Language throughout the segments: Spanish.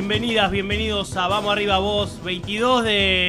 Bienvenidas, bienvenidos a Vamos Arriba Vos, 22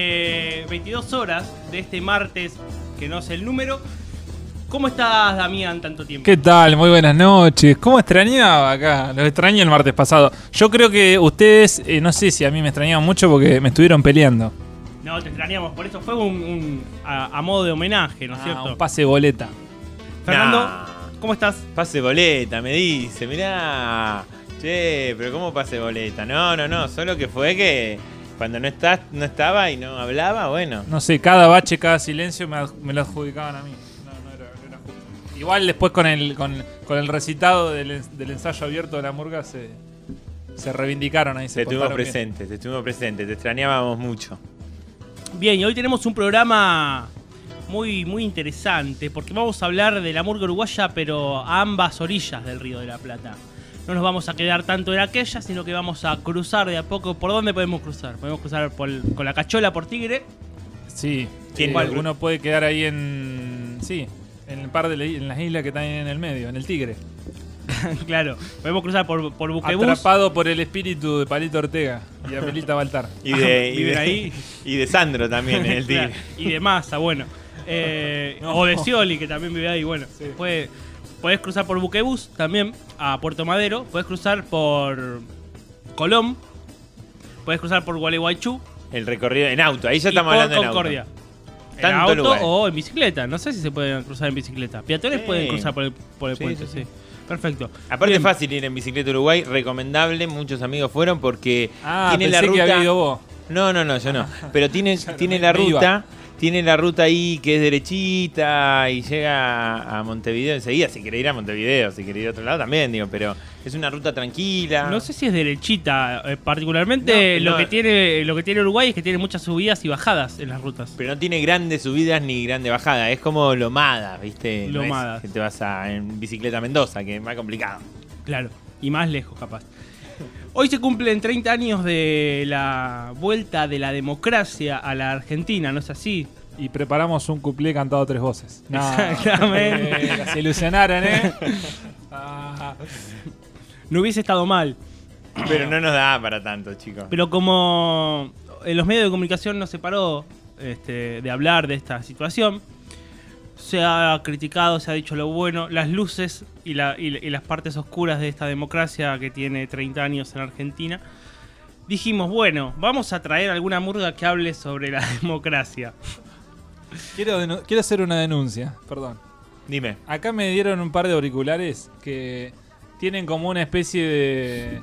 horas de este martes, que no sé el número. ¿Cómo estás, Damián, tanto tiempo? ¿Qué tal? Muy buenas noches. ¿Cómo extrañaba acá? Los extrañé el martes pasado. Yo creo que ustedes, no sé si a mí me extrañaban mucho porque me estuvieron peleando. No, te extrañamos, por eso fue a modo de homenaje, ¿no es cierto? Un pase boleta. Fernando, ¿cómo estás? Pase boleta, me dice, mirá. Che, pero ¿cómo pase boleta? No, solo que fue que cuando no estaba y no hablaba, bueno. No sé, cada bache, cada silencio me lo adjudicaban a mí. No era justo. Igual después con el recitado del ensayo abierto de la murga se reivindicaron ahí. Te estuvimos presentes, te extrañábamos mucho. Bien, y hoy tenemos un programa muy, muy interesante porque vamos a hablar de la murga uruguaya, pero a ambas orillas del Río de la Plata. No nos vamos a quedar tanto en aquella, sino que vamos a cruzar de a poco. ¿Por dónde podemos cruzar? Podemos cruzar con la Cachola, por Tigre. Sí, uno puede quedar ahí en el par en las islas que están en el medio, en el Tigre. Claro, podemos cruzar por Buquebús. Atrapado por el espíritu de Palito Ortega y Amelita Baltar. Y de Sandro también en el Tigre. Claro, y de Massa, bueno. O de Scioli, que también vive ahí, bueno. Sí. Podés cruzar por Buquebús también a Puerto Madero. Podés cruzar por Colón. Podés cruzar por Gualeguaychú. El recorrido en auto, ahí ya estamos hablando en Concordia. Auto. En auto o en bicicleta. No sé si se pueden cruzar en bicicleta. Peatones pueden cruzar por el puente, sí. Perfecto. Aparte es fácil ir en bicicleta a Uruguay, recomendable. Muchos amigos fueron porque tiene la ruta. Que había ido vos. No, yo no. Pero tiene la ruta. Tiene la ruta ahí que es derechita y llega a Montevideo enseguida. Si quiere ir a Montevideo, si quiere ir a otro lado también, digo, pero es una ruta tranquila. No sé si es derechita, particularmente lo que tiene Uruguay es que tiene muchas subidas y bajadas en las rutas. Pero no tiene grandes subidas ni grandes bajadas, es como Lomada, ¿viste? Lomada. No es que te vas en bicicleta a Mendoza, que es más complicado. Claro, y más lejos capaz. Hoy se cumplen 30 años de la vuelta de la democracia a la Argentina, ¿no es así? Y preparamos un cuplé cantado a 3 voces. No, exactamente. Se ilusionaron, No hubiese estado mal. Pero no nos da para tanto, chicos. Pero como en los medios de comunicación no se paró de hablar de esta situación, se ha criticado, se ha dicho lo bueno, las luces y las partes oscuras de esta democracia que tiene 30 años en Argentina. Dijimos, bueno, vamos a traer alguna murga que hable sobre la democracia. Quiero hacer una denuncia, perdón. Dime. Acá me dieron un par de auriculares que tienen como una especie de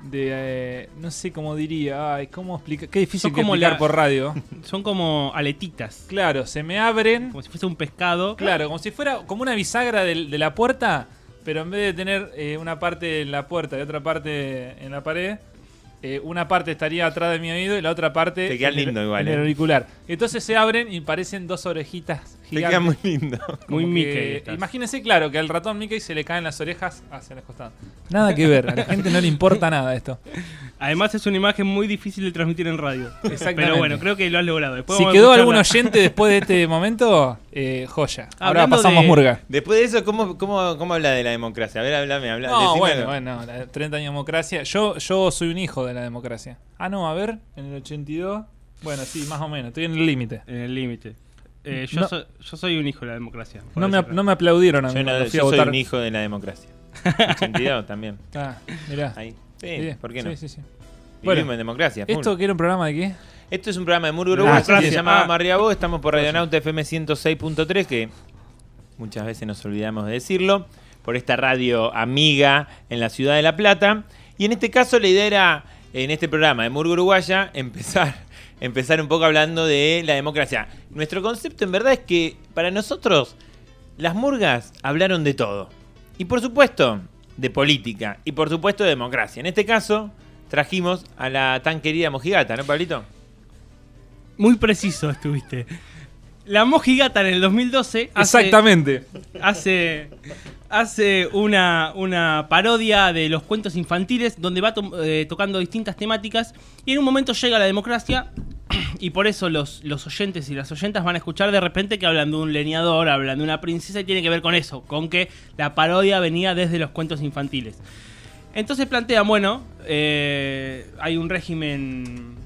no sé cómo diría, ¿cómo explicar? Qué difícil explicar por radio. Son como aletitas. Claro, se me abren. Como si fuese un pescado. Claro, como si fuera como una bisagra de la puerta, pero en vez de tener una parte en la puerta y otra parte en la pared, una parte estaría atrás de mi oído y la otra parte te queda lindo igual, en el auricular. Entonces se abren y parecen 2 orejitas gigantes. Te queda muy lindo. Muy Mickey. Imagínense, claro, que al ratón Mickey se le caen las orejas hacia los costados. Nada que ver, a la gente no le importa nada esto. Además es una imagen muy difícil de transmitir en radio. Exactamente. Pero bueno, creo que lo has logrado. Después si quedó algún oyente después de este momento, joya. Ahora pasamos murga. Después de eso, ¿cómo habla de la democracia? A ver, háblame. No, bueno, 30 años de democracia. Yo soy un hijo de la democracia. No, a ver, en el 82. Bueno, sí, más o menos, estoy en el límite. En el límite. Yo soy un hijo de la democracia. No me aplaudieron a mí. Yo soy un hijo de la democracia. 82 también. Mirá. Ahí. Sí, ¿por qué no? Sí. Vivimos en democracia. ¿Esto quiere un programa de qué? Esto es un programa de Murga Uruguay, se llama Vamos Arriba Vos. Estamos por Radionauta FM 106.3, que muchas veces nos olvidamos de decirlo, por esta radio amiga en la ciudad de La Plata. Y en este caso la idea era, en este programa de Murga Uruguaya, empezar un poco hablando de la democracia. Nuestro concepto en verdad es que para nosotros las murgas hablaron de todo. Y por supuesto de política y por supuesto de democracia. En este caso trajimos a la tan querida Mojigata, ¿no, Pablito? Muy preciso estuviste. La Mojigata en el 2012 exactamente hace una parodia de los cuentos infantiles donde va tocando distintas temáticas y en un momento llega la democracia y por eso los oyentes y las oyentas van a escuchar de repente que hablan de un leñador, hablan de una princesa y tiene que ver con eso, con que la parodia venía desde los cuentos infantiles. Entonces plantean, bueno, hay un régimen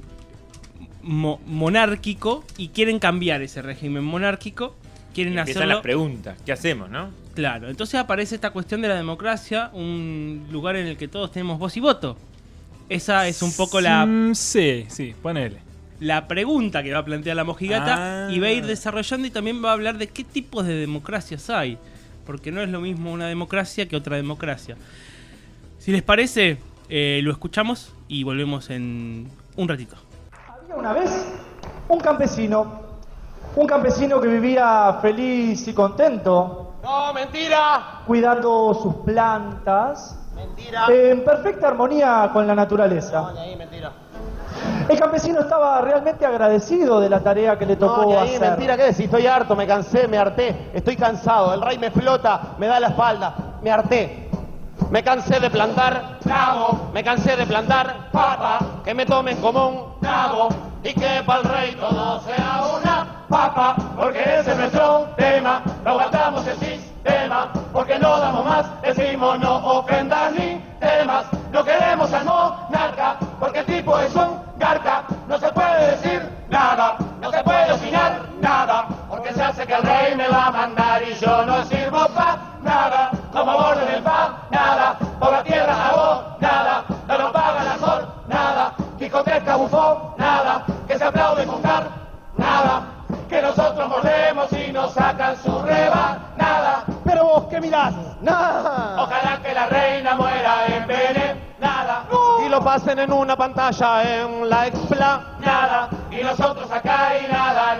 monárquico y quieren cambiar ese régimen monárquico. Quieren empiezan hacerlo. las preguntas. ¿Qué hacemos, no? Claro, entonces aparece esta cuestión de la democracia, un lugar en el que todos tenemos voz y voto. Esa es un poco Sí, ponele. la pregunta que va a plantear la mojigata y va a ir desarrollando y también va a hablar de qué tipos de democracias hay. Porque no es lo mismo una democracia que otra democracia. Si les parece, lo escuchamos y volvemos en un ratito. Había una vez un campesino que vivía feliz y contento. ¡No, mentira! Cuidando sus plantas. Mentira. En perfecta armonía con la naturaleza. No, ahí, mentira. El campesino estaba realmente agradecido de la tarea que le tocó No, ahí, hacer. mentira, ¿qué decís? Estoy harto, me cansé, me harté. Estoy cansado, el rey me flota, me da la espalda. Me harté. Me cansé de plantar nabo, me cansé de plantar papa, que me tomen como un nabo y que para el rey todo sea una papa, porque ese es nuestro tema, no aguantamos el sistema, porque no damos más, decimos no ofendas ni temas, no queremos al monarca, porque el tipo es un garca, no se puede decir nada, no se puede opinar nada, porque se hace que el rey me va a mandar y yo no sirvo pa' nada, como bordo en el pa' nada, por la tierra hago nada, no lo paga la jornada, quijotesca bufó nada, que se aplaude con nada, que nosotros mordemos y nos sacan su rebanada. Pero vos, ¿qué mirás? Nada. Ojalá que la reina muera envenenada y lo pasen en una pantalla en la explanada y nosotros acá y nada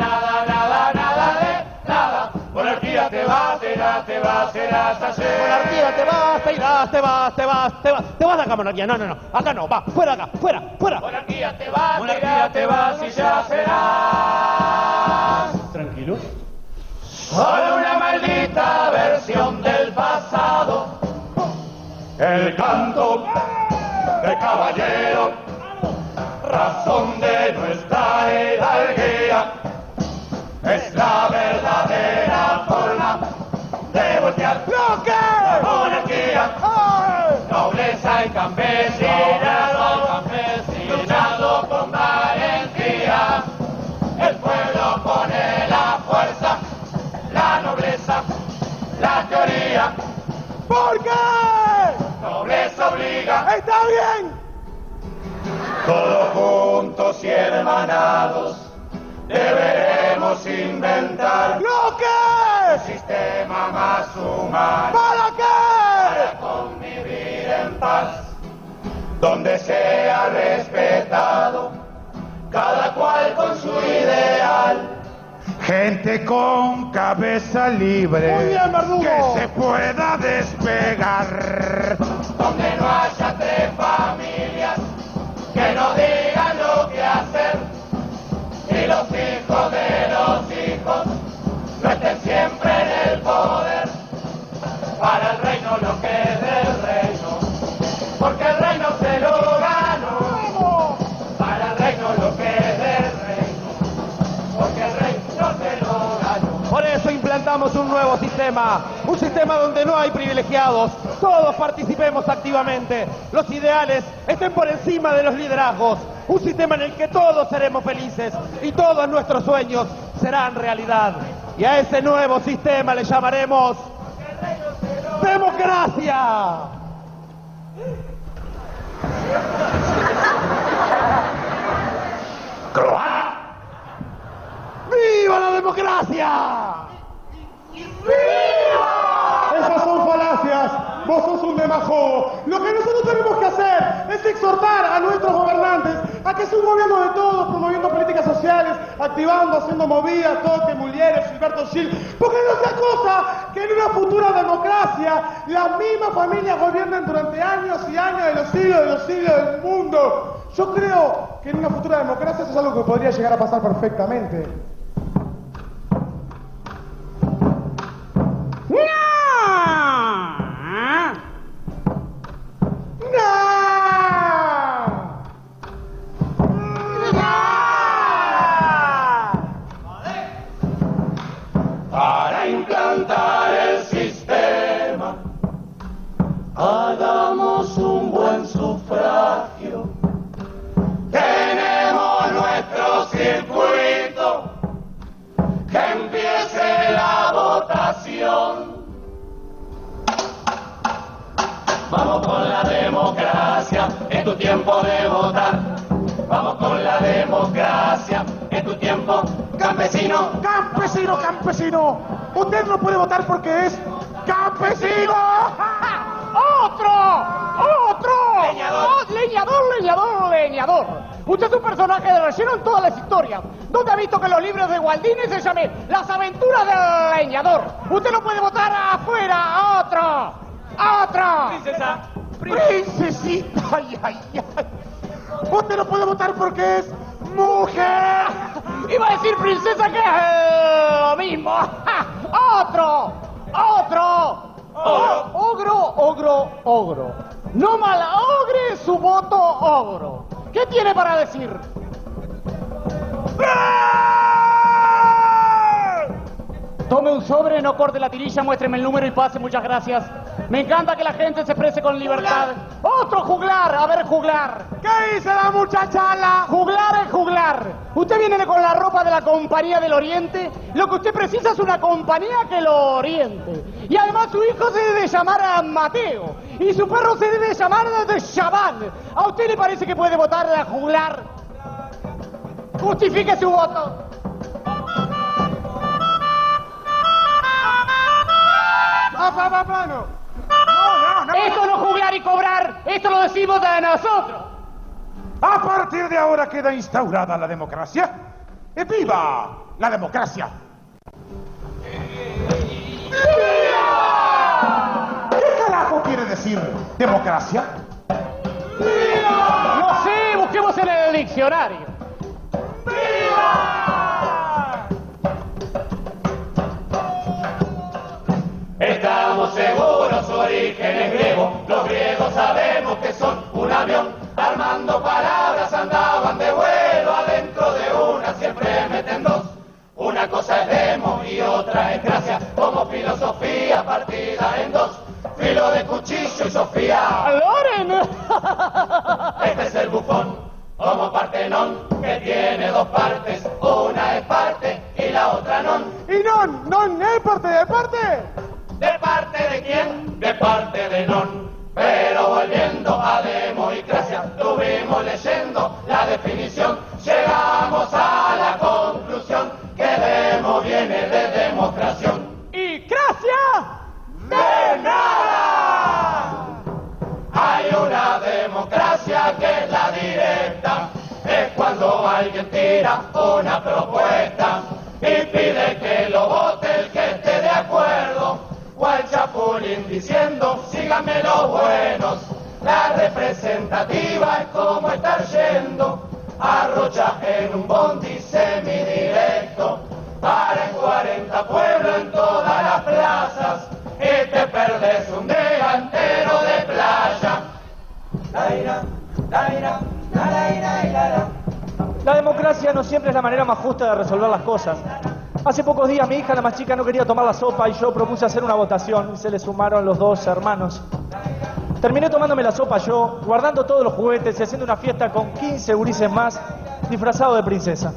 de nada. Monarquía te vas, serás ayer. Monarquía te vas, te vas de acá, monarquía. No, acá no, va, fuera acá, fuera. Monarquía te vas y ya serás. Tranquilo. Solo una maldita versión del pasado. El canto de caballero, razón de nuestra hidalguía, es la verdadera forma de voltear la monarquía. Nobleza y campesinado con valentía. El pueblo pone la fuerza, la nobleza, la teoría. ¿Por qué? Nobleza obliga. ¡Está bien! Todos juntos y hermanados deberemos inventar lo que el sistema más humano. ¿Para qué? Para convivir en paz, donde sea respetado cada cual con su ideal. Gente con cabeza libre. Muy bien, Verdugo. Que se pueda despegar. Donde no haya tres familias que no digan lo que hacer. Y los hijos de los hijos no estén siempre en el poder. Para el reino lo que es del reino, porque el reino se lo ganó. Para el reino lo que es del reino, porque el reino se lo ganó. Por eso implantamos un nuevo sistema, un sistema donde no hay privilegiados, todos participemos activamente, los ideales estén por encima de los liderazgos, un sistema en el que todos seremos felices y todos nuestros sueños serán realidad. Y a ese nuevo sistema le llamaremos democracia. ¡Croata! ¡Viva la democracia! ¡Viva! Esas son falacias, vos sos un demagogo. Lo que nosotros tenemos que hacer es exhortar a nuestros gobernantes a que sea un gobierno de todos, promoviendo políticas sociales, activando, haciendo movidas, Toque, Mulieres, Gilberto Gil, porque no sea cosa que en una futura democracia las mismas familias gobiernen durante años y años de los siglos del mundo. Yo creo que en una futura democracia eso es algo que podría llegar a pasar perfectamente. Para implantar el sistema, hagamos un buen es tu tiempo de votar. Vamos con la democracia, es tu tiempo, campesino. Campesino, campesino. Usted no puede votar porque es campesino. ¡Otro! Leñador. Leñador. Usted es un personaje de relleno en todas las historias. ¿Dónde ha visto que los libros de Gualdini se llamen Las aventuras del leñador? Usted no puede votar afuera. ¡Otro! Princesa. Princesita. Ay. Usted no puede votar porque es mujer. Iba a decir princesa que es lo mismo. ¡Otro! Ogro. No malogre su voto, ogro. ¿Qué tiene para decir? Tome un sobre, no corte la tirilla, muéstreme el número y pase, muchas gracias. Me encanta que la gente se exprese con libertad. ¡Otro juglar! A ver, juglar. ¿Qué dice la muchachala? Juglar es juglar. Usted viene con la ropa de la Compañía del Oriente. Lo que usted precisa es una compañía que lo oriente. Y además su hijo se debe llamar a Mateo. Y su perro se debe llamar de Chabán. ¿A usted le parece que puede votar a juglar? Justifique su voto. No. Esto no es juglar y cobrar, esto lo decimos de nosotros. A partir de ahora queda instaurada la democracia. ¡Viva la democracia! ¿Qué carajo quiere decir democracia? No sé, busquemos en el diccionario. Estamos seguros, su origen es griego. Los griegos sabemos que son un avión. Armando palabras andaban de vuelo. Adentro de una siempre meten dos. Una cosa es demo y otra es gracia. Como filosofía partida en dos. Filo de cuchillo y Sofía. ¡Loren! Este es el bufón, como Partenón, que tiene dos partes. Una es parte y la otra non. Y non es parte de parte. ¿De parte de quién? De parte de non. Pero volviendo a democracia, estuvimos leyendo la definición. Llegamos a la conclusión que demo viene de demostración. ¿Y gracia? ¡De nada! Hay una democracia que es la directa. Es cuando alguien tira una propuesta y pide que lo vote el que esté de acuerdo. O al chapulín diciendo, síganme los buenos. La representativa es como estar yendo a Rocha en un bondi semidirecto. Para en 40 pueblos en todas las plazas y te perdés un día entero de playa. La democracia no siempre es la manera más justa de resolver las cosas. Hace pocos días mi hija, la más chica, no quería tomar la sopa y yo propuse hacer una votación y se le sumaron los dos hermanos. Terminé tomándome la sopa yo, guardando todos los juguetes y haciendo una fiesta con 15 gurises más, disfrazado de princesa.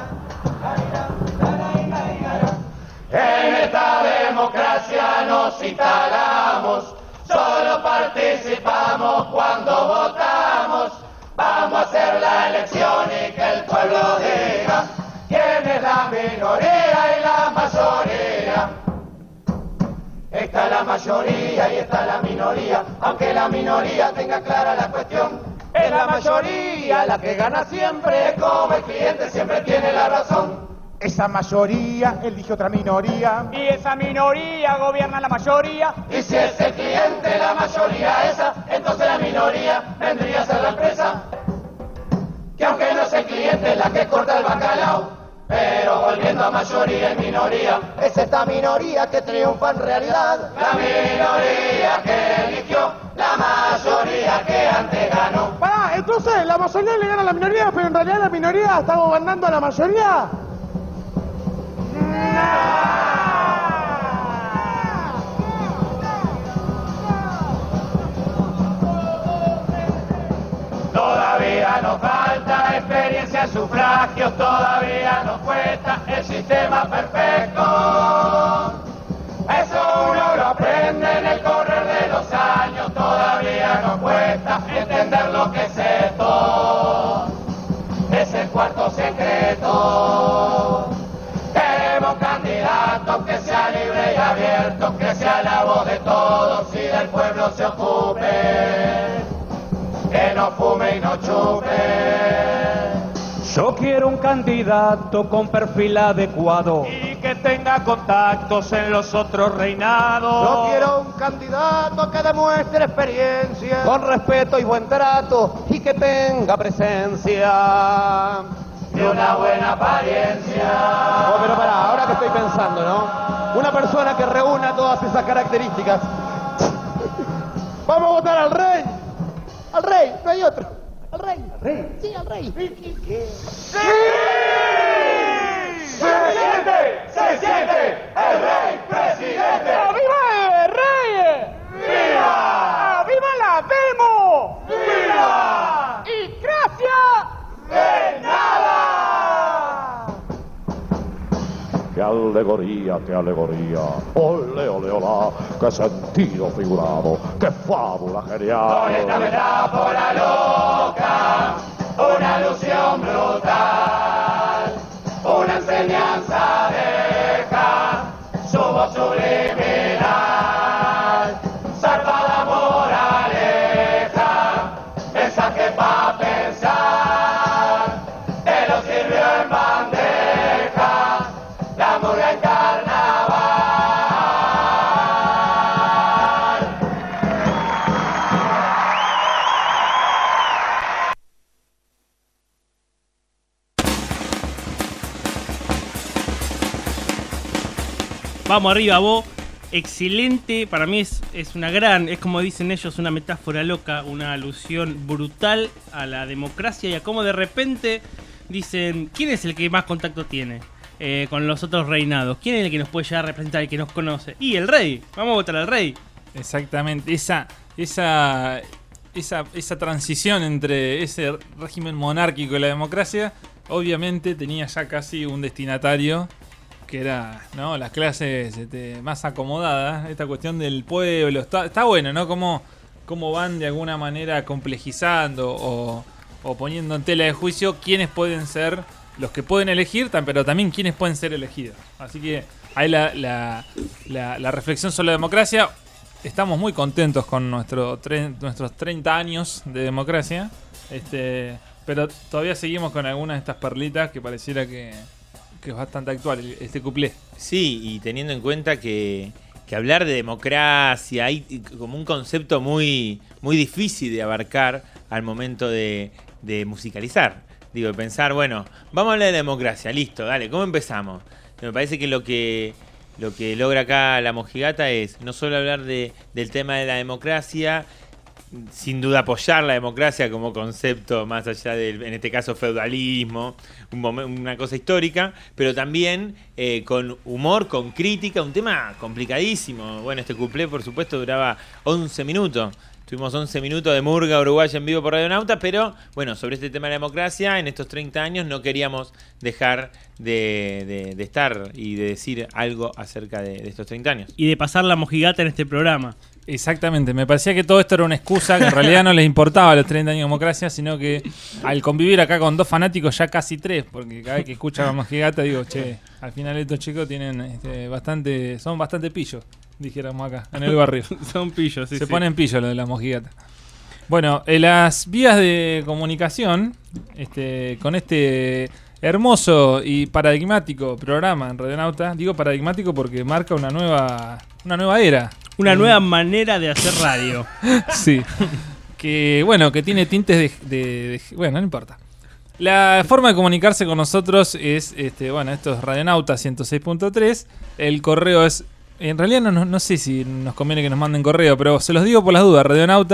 En esta democracia nos instalamos, solo participamos cuando votamos. Vamos a hacer la elección y que el pueblo diga quién es la minoría y la mayoría. Está la mayoría y está la minoría, aunque la minoría tenga clara la cuestión. Es la mayoría la que gana siempre, como el cliente siempre tiene la razón. Esa mayoría elige otra minoría. Y esa minoría gobierna la mayoría. Y si es el cliente la mayoría esa, entonces la minoría vendría a ser la empresa. Que aunque no es el cliente la que corta el bacalao, pero volviendo a mayoría y minoría, es esta minoría que triunfa en realidad. La minoría que eligió la mayoría que antes ganó. Pará, entonces la mayoría le gana a la minoría, pero en realidad la minoría está gobernando a la mayoría. Todavía nos falta experiencia en sufragios, todavía nos cuesta el sistema perfecto. Eso uno lo aprende en el correr de los años, todavía nos cuesta entender lo que libre y abierto, que sea la voz de todos y del pueblo se ocupe, que no fume y no chupe. Yo quiero un candidato con perfil adecuado Y que tenga contactos en los otros reinados. Yo quiero un candidato que demuestre experiencia, con respeto y buen trato, y que tenga presencia. Y una buena apariencia. Oh, pero pará, ahora que estoy pensando, ¿no? Una persona que reúna todas esas características. Vamos a votar al rey. Al rey, no hay otro. Al rey. ¿Al rey? Sí, al rey. ¡Sí! ¡Se siente el rey presidente! ¡Viva el rey! ¡Viva! ¡Viva la demo! ¡Viva! ¡Y gracias! ¡De nada! ¡Qué alegoría, qué alegoría! ¡Ole, ole, hola! ¡Qué sentido figurado! ¡Qué fábula genial! Con esta metáfora loca, una alusión brutal, una enseñanza deja su voz subliminal, zarpada moraleja, mensaje pa' pensar, te lo sirvió en bandeja, la murga en carnaval. Vamos arriba, vos. Excelente. Para mí es una gran, es como dicen ellos, una metáfora loca, una alusión brutal a la democracia y a cómo de repente dicen, ¿quién es el que más contacto tiene con los otros reinados? ¿Quién es el que nos puede llegar a representar, el que nos conoce? Y el rey. Vamos a votar al rey. Exactamente. Esa transición entre ese régimen monárquico y la democracia, obviamente tenía ya casi un destinatario, que era, ¿no?, las clases más acomodadas. Esta cuestión del pueblo está bueno, ¿no? Cómo van de alguna manera complejizando o poniendo en tela de juicio quiénes pueden ser los que pueden elegir, pero también quiénes pueden ser elegidos. Así que ahí la reflexión sobre la democracia. Estamos muy contentos con nuestros 30 años de democracia, pero todavía seguimos con algunas de estas perlitas que pareciera que es bastante actual este cuplé. Sí, y teniendo en cuenta que hablar de democracia hay como un concepto muy, muy difícil de abarcar al momento de musicalizar. Digo, de pensar, bueno, vamos a hablar de democracia, listo, dale, ¿cómo empezamos? Me parece que lo que logra acá la Mojigata es no solo hablar del tema de la democracia, sin duda apoyar la democracia como concepto más allá del, en este caso, feudalismo, una cosa histórica, pero también con humor, con crítica, un tema complicadísimo. Bueno, este cuplé, por supuesto, duraba 11 minutos. Tuvimos 11 minutos de murga uruguaya en vivo por Radionauta, pero bueno, sobre este tema de la democracia, en estos 30 años no queríamos dejar de estar y de decir algo acerca de estos 30 años. Y de pasar la mojigata en este programa. Exactamente, me parecía que todo esto era una excusa, que en realidad no les importaba los 30 años de democracia, sino que al convivir acá con dos fanáticos, ya casi 3, porque cada vez que escuchan la Mojigata digo, che, al final estos chicos tienen son bastante pillos, dijéramos acá, en el barrio. Son pillos, sí. Se ponen pillos los de la Mojigata. Bueno, las vías de comunicación, con este hermoso y paradigmático programa en Radionauta, digo paradigmático porque marca una nueva era. Una nueva manera de hacer radio. Sí. Que tiene tintes de bueno, no importa. La forma de comunicarse con nosotros es, esto es Radionauta 106.3. El correo es, en realidad no sé si nos conviene que nos manden correo, pero se los digo por las dudas,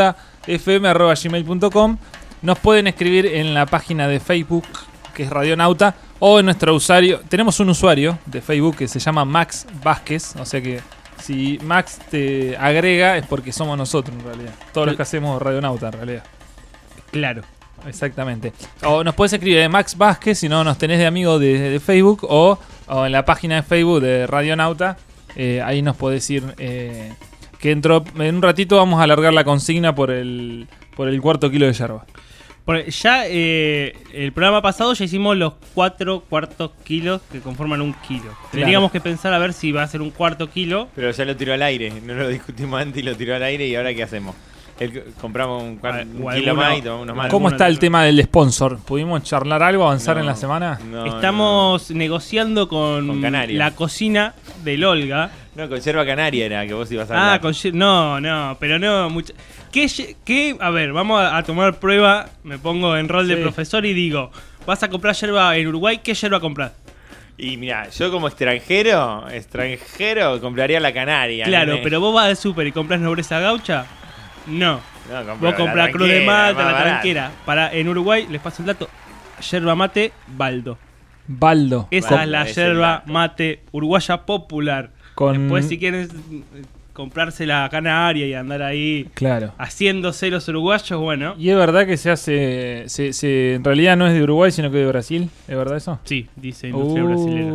radionautafm@gmail.com. Nos pueden escribir en la página de Facebook, que es Radionauta, o en nuestro usuario. Tenemos un usuario de Facebook que se llama Max Vázquez, o sea que si Max te agrega es porque somos nosotros en realidad. Todos los que hacemos Radionauta en realidad. Claro. Exactamente. O nos puedes escribir de Max Vázquez si no nos tenés de amigo de Facebook o en la página de Facebook de Radionauta. Ahí nos podés ir. Que en un ratito vamos a alargar la consigna por el cuarto kilo de yerba. Ya el programa pasado ya hicimos los 4 cuartos kilos que conforman un kilo. Tendríamos que pensar a ver si va a ser un cuarto kilo. Pero ya lo tiró al aire, no lo discutimos antes y lo tiró al aire y ahora ¿qué hacemos? Compramos un kilo más y tomamos unos más. ¿Cómo está el tema del sponsor? ¿Pudimos charlar algo, avanzar en la semana? Estamos negociando con la cocina del Olga. No, con yerba canaria era que vos ibas a hablar. Pero no mucho. A ver, vamos a tomar prueba. Me pongo en rol de profesor y digo, ¿vas a comprar yerba en Uruguay? ¿Qué yerba compras? Y mira, yo como extranjero compraría la canaria. Claro, pero vos vas al súper y compras Nobleza Gaucha. No, vos comprás Cruz de Malta, la tranquera. En Uruguay, les paso el dato, yerba mate Baldo. Esa es la yerba mate uruguaya popular. Después si quieres comprarse la canaria y andar ahí haciéndose los uruguayos, bueno. ¿Y es verdad que se hace, en realidad no es de Uruguay sino que de Brasil? ¿Es verdad eso? Sí, dice industria brasilera.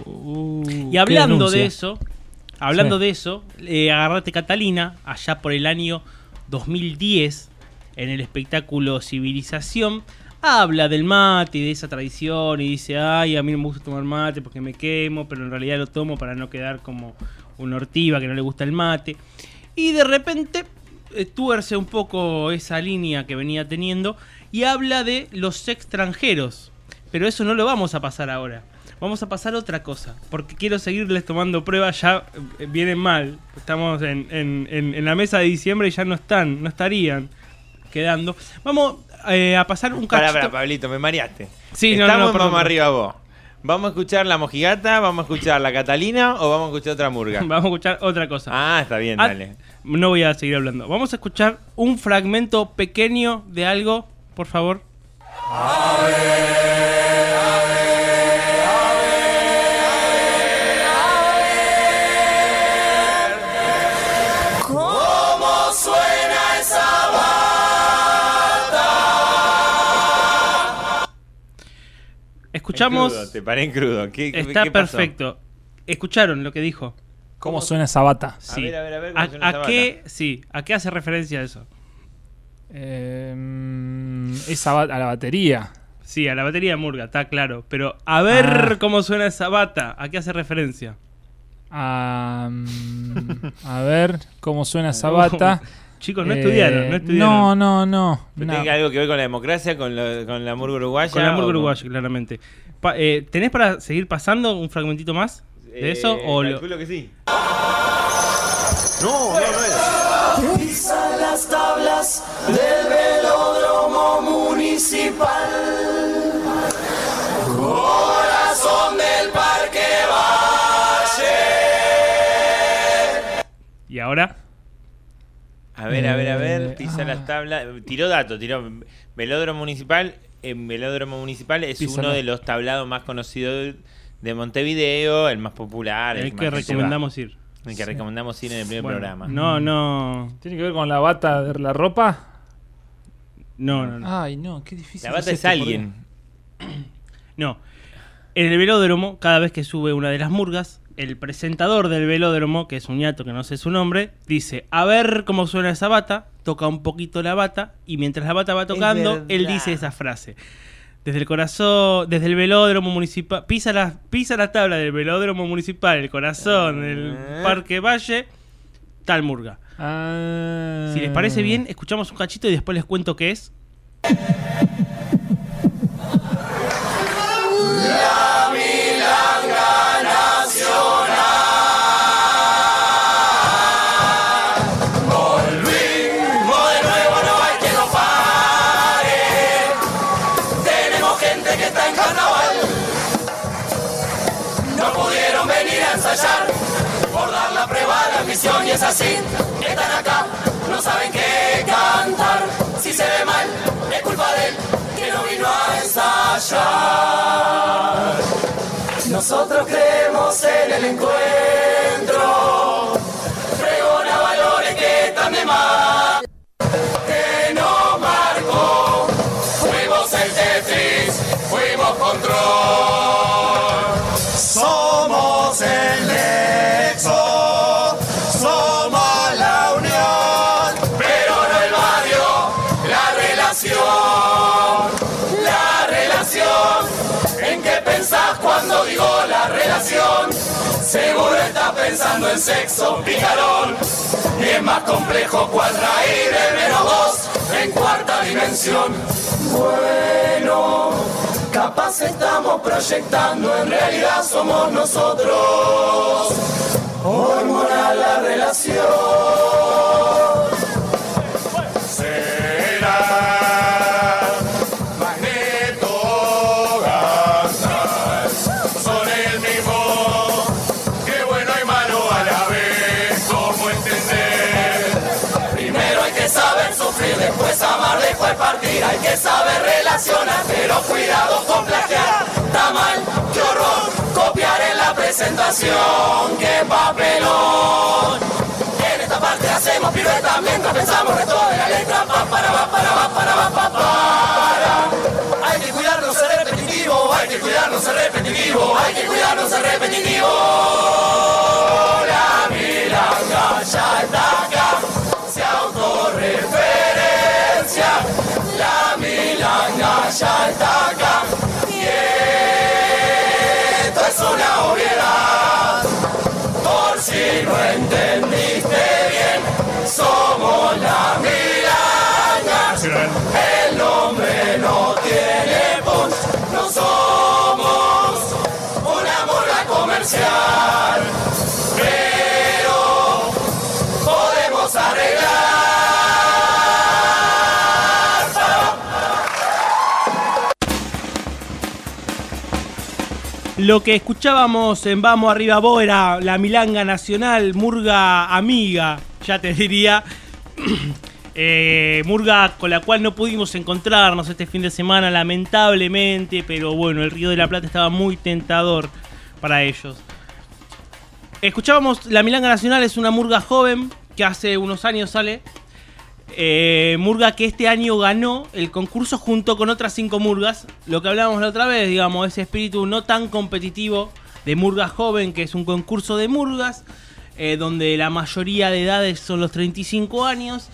Y hablando de eso, agarrate Catalina, allá por el año 2010, en el espectáculo Civilización, habla del mate y de esa tradición y dice, ay, a mí no me gusta tomar mate porque me quemo, pero en realidad lo tomo para no quedar como una ortiva que no le gusta el mate. Y de repente tuerce un poco esa línea que venía teniendo y habla de los extranjeros. Pero eso no lo vamos a pasar ahora. Vamos a pasar a otra cosa, porque quiero seguirles tomando pruebas. Ya vienen mal. Estamos en la mesa de diciembre y ya no estarían quedando. Vamos a pasar un cachito. Pará, Pablito, me mareaste. Sí, vamos arriba vos. ¿Vamos a escuchar la mojigata? ¿Vamos a escuchar la Catalina? ¿O vamos a escuchar otra murga? Vamos a escuchar otra cosa. Ah, está bien, dale. No voy a seguir hablando. Vamos a escuchar un fragmento pequeño de algo, por favor. A ver. ¿Cómo suena esa bata? Escuchamos. Te paré en crudo. Está ¿qué perfecto. ¿Escucharon lo que dijo? ¿Cómo suena esa bata? Sí. A ver, ¿cómo suena esa bata? ¿A qué hace referencia eso? Esa a la batería. Sí, a la batería de Murga, está claro. Pero a ver cómo suena esa bata. ¿A qué hace referencia? A ver cómo suena esa bata. Chicos, no estudiaron. No. ¿Tiene algo que ver con la democracia, con la murga uruguaya? Con la murga uruguaya, claramente. ¿Tenés para seguir pasando un fragmentito más de eso? Calculo que sí. No era. Pisa las tablas del velódromo municipal. Corazón del Parque Valle. ¿Y ahora? A ver, pisa las tablas. Tiró velódromo municipal. Velódromo municipal es uno de los tablados más conocidos de Montevideo, el más popular. El que recomendamos ir. El que recomendamos ir en el primer programa. No. ¿Tiene que ver con la bata de la ropa? No. Ay, no, qué difícil. La bata es alguien. No. En el velódromo, cada vez que sube una de las murgas, el presentador del velódromo, que es un ñato que no sé su nombre, dice, a ver cómo suena esa bata, toca un poquito la bata, y mientras la bata va tocando, él dice esa frase. Desde el corazón, desde el velódromo municipal, pisa la tabla del velódromo municipal, el corazón del Parque Valle, tal murga. Si les parece bien, escuchamos un cachito y después les cuento qué es. La Milanga Nacional. Volvimos de nuevo, no hay que nos pare. Tenemos gente que está en carnaval. No pudieron venir a ensayar por dar la prueba de admisión y es así. Están acá, no saben qué cantar. Si se ve mal, es culpa de él que no vino a ensayar. Nosotros creemos en el encuentro. Pregona valores que están de más. Que no marcó. Fuimos el Tetris, fuimos control. Somos el nexo. Somos la unión. Pero no el barrio, la relación. cuando digo la relación. Seguro está pensando en sexo picarón. Y es más complejo cual raíz de menos 2 en cuarta dimensión. Bueno, capaz estamos proyectando, en realidad somos nosotros. Hormonal la relación. Será Magneto o Gandalf. Son el mismo, que bueno y malo a la vez. ¿Cómo entender? Primero hay que saber sufrir, después amar, después partir. Hay que saber relacionar, pero cuidado con plagiar. Está mal, qué horror, copiar en la presentación. ¡Qué papelón! En esta parte hacemos piruetas mientras pensamos resto de la letra. Hay que cuidarnos de ser repetitivo, hay que cuidarnos de ser repetitivo, hay que cuidarnos de ser repetitivo. La milanga ya está acá, se autorreferencia. La milanga ya está acá, y esto es una obviedad. Por si no entendiste bien, somos la milanga. El nombre no tiene punch, no somos una murga comercial, pero podemos arreglar. Lo que escuchábamos en Vamos Arriba Vos era la milanga nacional, murga amiga, ya te diría. Murga con la cual no pudimos encontrarnos este fin de semana, lamentablemente, pero bueno, el Río de la Plata estaba muy tentador para ellos. Escuchábamos La Milanga Nacional, es una murga joven que hace unos años sale. Murga que este año ganó el concurso junto con otras 5 murgas. Lo que hablábamos la otra vez, digamos, ese espíritu no tan competitivo de murga joven, que es un concurso de murgas, donde la mayoría de edades son los 35 años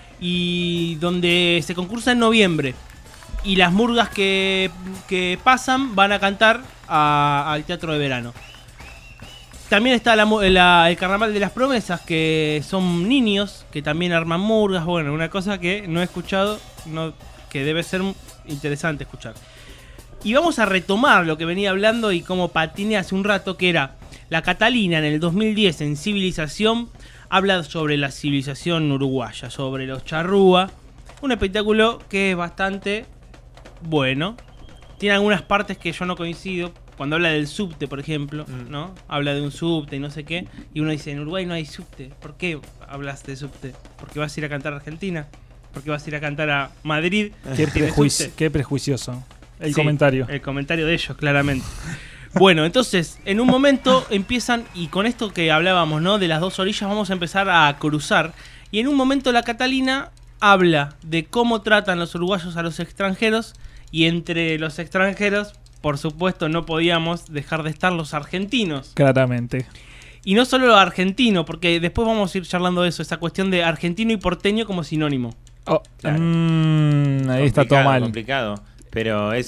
y donde se concursa en noviembre. Y las murgas que pasan van a cantar al Teatro de Verano. También está el Carnaval de las Promesas, que son niños que también arman murgas. Bueno, una cosa que no he escuchado, que debe ser interesante escuchar. Y vamos a retomar lo que venía hablando y como patiné hace un rato, que era la Catalina en el 2010 en Civilización. Habla sobre la civilización uruguaya, sobre los charrúa. Un espectáculo que es bastante bueno. Tiene algunas partes que yo no coincido. Cuando habla del subte, por ejemplo, ¿no? Habla de un subte y no sé qué. Y uno dice, en Uruguay no hay subte. ¿Por qué hablas de subte? ¿Porque vas a ir a cantar a Argentina? ¿Porque vas a ir a cantar a Madrid? Qué prejuicioso el comentario. El comentario de ellos, claramente. Bueno, entonces, en un momento empiezan, y con esto que hablábamos, ¿no? De las dos orillas vamos a empezar a cruzar. Y en un momento la Catalina habla de cómo tratan los uruguayos a los extranjeros. Y entre los extranjeros, por supuesto, no podíamos dejar de estar los argentinos. Claramente. Y no solo los argentinos, porque después vamos a ir charlando de eso, esa cuestión de argentino y porteño como sinónimo. Oh, claro. Ahí está todo mal. Complicado, pero es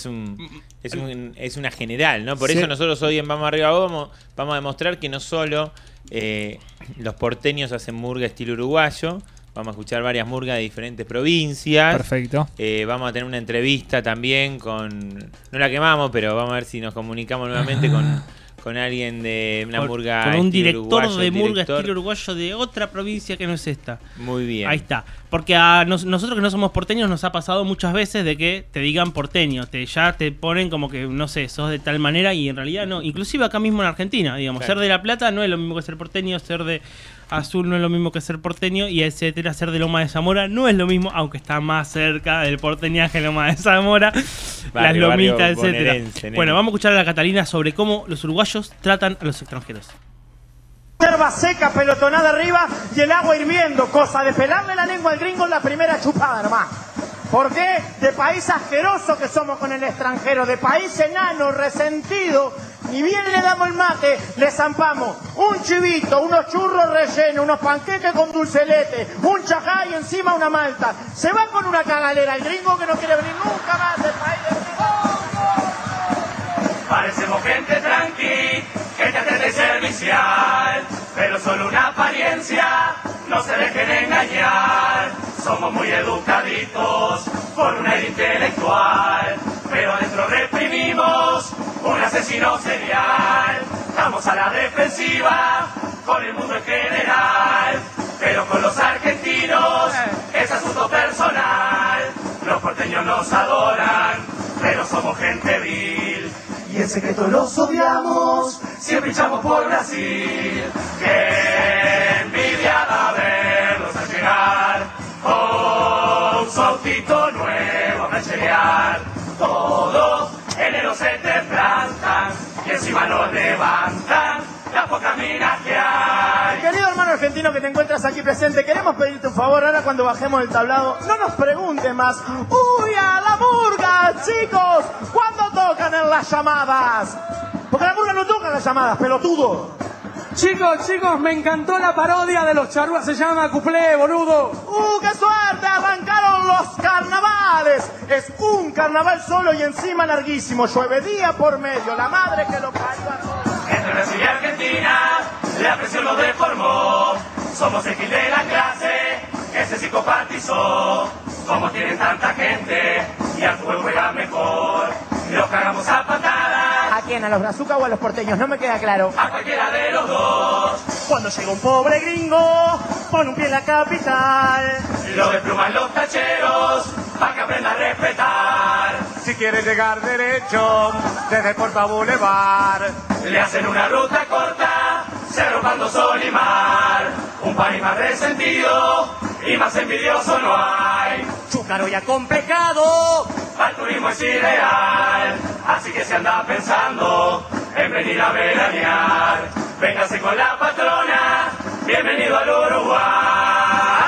una general, ¿no? Por eso nosotros hoy en Vamos Arriba vamos a demostrar que no solo los porteños hacen murga estilo uruguayo. Vamos a escuchar varias murgas de diferentes provincias. Perfecto. Vamos a tener una entrevista también con... No la quemamos, pero vamos a ver si nos comunicamos nuevamente con alguien de una murga con un estilo director uruguayo, de murga estilo uruguayo de otra provincia que no es esta. Muy bien. Ahí está. Porque a nosotros que no somos porteños nos ha pasado muchas veces de que te digan porteño. Ya te ponen como que, no sé, sos de tal manera y en realidad no. Inclusive acá mismo en Argentina, digamos. Claro. Ser de La Plata no es lo mismo que ser porteño, ser de Azul no es lo mismo que ser porteño y etcétera. Ser de Loma de Zamora no es lo mismo, aunque está más cerca del porteñaje Loma de Zamora. Las lomitas, etcétera. Bueno, vamos a escuchar a la Catalina sobre cómo los uruguayos tratan a los extranjeros. Yerba seca, pelotonada arriba y el agua hirviendo, cosa de pelarle la lengua al gringo en la primera chupada nomás. ¿Por qué? De país asqueroso que somos con el extranjero, de país enano, resentido, ni bien le damos el mate, le zampamos un chivito, unos churros rellenos, unos panqueques con dulce leche, un chajá y encima una malta. Se va con una cagalera el gringo que no quiere venir nunca más del país del gringo. Parecemos gente tranquila. oficial, pero solo una apariencia, no se dejen engañar. Somos muy educaditos por una élite intelectual, pero adentro reprimimos un asesino serial. Estamos a la defensiva con el mundo en general, pero con los argentinos es asunto personal. Los porteños nos adoran, pero somos gente vil. Y en secreto los odiamos, siempre echamos por Brasil. Qué envidia da verlos al llegar, con su autito nuevo a rancherear. Todos enero se te plantan y encima nos levantan la poca mina que hay. Querido hermano argentino que te encuentras aquí presente, queremos pedirte un favor ahora cuando bajemos del tablado. No nos pregunten más. ¡Uy, a la murga, chicos! ¿Cuándo tocan en las llamadas? Porque la murga no toca en las llamadas, pelotudo. Chicos, me encantó la parodia de los charrúas, se llama Cuplé, boludo. ¡Qué suerte! Arrancaron los carnavales. Es un carnaval solo y encima larguísimo. Llueve día por medio, la madre que lo parió a todos. Entre Brasil y Argentina, la presión nos deformó. Somos el gil de la clase que se psicopatizó. Como tienen tanta gente y al fútbol juega mejor, los cagamos a patadas. ¿A quién? ¿A los brazucas o a los porteños? No me queda claro. A cualquiera de los dos. Cuando llega un pobre gringo, pone un pie en la capital. Lo despluman los tacheros, para que aprenda a respetar. Si quiere llegar derecho, desde Porta Boulevard, le hacen una ruta corta, Cerro Pando, Sol y Mar. Un país más resentido y más envidioso no hay. Chúcaro y acomplejado, al turismo es ideal, así que se anda pensando en venir a veranear. Véngase con la patrona, bienvenido al Uruguay.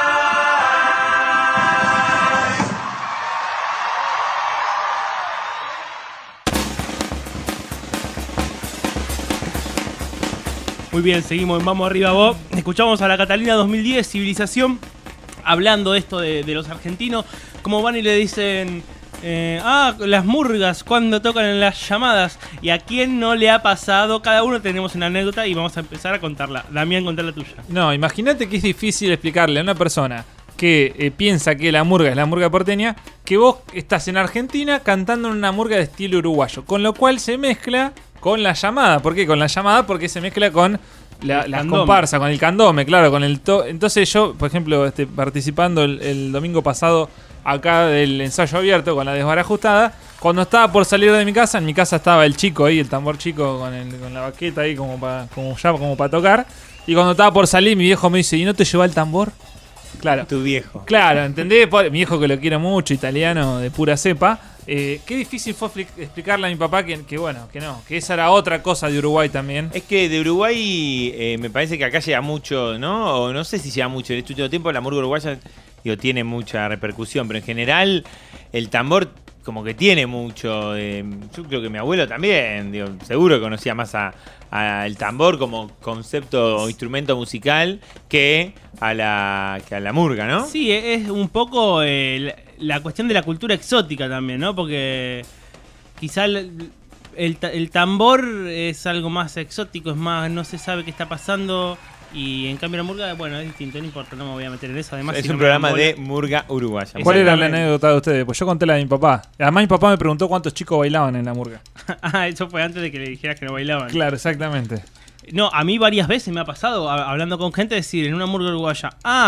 Muy bien, seguimos en Vamos Arriba Vos. Escuchamos a la Catalina 2010, Civilización, hablando de esto de los argentinos. Como van y le dicen, las murgas, cuando tocan en las llamadas. ¿Y a quién no le ha pasado? Cada uno tenemos una anécdota y vamos a empezar a contarla. Damián, contá la tuya. No, imagínate que es difícil explicarle a una persona que piensa que la murga es la murga porteña, que vos estás en Argentina cantando en una murga de estilo uruguayo. Con lo cual se mezcla con la llamada. ¿Por qué con la llamada? Porque se mezcla con la comparsa, con el candombe, claro, con el Entonces yo, por ejemplo, participando el domingo pasado acá del ensayo abierto con la desbarajustada, cuando estaba por salir de mi casa, en mi casa estaba el chico ahí, el tambor chico con la baqueta ahí como para tocar, y cuando estaba por salir mi viejo me dice, ¿y no te lleva el tambor? Claro. Tu viejo. Claro, ¿entendés? Mi viejo, que lo quiero mucho, italiano de pura cepa. Qué difícil fue explicarle a mi papá que esa era otra cosa de Uruguay también. Es que de Uruguay me parece que acá llega mucho, ¿no? O no sé si llega mucho. En este último tiempo la murga uruguaya tiene mucha repercusión, pero en general el tambor como que tiene mucho. Yo creo que mi abuelo también, seguro conocía más al tambor como concepto o instrumento musical que a la murga, ¿no? Sí, es un poco la cuestión de la cultura exótica también, ¿no? Porque quizá el tambor es algo más exótico, es más, no se sabe qué está pasando. Y en cambio la murga, bueno, es distinto, no importa, no me voy a meter en eso. Además, es un programa de murga uruguaya. ¿Cuál era la anécdota de ustedes? Pues yo conté la de mi papá. Además mi papá me preguntó cuántos chicos bailaban en la murga. Eso fue antes de que le dijeras que no bailaban. Claro, exactamente. No, a mí varias veces me ha pasado, hablando con gente, decir en una murga uruguaya,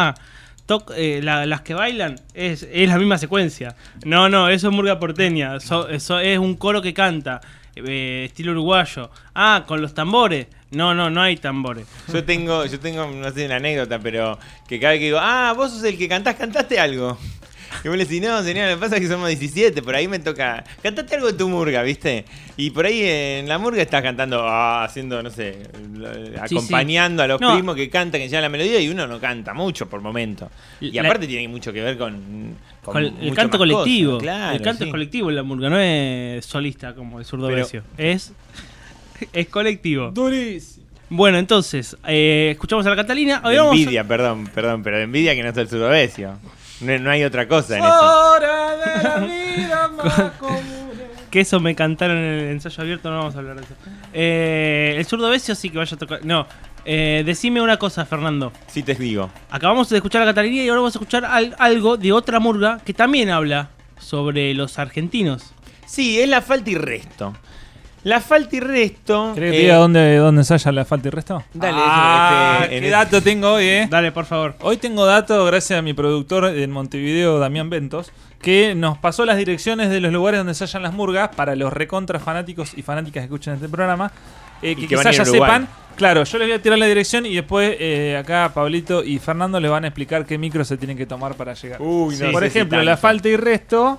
las que bailan es la misma secuencia. No, eso es murga porteña. Eso es un coro que canta, estilo uruguayo. Con los tambores. No hay tambores. Yo tengo, no sé, una anécdota, pero que cada vez que digo, vos sos el que cantaste algo. Y vos le decís, no, señora, lo que pasa es que somos 17, por ahí me toca, cantaste algo de tu murga, ¿viste? Y por ahí en la murga estás cantando, haciendo, no sé, acompañando a los primos que cantan, que llevan la melodía, y uno no canta mucho por momento. Y aparte tiene mucho que ver con el canto colectivo. Claro, el canto es colectivo en la murga, no es solista como el zurdobecio. Es colectivo. Durísimo. Bueno, entonces, escuchamos a la Catalina. Hoy envidia, perdón, pero de envidia que no está el zurdobecio. No hay otra cosa en eso. De la vida más común. Que eso me cantaron en el ensayo abierto, no vamos a hablar de eso. El zurdo Besio sí que vaya a tocar. No, decime una cosa, Fernando. Sí, te digo. Acabamos de escuchar a Catalina y ahora vamos a escuchar algo de otra murga que también habla sobre los argentinos. Sí, es La Falta y Resto. La Falta y Resto. ¿Querés que te diga dónde ensaya La Falta y Resto? Dale, ¿qué dato tengo hoy, Dale, por favor. Hoy tengo dato gracias a mi productor en Montevideo, Damián Ventos, que nos pasó las direcciones de los lugares donde ensayan las murgas para los recontra fanáticos y fanáticas que escuchan este programa. Que quizás ya sepan. Claro, yo les voy a tirar la dirección y después acá Pablito y Fernando les van a explicar qué micro se tienen que tomar para llegar. Por ejemplo, La Falta y Resto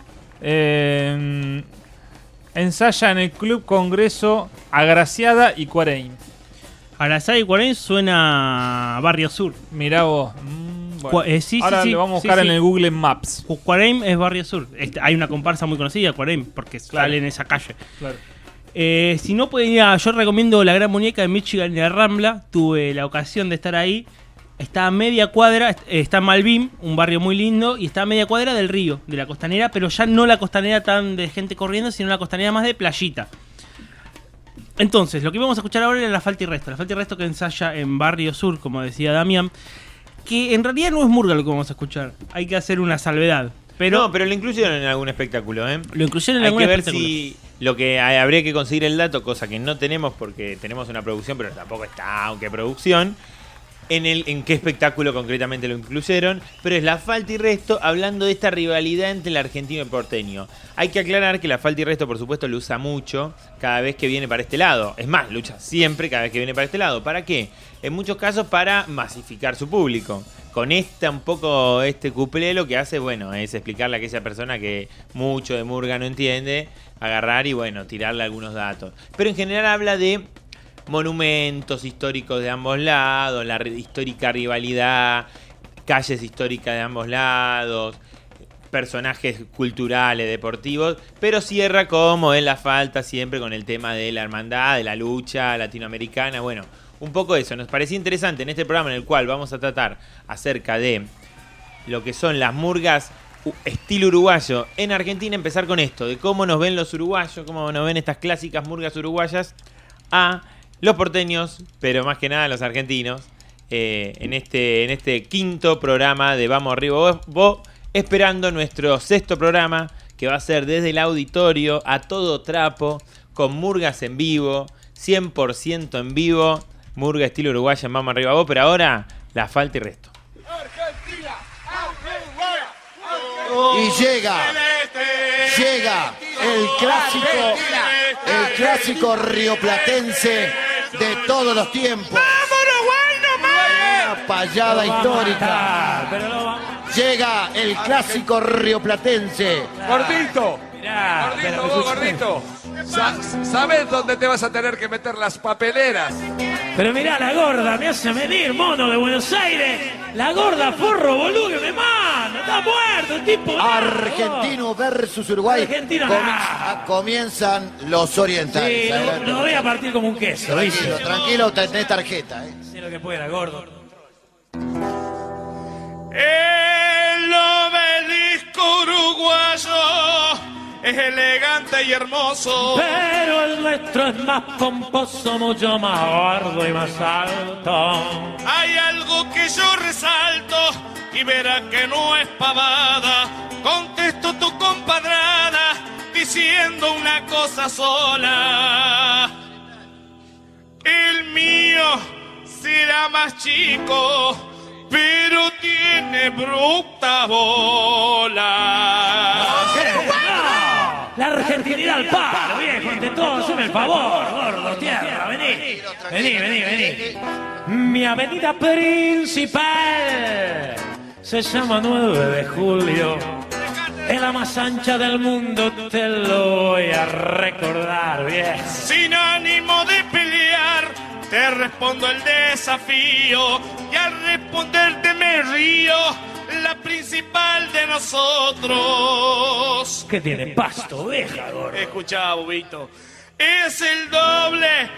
ensaya en el Club Congreso Agraciada y Cuareim. Agraciada y Cuareim suena a Barrio Sur. Mirá vos. Bueno. Ahora lo vamos a buscar en el Google Maps. Cuareim es Barrio Sur. Hay una comparsa muy conocida, Cuareim, porque sale en esa calle. Claro. Si no pueden ir yo recomiendo La Gran Muñeca de Michigan y La Rambla. Tuve la ocasión de estar ahí. Está a media cuadra, está en Malvin, un barrio muy lindo, y está a media cuadra del río, de la costanera, pero ya no la costanera tan de gente corriendo, sino la costanera más de playita. Entonces, lo que vamos a escuchar ahora es La Falta y Resto. La Falta y Resto que ensaya en Barrio Sur, como decía Damián, que en realidad no es murga lo que vamos a escuchar. Hay que hacer una salvedad. No, pero lo incluyeron en algún espectáculo, ¿eh? Lo incluyeron en algún espectáculo. Hay que ver si lo que habría que conseguir el dato, cosa que no tenemos porque tenemos una producción, pero tampoco está, aunque producción, en qué espectáculo concretamente lo incluyeron, pero es La Falta y Resto hablando de esta rivalidad entre el argentino y el porteño. Hay que aclarar que La Falta y Resto, por supuesto, lo usa mucho cada vez que viene para este lado. Es más, lo usa siempre cada vez que viene para este lado. ¿Para qué? En muchos casos para masificar su público. Con este cuplé lo que hace, bueno, es explicarle a aquella persona que mucho de murga no entiende, agarrar y, bueno, tirarle algunos datos. Pero en general habla de monumentos históricos de ambos lados, la histórica rivalidad, calles históricas de ambos lados, personajes culturales, deportivos, pero cierra como en La Falta siempre con el tema de la hermandad, de la lucha latinoamericana. Bueno, un poco eso. Nos parecía interesante en este programa en el cual vamos a tratar acerca de lo que son las murgas estilo uruguayo en Argentina, empezar con esto, de cómo nos ven los uruguayos, cómo nos ven estas clásicas murgas uruguayas a los porteños, pero más que nada los argentinos, en este quinto programa de Vamos Arriba Vos, esperando nuestro sexto programa, que va a ser desde el auditorio a todo trapo, con murgas en vivo, 100% en vivo, murga estilo uruguaya en Vamos Arriba Vos, pero ahora La Falta y Resto. Y llega el clásico rioplatense de todos los tiempos. Una payada histórica. Llega el clásico rioplatense. Gordito. Gordito. ¿Sabes dónde te vas a tener que meter las papeleras? Pero mirá, la gorda me hace venir, mono de Buenos Aires. La gorda, forro, boludo, que me manda. Está muerto el tipo. Argentino versus Uruguay. Argentina. Comienzan los orientales. Sí, lo voy a partir como un queso. Tranquilo, tenés tarjeta. Sé lo que pueda, gordo. El obelisco uruguayo es elegante y hermoso, pero el nuestro es más pomposo, mucho más gordo y más alto. Hay algo que yo resalto y verá que no es pavada. Contesto tu compadrada diciendo una cosa sola. El mío será más chico, pero tiene bruta bola. La argentinidad al paro, viejo, ante todo, haceme el favor, gordo, tierra, vení. Mi avenida principal se llama 9 de julio. Es la más ancha del mundo, te lo voy a recordar, viejo. Sin ánimo de pelear, te respondo el desafío. Y al responderte me río, la principal de nosotros. ¿Qué tiene? Pasto, oveja, gordo. Escuchá, bobito. Es el doble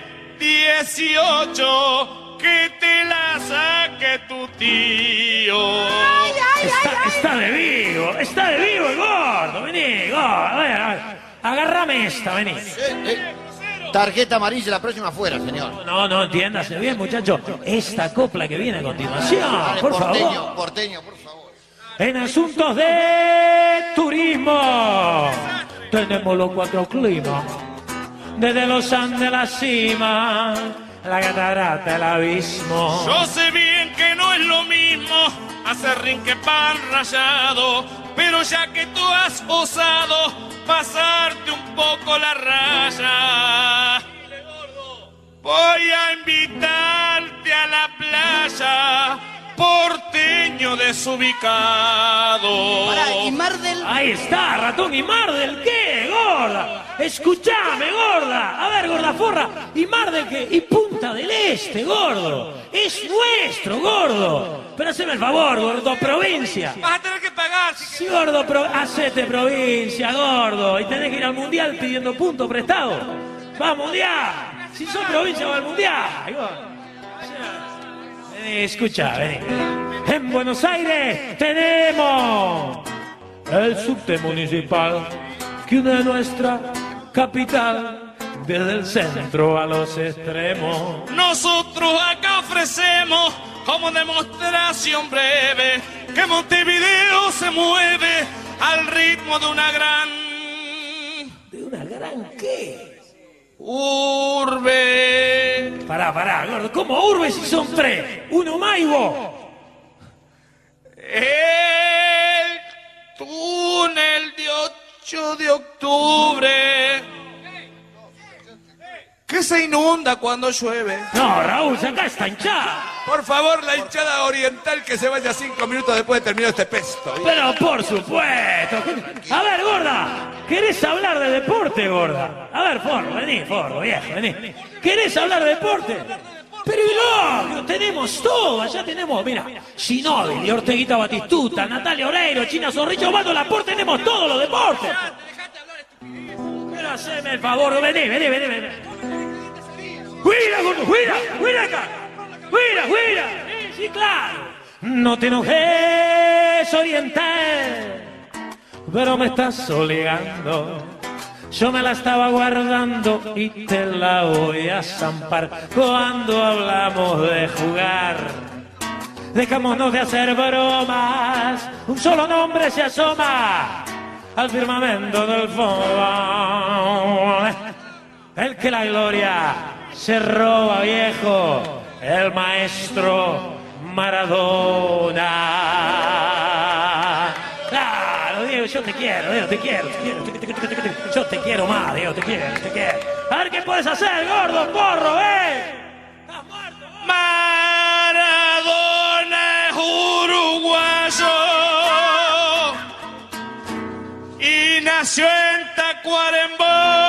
18 que te la saque tu tío. Está de vivo el gordo. Vení, gordo. Agárrame esta, vení. Tarjeta amarilla, la próxima fuera, señor. No, entiéndase bien, muchacho. Esta copla que viene a continuación, Dale, por porteño, favor. porteño, por favor. En asuntos de turismo, tenemos los 4 climas. Desde los Andes a la cima, la catarata, el abismo. Yo sé bien que no es lo mismo hacer ring que pan rallado, pero ya que tú has osado pasarte un poco la raya, voy a invitarte a la playa, porteño desubicado. Pará, ¿y Mardel? Ahí está, ratón. ¿Y Mardel qué, gorda? Escuchame, gorda. A ver, gorda forra. ¿Y Mardel qué? ¿Y Punta del Este, gordo? Es nuestro, gordo. Pero haceme el favor, gordo, provincia. Vas a tener que pagar. Sí, gordo, hacete provincia, gordo. Y tenés que ir al mundial pidiendo puntos prestados. Va al mundial. Si sos provincia, va al mundial. Escucha, vení. En Buenos Aires tenemos el subte municipal que une nuestra capital desde el centro a los extremos. Nosotros acá ofrecemos como demostración breve que Montevideo se mueve al ritmo de una gran... ¿De una gran qué? Urbe. Pará, gordo. ¿Cómo urbe si son 3? Uno más y vos. El túnel de 8 de octubre que se inunda cuando llueve. No, Raúl, acá está hinchada. Por favor, la hinchada oriental que se vaya 5 minutos después de terminar este pesto. Pero por supuesto. A ver, gorda, ¿querés hablar de deporte, gorda? A ver, Forro, vení, Forro, viejo, vení. ¿Querés hablar de deporte? Pero no, tenemos todo, allá tenemos, mira, Ginóbili, Orteguita Batistuta, Natalia Oreiro, China Zorrilla, Osvaldo Laporte, tenemos todos los deportes. Pero haceme el favor, vení. Cuida, gordo, cuida acá. Cuida. Sí, claro. No te enojes, oriental, pero me estás obligando. Yo me la estaba guardando y te la voy a zampar cuando hablamos de jugar. Dejémonos de hacer bromas, un solo nombre se asoma al firmamento del fútbol. El que la gloria se roba, viejo, el maestro Maradona. Claro, Diego, yo te quiero, Diego, te quiero. Yo te quiero más, Diego, te quiero. A ver qué puedes hacer, gordo, porro, Maradona es uruguayo y nació en Tacuarembó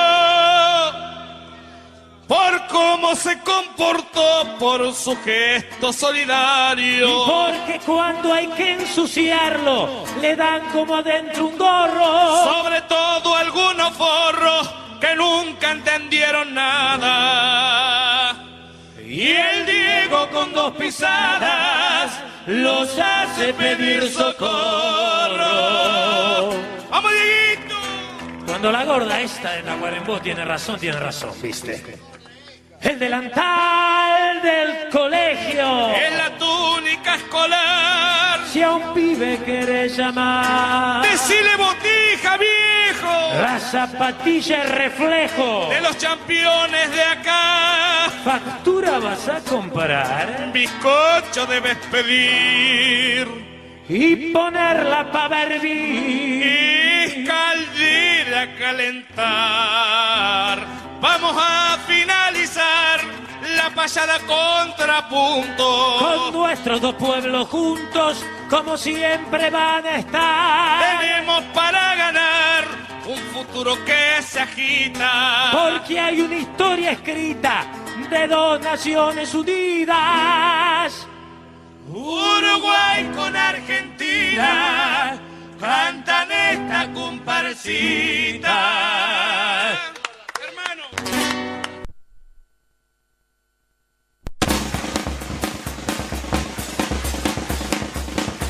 por cómo se comportó, por su gesto solidario. Y porque cuando hay que ensuciarlo, le dan como adentro un gorro. Sobre todo algunos forros que nunca entendieron nada. Y el Diego con 2 pisadas los hace pedir socorro. ¡Vamos, Dieguito! Cuando la gorda esta de Tacuarembó tiene razón, viste. El delantal del colegio. En la túnica escolar. Si a un pibe querés llamar, ¡decile botija, viejo! La zapatilla es reflejo de los campeones de acá. ¿Factura vas a comprar? Bizcocho debes pedir y ponerla pa' hervir. Y caldera a calentar. Vamos a finalizar la payada contrapunto. Con nuestros 2 pueblos juntos, como siempre van a estar. Tenemos para ganar un futuro que se agita. Porque hay una historia escrita de 2 naciones unidas. Uruguay con Argentina cantan esta comparsita.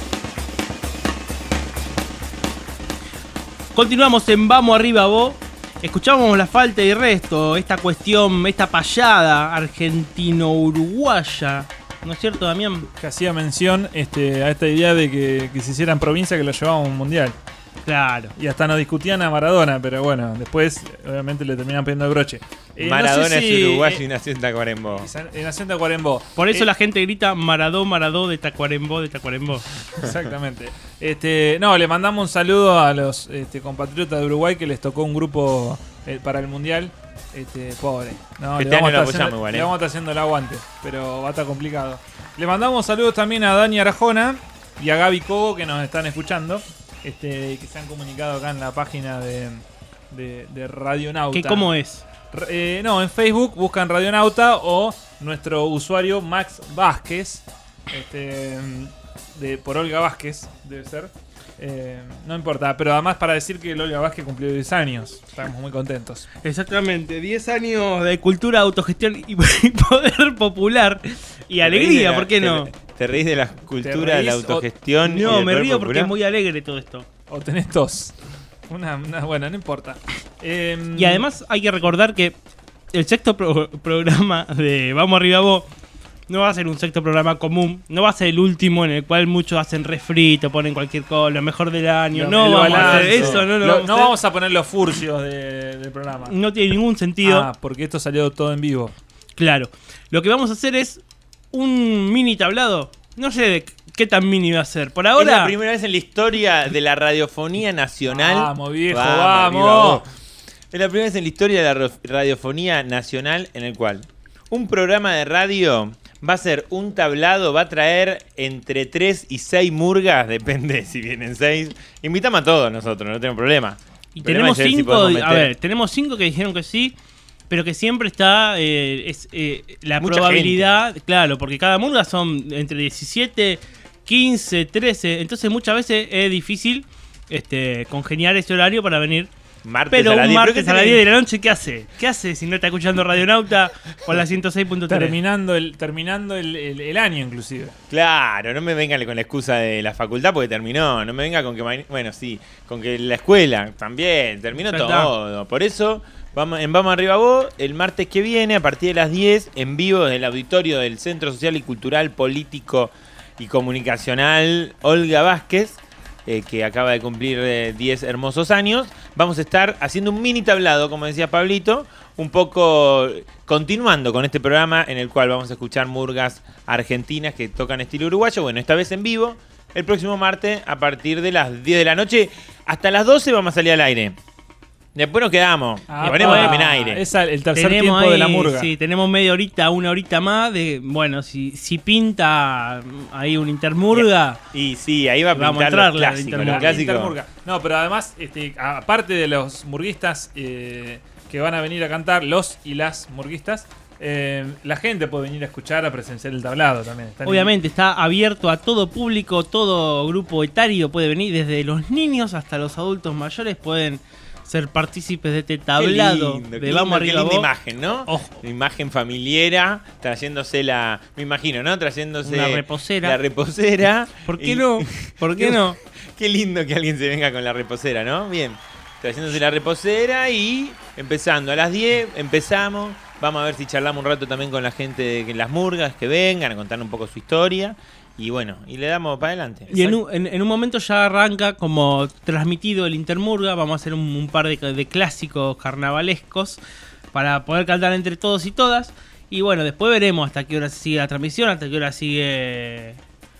Continuamos en Vamos Arriba Vos escuchábamos La Falta y Resto, esta cuestión, esta payada argentino-uruguaya, ¿no es cierto, Damián? Que hacía mención a esta idea de que se hicieran provincia que lo llevaban a un mundial. Claro. Y hasta nos discutían a Maradona, pero bueno, después obviamente le terminan pidiendo el broche. Maradona no sé si, es uruguayo y nació en Tacuarembó. Nació en Tacuarembó. Por eso la gente grita Maradó de Tacuarembó, de Tacuarembó. Exactamente. No, le mandamos un saludo a los compatriotas de Uruguay que les tocó un grupo para el mundial. Pobre. No, le vamos a estar haciendo el aguante, pero va a estar complicado. Le mandamos saludos también a Dani Arajona y a Gaby Cobo que nos están escuchando. Que se han comunicado acá en la página de Radionauta. ¿Qué cómo es? En Facebook buscan Radionauta o nuestro usuario Max Vázquez, por Olga Vázquez, debe ser. No importa, pero además para decir que el Olga Vázquez cumplió 10 años. Estamos muy contentos. Exactamente, 10 años de cultura, autogestión y poder popular y alegría, ¿por qué no? ¿Te reís de la cultura, de la autogestión? No, me río porque es muy alegre todo esto. O tenés tos. Una buena, no importa. Y además hay que recordar que el sexto programa de Vamos Arriba Vos no va a ser un sexto programa común. No va a ser el último en el cual muchos hacen refrito, ponen cualquier cosa, lo mejor del año. No vamos a hacer eso. No vamos a poner los furcios del programa. No tiene ningún sentido. Porque esto salió todo en vivo. Claro. Lo que vamos a hacer es un mini tablado. No sé de qué tan mini va a ser. Por ahora. Es la primera vez en la historia de la radiofonía nacional. Vamos, viejo, vamos. Es la primera vez en la historia de la radiofonía nacional en el cual un programa de radio va a ser un tablado, va a traer entre 3 y 6 murgas, depende si vienen 6. Invitamos a todos nosotros, no tenemos problema. Y tenemos 5, tenemos 5 que dijeron que sí. Pero que siempre está la mucha probabilidad, gente. Claro, porque cada murga son entre 17, 15, 13. Entonces muchas veces es difícil congeniar ese horario para venir. Pero un martes a las 10 de la noche, ¿qué hace? ¿Qué hace si no está escuchando Radionauta por la 106.3? Terminando el año, inclusive. Claro, no me vengan con la excusa de la facultad porque terminó. No me venga con que... Bueno, sí, con que la escuela también. Terminó todo. Por eso... Vamos Arriba Vos, el martes que viene, a partir de las 10, en vivo desde el auditorio del Centro Social y Cultural, Político y Comunicacional Olga Vázquez, que acaba de cumplir 10 hermosos años. Vamos a estar haciendo un mini tablado, como decía Pablito, un poco continuando con este programa en el cual vamos a escuchar murgas argentinas que tocan estilo uruguayo. Bueno, esta vez en vivo, el próximo martes, a partir de las 10 de la noche, hasta las 12 vamos a salir al aire. Después nos quedamos. Y ponemos también aire. Es el tercer tiempo ahí, de la murga. Sí, tenemos media horita, una horita más de. Bueno, si pinta ahí un intermurga. Y sí, ahí va a pintar los clásicos. No, pero además, aparte de los murguistas que van a venir a cantar, los y las murguistas, la gente puede venir a escuchar, a presenciar el tablado también. Obviamente está abierto a todo público, todo grupo etario puede venir, desde los niños hasta los adultos mayores pueden ser partícipes de este tablado de Vamos Arriba Vos. Qué linda imagen, ¿no? Ojo. Una imagen familiera, trayéndose me imagino, ¿no? Trayéndose una reposera. La reposera. ¿Por qué no? ¿Por qué no? Qué lindo que alguien se venga con la reposera, ¿no? Bien. Trayéndose la reposera y empezando a las 10, empezamos. Vamos a ver si charlamos un rato también con la gente de las murgas que vengan a contar un poco su historia. Y bueno, y le damos para adelante. Y en un momento ya arranca como transmitido el Intermurga. Vamos a hacer un par de clásicos carnavalescos para poder cantar entre todos y todas. Y bueno, después veremos hasta qué hora sigue la transmisión, hasta qué hora sigue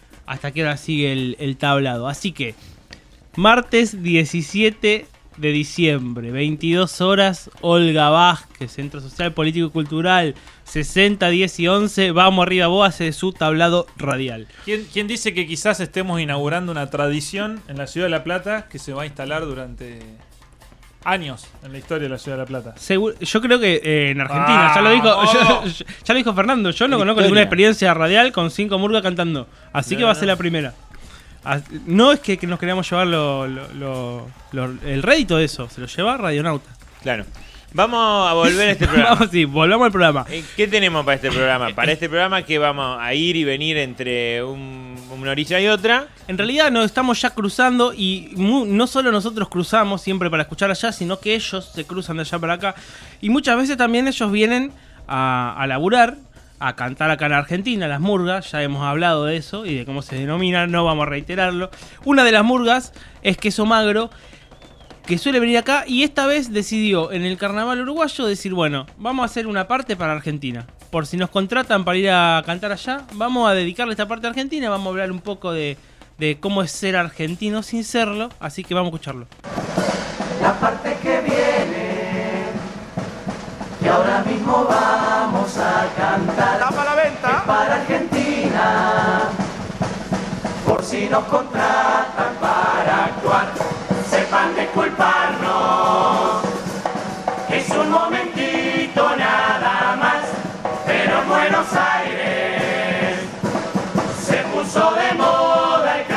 el tablado. Así que, martes 17 de diciembre, 22 horas, Olga Vázquez, Centro Social, Político y Cultural, 60, 10 y 11, Vamos Arriba Vos hace su tablado radial. ¿Quién dice que quizás estemos inaugurando una tradición en la Ciudad de La Plata que se va a instalar durante años en la historia de la Ciudad de La Plata? Yo creo que en Argentina, ya lo dijo Fernando, yo no conozco ninguna experiencia radial con 5 murgas cantando, así que va a ser la primera. No es que nos queríamos llevar el rédito de eso, se lo lleva Radionauta. Claro. Vamos a volver a este programa. Sí, volvamos al programa. ¿Qué tenemos para este programa? Para este programa que vamos a ir y venir entre una orilla y otra. En realidad nos estamos ya cruzando y no solo nosotros cruzamos siempre para escuchar allá, sino que ellos se cruzan de allá para acá. Y muchas veces también ellos vienen a laburar, a cantar acá en Argentina, las murgas. Ya hemos hablado de eso y de cómo se denomina, no vamos a reiterarlo. Una de las murgas es Queso Magro, que suele venir acá y esta vez decidió en el carnaval uruguayo decir, bueno, vamos a hacer una parte para Argentina. Por si nos contratan para ir a cantar allá, vamos a dedicarle esta parte a Argentina, vamos a hablar un poco de cómo es ser argentino sin serlo, así que vamos a escucharlo. La parte que viene, que ahora mismo vamos a cantar, ¡Tapa la venta! es para Argentina, por si nos contratan para actuar. Sepan disculparnos, es un momentito nada más, pero en Buenos Aires se puso de moda el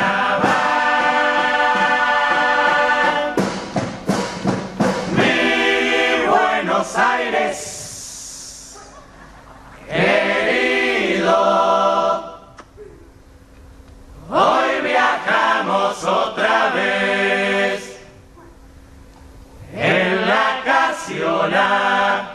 carnaval. Mi Buenos Aires, querido, hoy viajamos otra vez. En la Casiola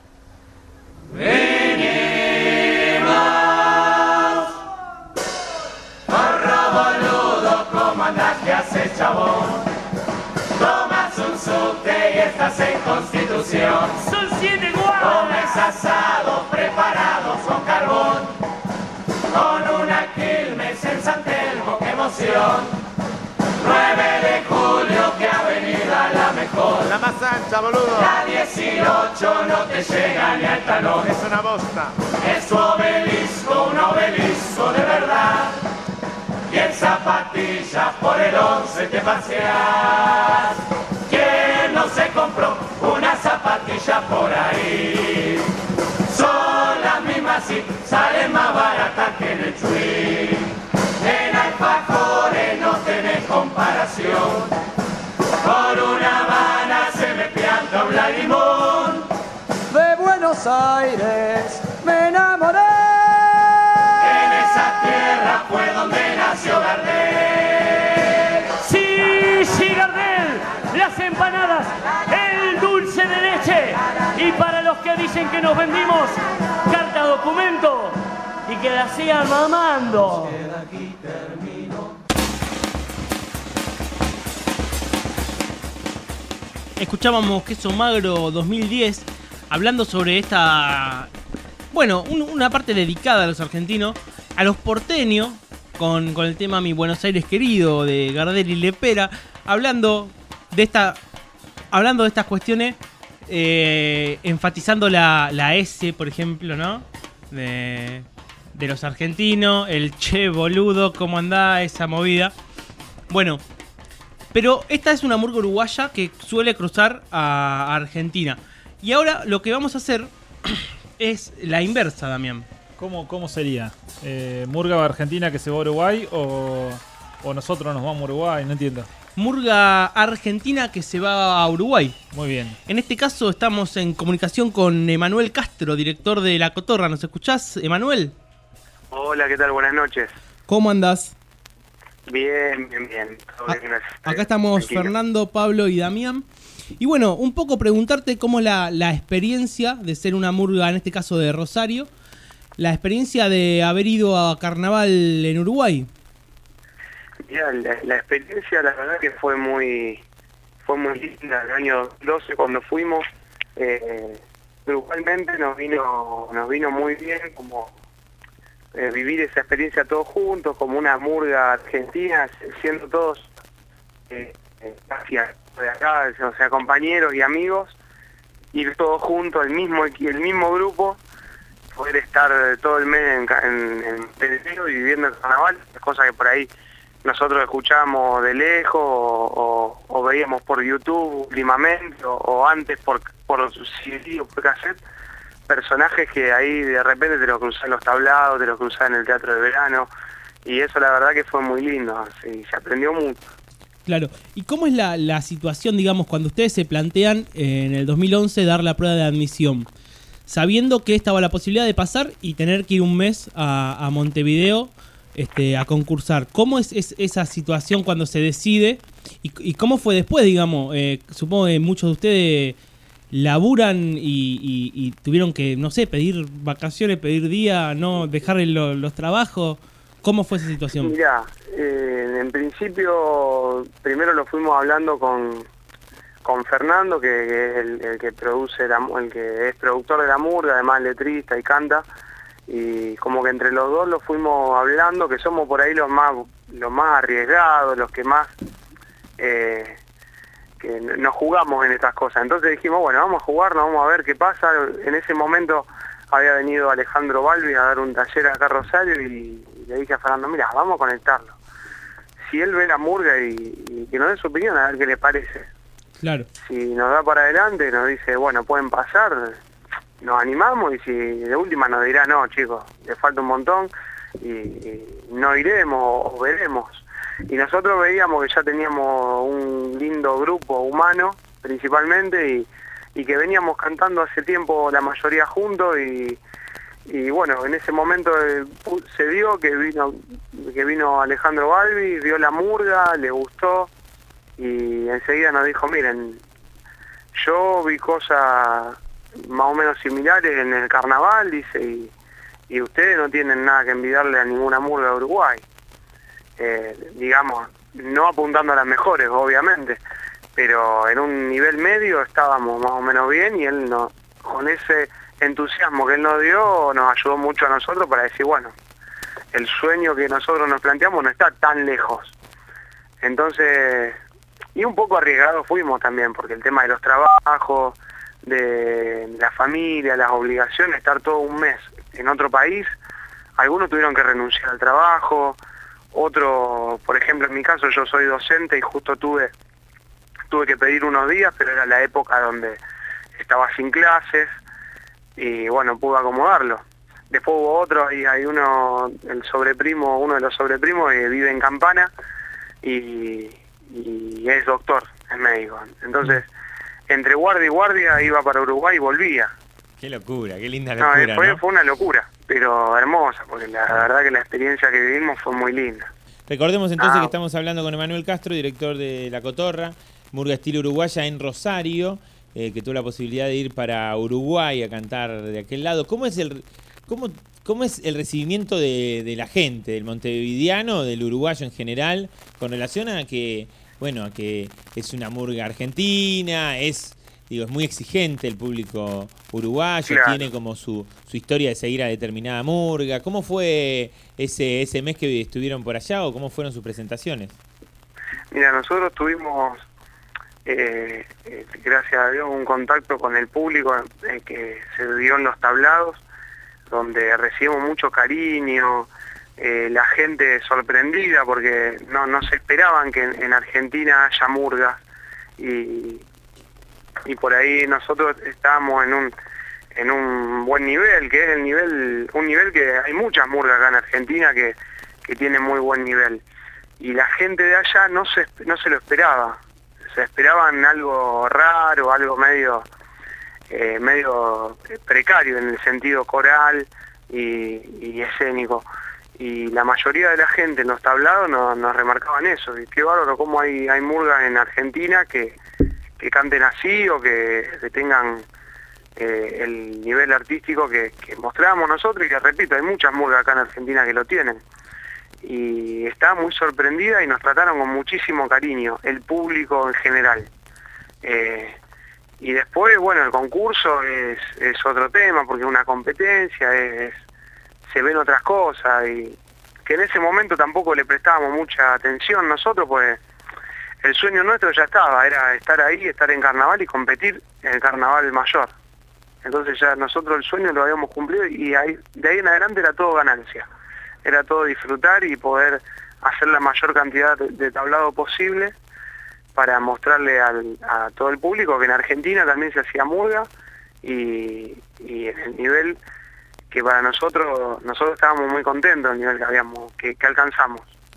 venimos Corro boludo, ¿cómo andás? ¿Qué haces, chabón? Tomas un subte y estás en Constitución. Son 7 guardas. Comes asados preparados con carbón, con una Quilmes en San Telmo, qué emoción. 9 de julio, que avenida la mejor. La más ancha, boludo. La 18 no te llega ni al talón. Es una bosta. Es tu obelisco, un obelisco de verdad. Y en zapatillas por el 11 te paseas. ¿Quién no se compró una zapatilla por ahí? Son las mismas y salen más baratas que en el Chuy. En alfajores no tenés comparación. Por una Habana se me pianta un lagrimón. De Buenos Aires me enamoré. En esa tierra fue donde nació Gardel. Sí, Gardel, las empanadas, el dulce de leche. Y para los que dicen que nos vendimos, carta documento y que la sigan mamando. Escuchábamos Queso Magro 2010 hablando sobre esta, bueno, una parte dedicada a los argentinos, a los porteños, con el tema Mi Buenos Aires Querido de Gardel y Lepera, hablando de estas cuestiones, enfatizando la S, por ejemplo, ¿no? De los argentinos, el che boludo, cómo anda esa movida. Bueno, pero esta es una murga uruguaya que suele cruzar a Argentina. Y ahora lo que vamos a hacer es la inversa, Damián. ¿Cómo sería? ¿Murga argentina que se va a Uruguay o nosotros nos vamos a Uruguay? No entiendo. Murga argentina que se va a Uruguay. Muy bien. En este caso estamos en comunicación con Emanuel Castro, director de La Cotorra. ¿Nos escuchás, Emanuel? Hola, ¿qué tal? Buenas noches. ¿Cómo andás? Bien. Todo bien, gracias. Acá estamos Tranquilo. Fernando, Pablo y Damián. Y bueno, un poco preguntarte cómo es la experiencia de ser una murga, en este caso de Rosario, la experiencia de haber ido a carnaval en Uruguay. Mira, la experiencia la verdad que fue muy linda. El año 2012 cuando fuimos, grupalmente nos vino muy bien como vivir esa experiencia todos juntos, como una murga argentina, siendo todos hacia de acá, o sea, compañeros y amigos, ir todos juntos, el mismo grupo, poder estar todo el mes en Penetero y viviendo el carnaval, cosa que por ahí nosotros escuchamos de lejos o veíamos por YouTube últimamente o antes por CD o por cassette, personajes que ahí de repente te los cruzás en los tablados, te los cruzás en el teatro de verano, y eso la verdad que fue muy lindo, sí, se aprendió mucho. Claro. ¿Y cómo es la situación, digamos, cuando ustedes se plantean en el 2011 dar la prueba de admisión? Sabiendo que estaba la posibilidad de pasar y tener que ir un mes a Montevideo a concursar. ¿Cómo es esa situación cuando se decide? ¿Y cómo fue después, digamos? Supongo que muchos de ustedes laburan y tuvieron que, no sé, pedir vacaciones, pedir día, no dejar los trabajos. ¿Cómo fue esa situación? Mirá, en principio, primero lo fuimos hablando con Fernando, que es el que produce, el que es productor de La Murga, además letrista y canta, y como que entre los dos lo fuimos hablando, que somos por ahí los más arriesgados, los que más que nos jugamos en estas cosas. Entonces dijimos, bueno, vamos a jugarnos, vamos a ver qué pasa. En ese momento había venido Alejandro Balbi a dar un taller acá a Rosario y le dije a Fernando, mira, vamos a conectarlo. Si él ve La Murga y que nos dé su opinión, a ver qué le parece. Claro. Si nos da para adelante, nos dice, bueno, pueden pasar, nos animamos, y si de última nos dirá, no, chicos, le falta un montón y no iremos o veremos. Y nosotros veíamos que ya teníamos un lindo grupo humano, principalmente, y que veníamos cantando hace tiempo la mayoría juntos, y bueno, en ese momento se dio que vino Alejandro Balbi, vio La Murga, le gustó, y enseguida nos dijo, miren, yo vi cosas más o menos similares en el carnaval, dice, y ustedes no tienen nada que envidiarle a ninguna murga de Uruguay. Digamos, no apuntando a las mejores, obviamente, pero en un nivel medio estábamos más o menos bien, y él con ese entusiasmo que él nos dio, nos ayudó mucho a nosotros para decir, bueno, el sueño que nosotros nos planteamos no está tan lejos. Entonces, y un poco arriesgados fuimos también, porque el tema de los trabajos, de la familia, las obligaciones, estar todo un mes en otro país, algunos tuvieron que renunciar al trabajo, otros, por ejemplo, en mi caso, yo soy docente y justo tuve que pedir unos días, pero era la época donde estaba sin clases, y bueno, pude acomodarlo. Después hubo otro, y hay uno de los sobreprimos que vive en Campana y es doctor, es médico. Entonces, entre guardia y guardia iba para Uruguay y volvía. Qué locura, qué linda locura, no, después ¿no? Fue una locura, pero hermosa, porque la verdad que la experiencia que vivimos fue muy linda. Recordemos entonces que estamos hablando con Emanuel Castro, director de La Cotorra, Murga Estilo Uruguaya en Rosario, que tuvo la posibilidad de ir para Uruguay a cantar de aquel lado. ¿Cómo es el recibimiento de la gente, del montevideano, del uruguayo en general, con relación a que, bueno, a que es una murga argentina, es muy exigente el público uruguayo, claro, tiene como su historia de seguir a determinada murga? ¿Cómo fue ese mes que estuvieron por allá, o cómo fueron sus presentaciones? Mira, nosotros tuvimos, gracias a Dios, un contacto con el público que se dio en los tablados, donde recibimos mucho cariño, la gente sorprendida porque no se esperaban que en Argentina haya murgas, y por ahí nosotros estábamos en un buen nivel, que es un nivel que hay muchas murgas acá en Argentina que tienen muy buen nivel, y la gente de allá no se lo esperaba, se esperaban algo raro, algo medio precario en el sentido coral y escénico, y la mayoría de la gente en los tablados nos remarcaban eso, y qué bárbaro cómo hay murgas en Argentina que canten así, o que tengan el nivel artístico que mostramos nosotros, y que, repito, hay muchas murgas acá en Argentina que lo tienen. Y estaba muy sorprendida y nos trataron con muchísimo cariño, el público en general. Y después, bueno, el concurso es otro tema, porque es una competencia, se ven otras cosas, y que en ese momento tampoco le prestábamos mucha atención nosotros, pues el sueño nuestro ya estaba, era estar ahí, estar en carnaval y competir en el carnaval mayor. Entonces ya nosotros el sueño lo habíamos cumplido, y de ahí en adelante era todo ganancia, era todo disfrutar y poder hacer la mayor cantidad de tablado posible para mostrarle a todo el público que en Argentina también se hacía murga, y en el nivel que para nosotros estábamos muy contentos, el nivel que alcanzamos.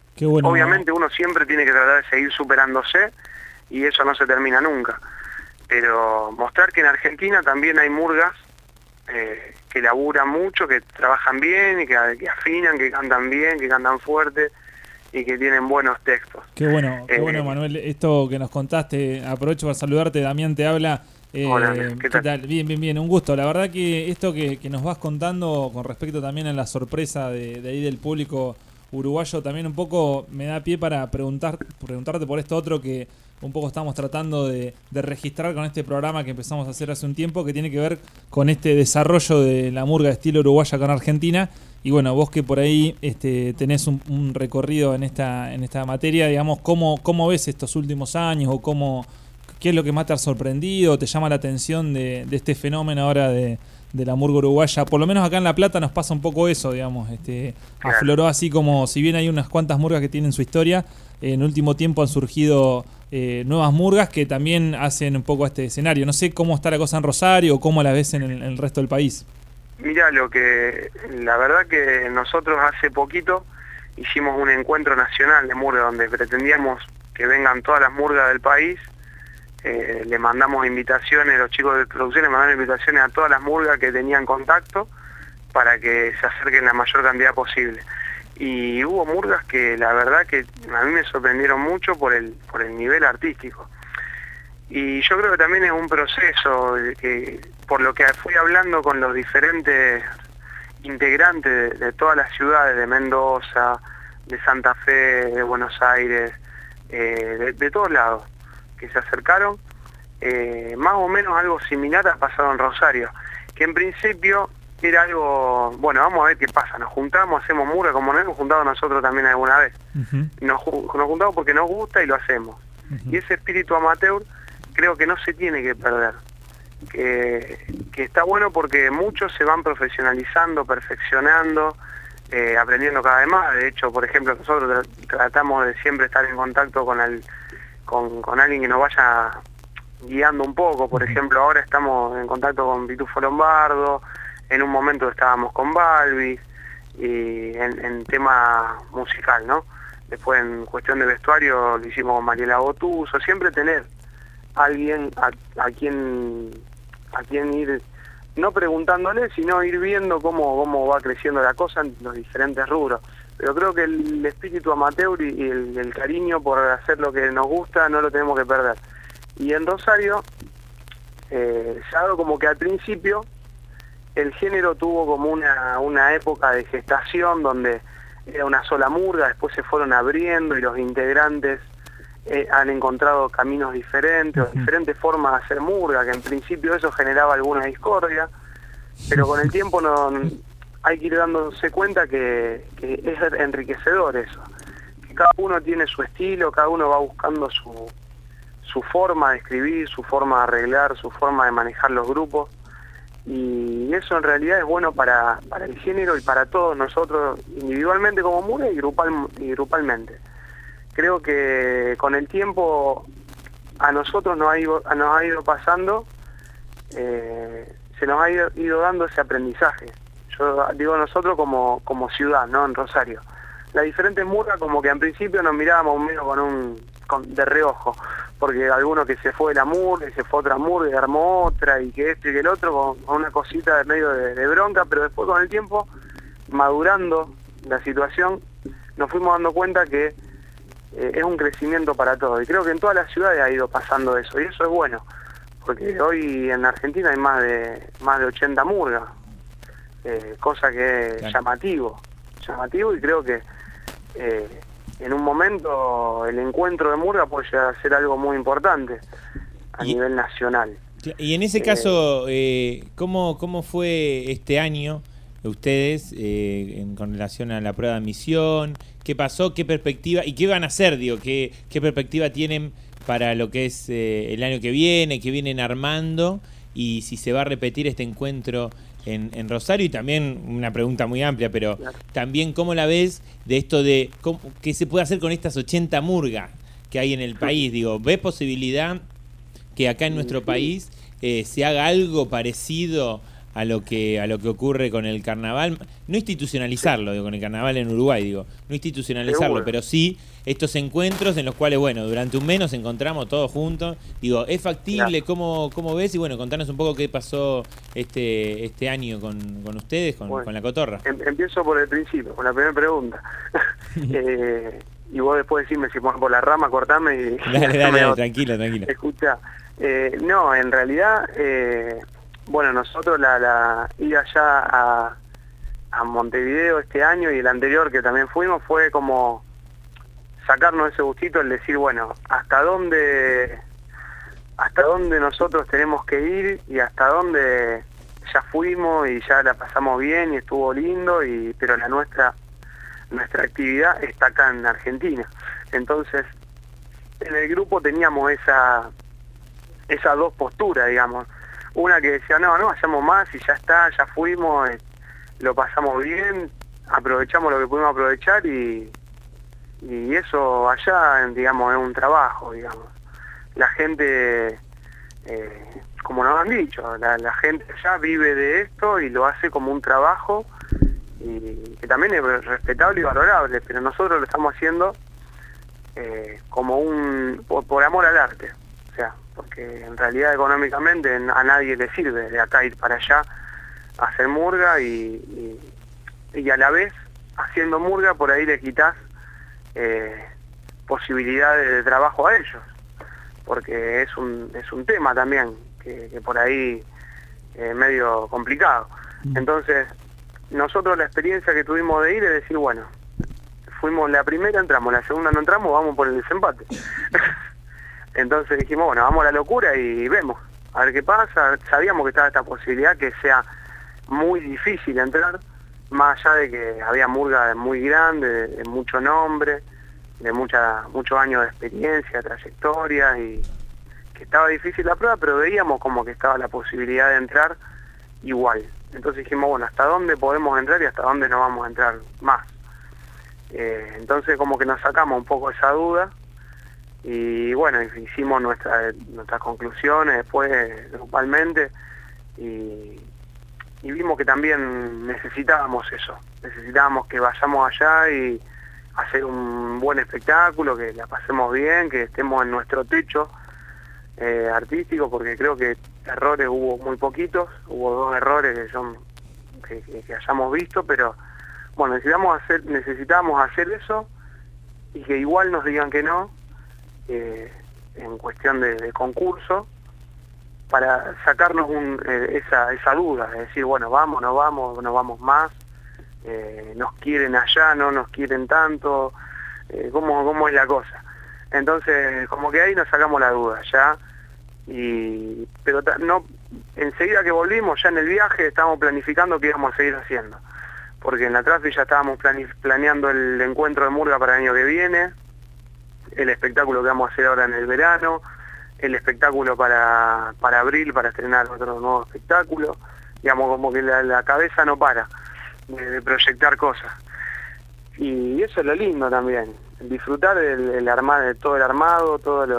Qué bueno. Obviamente uno siempre tiene que tratar de seguir superándose y eso no se termina nunca. Pero mostrar que en Argentina también hay murgas que laburan mucho, que trabajan bien y que afinan, que cantan bien, que cantan fuerte y que tienen buenos textos. Qué bueno, Manuel, esto que nos contaste. Aprovecho para saludarte, Damián te habla. Hola, ¿qué tal? Bien, un gusto. La verdad que esto que nos vas contando con respecto también a la sorpresa de ahí del público uruguayo, también un poco me da pie para preguntarte por esto otro que un poco estamos tratando de registrar con este programa que empezamos a hacer hace un tiempo, que tiene que ver con este desarrollo de la murga de estilo uruguaya con Argentina. Y bueno, vos que por ahí tenés un recorrido en esta materia, digamos, ¿cómo ves estos últimos años o qué es lo que más te ha sorprendido, te llama la atención de este fenómeno ahora de la murga uruguaya? Por lo menos acá en La Plata nos pasa un poco eso, digamos, afloró así como, si bien hay unas cuantas murgas que tienen su historia, en último tiempo han surgido nuevas murgas que también hacen un poco este escenario. No sé cómo está la cosa en Rosario o cómo la ves en el resto del país. Mira, la verdad que nosotros hace poquito hicimos un encuentro nacional de murga donde pretendíamos que vengan todas las murgas del país. Le mandamos invitaciones, los chicos de producción le mandaron invitaciones a todas las murgas que tenían contacto para que se acerquen la mayor cantidad posible. Y hubo murgas que la verdad que a mí me sorprendieron mucho por el nivel artístico. Y yo creo que también es un proceso que, por lo que fui hablando con los diferentes integrantes de todas las ciudades, de Mendoza, de Santa Fe, de Buenos Aires, de todos lados, que se acercaron, más o menos algo similar ha pasado en Rosario, que en principio era algo, bueno, vamos a ver qué pasa, nos juntamos, hacemos murga, como nos hemos juntado nosotros también alguna vez. Nos juntamos porque nos gusta y lo hacemos. Y ese espíritu amateur creo que no se tiene que perder, que está bueno porque muchos se van profesionalizando, perfeccionando, aprendiendo cada vez más. De hecho, por ejemplo, nosotros tratamos de siempre estar en contacto con alguien que nos vaya guiando un poco. Por ejemplo, ahora estamos en contacto con Pitufo Lombardo, en un momento estábamos con Balvis, y en tema musical, ¿no? Después en cuestión de vestuario lo hicimos con Mariela Botuso. Siempre tener alguien a quien ir, no preguntándole, sino ir viendo cómo va creciendo la cosa en los diferentes rubros. Pero creo que el espíritu amateur y el cariño por hacer lo que nos gusta no lo tenemos que perder. Y en Rosario se ha dado como que al principio el género tuvo como una época de gestación donde era una sola murga, después se fueron abriendo y los integrantes han encontrado caminos diferentes, o diferentes formas de hacer murga, que en principio eso generaba alguna discordia, pero con el tiempo hay que ir dándose cuenta que es enriquecedor eso, que cada uno tiene su estilo, cada uno va buscando su forma de escribir, su forma de arreglar, su forma de manejar los grupos, y eso en realidad es bueno para el género y para todos nosotros individualmente como murga y grupalmente. Creo que con el tiempo a nosotros nos ha ido pasando, se nos ha ido dando ese aprendizaje. Yo digo nosotros como ciudad, ¿no? En Rosario. Las diferentes murgas como que en principio nos mirábamos medio de reojo, porque alguno que se fue de la murga y se fue a otra murga y armó otra y que esto y que el otro, con una cosita de medio de bronca, pero después con el tiempo, madurando la situación, nos fuimos dando cuenta que es un crecimiento para todos, y creo que en todas las ciudades ha ido pasando eso, y eso es bueno, porque hoy en Argentina hay más de 80 murgas, cosa que es llamativo, y creo que en un momento el encuentro de murga puede llegar a ser algo muy importante a nivel nacional. Y en ese caso, ¿cómo fue este año ustedes con relación a la prueba de admisión? ¿Qué pasó? ¿Qué perspectiva? ¿Y qué van a hacer? ¿Qué perspectiva tienen para lo que es el año que vienen armando? Y si se va a repetir este encuentro en Rosario. Y también una pregunta muy amplia, pero también ¿cómo la ves de esto de qué se puede hacer con estas 80 murgas que hay en el país? Digo, ¿ves posibilidad que acá en nuestro país se haga algo parecido a lo que ocurre con el carnaval, no institucionalizarlo, digo, con el carnaval en Uruguay, digo, no institucionalizarlo, Seguro. pero sí estos encuentros en los cuales, bueno, durante un mes nos encontramos todos juntos, digo, ¿es factible? ¿Cómo ves? Y bueno, contanos un poco qué pasó este año con ustedes, con la cotorra. Empiezo por el principio, con la primera pregunta. Y vos después decime si pones por la rama, cortame y... Dale, tranquilo. Escucha, no, en realidad, bueno, nosotros la ida ya a Montevideo este año y el anterior que también fuimos fue como sacarnos ese gustito, el decir, bueno, hasta dónde nosotros tenemos que ir y hasta dónde ya fuimos y ya la pasamos bien y estuvo lindo, pero nuestra actividad está acá en Argentina. Entonces, en el grupo teníamos esas dos posturas, digamos. Una que decía, no vayamos más y ya está, ya fuimos, lo pasamos bien, aprovechamos lo que pudimos aprovechar y eso allá, digamos, es un trabajo, digamos. La gente, como nos han dicho, la gente allá vive de esto y lo hace como un trabajo y que también es respetable y valorable, pero nosotros lo estamos haciendo como por amor al arte, o sea, porque en realidad económicamente a nadie le sirve de acá ir para allá a hacer murga y a la vez haciendo murga por ahí le quitas posibilidades de trabajo a ellos, porque es un tema también que por ahí es medio complicado. Entonces nosotros la experiencia que tuvimos de ir es decir, bueno, fuimos la primera, entramos, la segunda no entramos, vamos por el desempate. Entonces dijimos, bueno, vamos a la locura y vemos, a ver qué pasa. Sabíamos que estaba esta posibilidad que sea muy difícil entrar, más allá de que había murga muy grande, de mucho nombre, de muchos años de experiencia, trayectoria, y que estaba difícil la prueba, pero veíamos como que estaba la posibilidad de entrar igual. Entonces dijimos, bueno, ¿hasta dónde podemos entrar y hasta dónde no vamos a entrar más? Entonces como que nos sacamos un poco esa duda y bueno, hicimos nuestras conclusiones después grupalmente y vimos que también necesitábamos eso, necesitábamos que vayamos allá y hacer un buen espectáculo, que la pasemos bien, que estemos en nuestro techo artístico, porque creo que errores hubo muy poquitos, hubo 2 errores que hayamos visto, pero bueno, necesitábamos hacer eso y que igual nos digan que no en cuestión de concurso, para sacarnos esa duda, de decir, bueno, vamos, no vamos más, nos quieren allá, no nos quieren tanto, ¿cómo es la cosa? Entonces, como que ahí nos sacamos la duda ya, pero no, enseguida que volvimos, ya en el viaje, estábamos planificando qué íbamos a seguir haciendo, porque en la Trafi ya estábamos planeando el encuentro de murga para el año que viene, el espectáculo que vamos a hacer ahora en el verano, el espectáculo para abril, para estrenar otro nuevo espectáculo, digamos, como que la cabeza no para de proyectar cosas. Y eso es lo lindo también, disfrutar del armado, de todo el armado,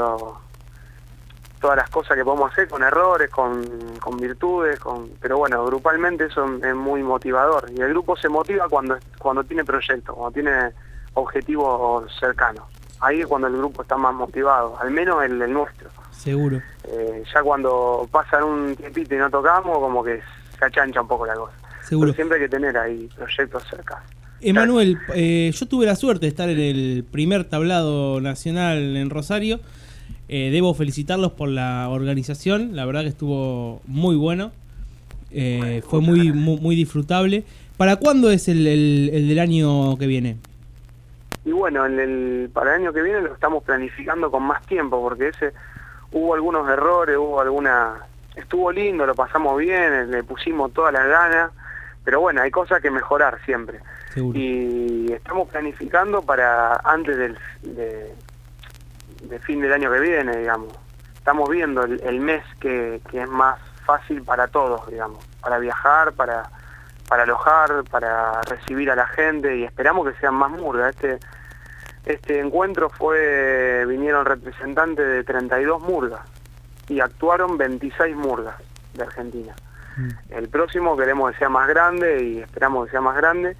todas las cosas que podemos hacer con errores, con virtudes, pero bueno, grupalmente eso es muy motivador. Y el grupo se motiva cuando tiene proyectos, cuando tiene objetivos cercanos. Ahí es cuando el grupo está más motivado, al menos el nuestro. Seguro. Ya cuando pasan un tiempito y no tocamos, como que se achancha un poco la cosa. Seguro. Pero siempre hay que tener ahí proyectos cercanos. Emanuel, yo tuve la suerte de estar en el primer tablado nacional en Rosario. Debo felicitarlos por la organización, la verdad que estuvo muy bueno. Fue muy disfrutable. ¿Para cuándo es el del año que viene? Y bueno, para el año que viene lo estamos planificando con más tiempo, porque hubo algunos errores, estuvo lindo, lo pasamos bien, le pusimos todas las ganas, pero bueno, hay cosas que mejorar siempre. Seguro. Y estamos planificando para antes de fin del año que viene, digamos. Estamos viendo el mes que es más fácil para todos, digamos, para viajar, para alojar, para recibir a la gente, y esperamos que sean más murgas. Este encuentro vinieron representantes de 32 murgas y actuaron 26 murgas de Argentina. El próximo queremos que sea más grande y esperamos que sea más grande.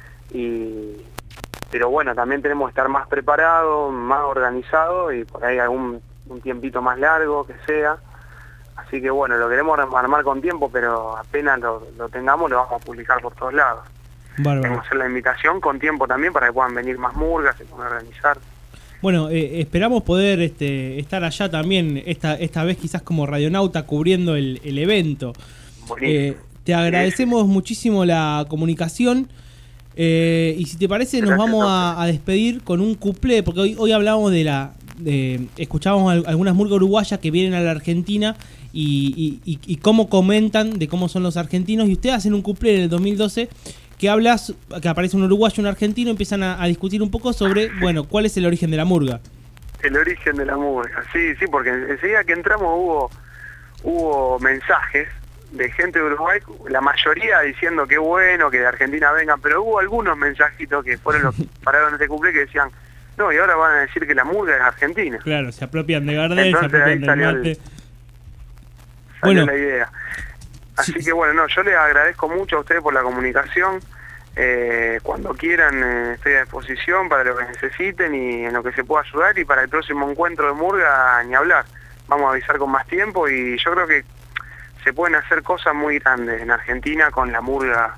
Pero bueno, también tenemos que estar más preparados, más organizados y por ahí un tiempito más largo que sea. Así que bueno, lo queremos armar con tiempo, pero apenas lo tengamos lo vamos a publicar por todos lados. Queremos hacer la invitación con tiempo también para que puedan venir más murgas, se puedan organizar. Bueno, esperamos poder estar allá también, esta vez quizás como radionauta cubriendo el evento. Te agradecemos muchísimo la comunicación y si te parece nos vamos a despedir con un cuplé, porque hoy hablábamos escuchábamos algunas murgas uruguayas que vienen a la Argentina y cómo comentan de cómo son los argentinos, y ustedes hacen un cuplé en el 2012 que aparece un uruguayo y un argentino, empiezan a discutir un poco sobre, bueno, cuál es el origen de la murga. El origen de la murga, sí, porque enseguida que entramos hubo mensajes de gente de Uruguay, la mayoría diciendo que bueno, que de Argentina vengan, pero hubo algunos mensajitos que fueron los que pararon este cuplé que decían, no, y ahora van a decir que la murga es argentina. Claro, se apropian de Gardel, entonces, se apropian del mate. Salió la idea. Así que bueno, yo les agradezco mucho a ustedes por la comunicación. Cuando quieran estoy a disposición para lo que necesiten y en lo que se pueda ayudar, y para el próximo encuentro de murga ni hablar. Vamos a avisar con más tiempo y yo creo que se pueden hacer cosas muy grandes en Argentina con la murga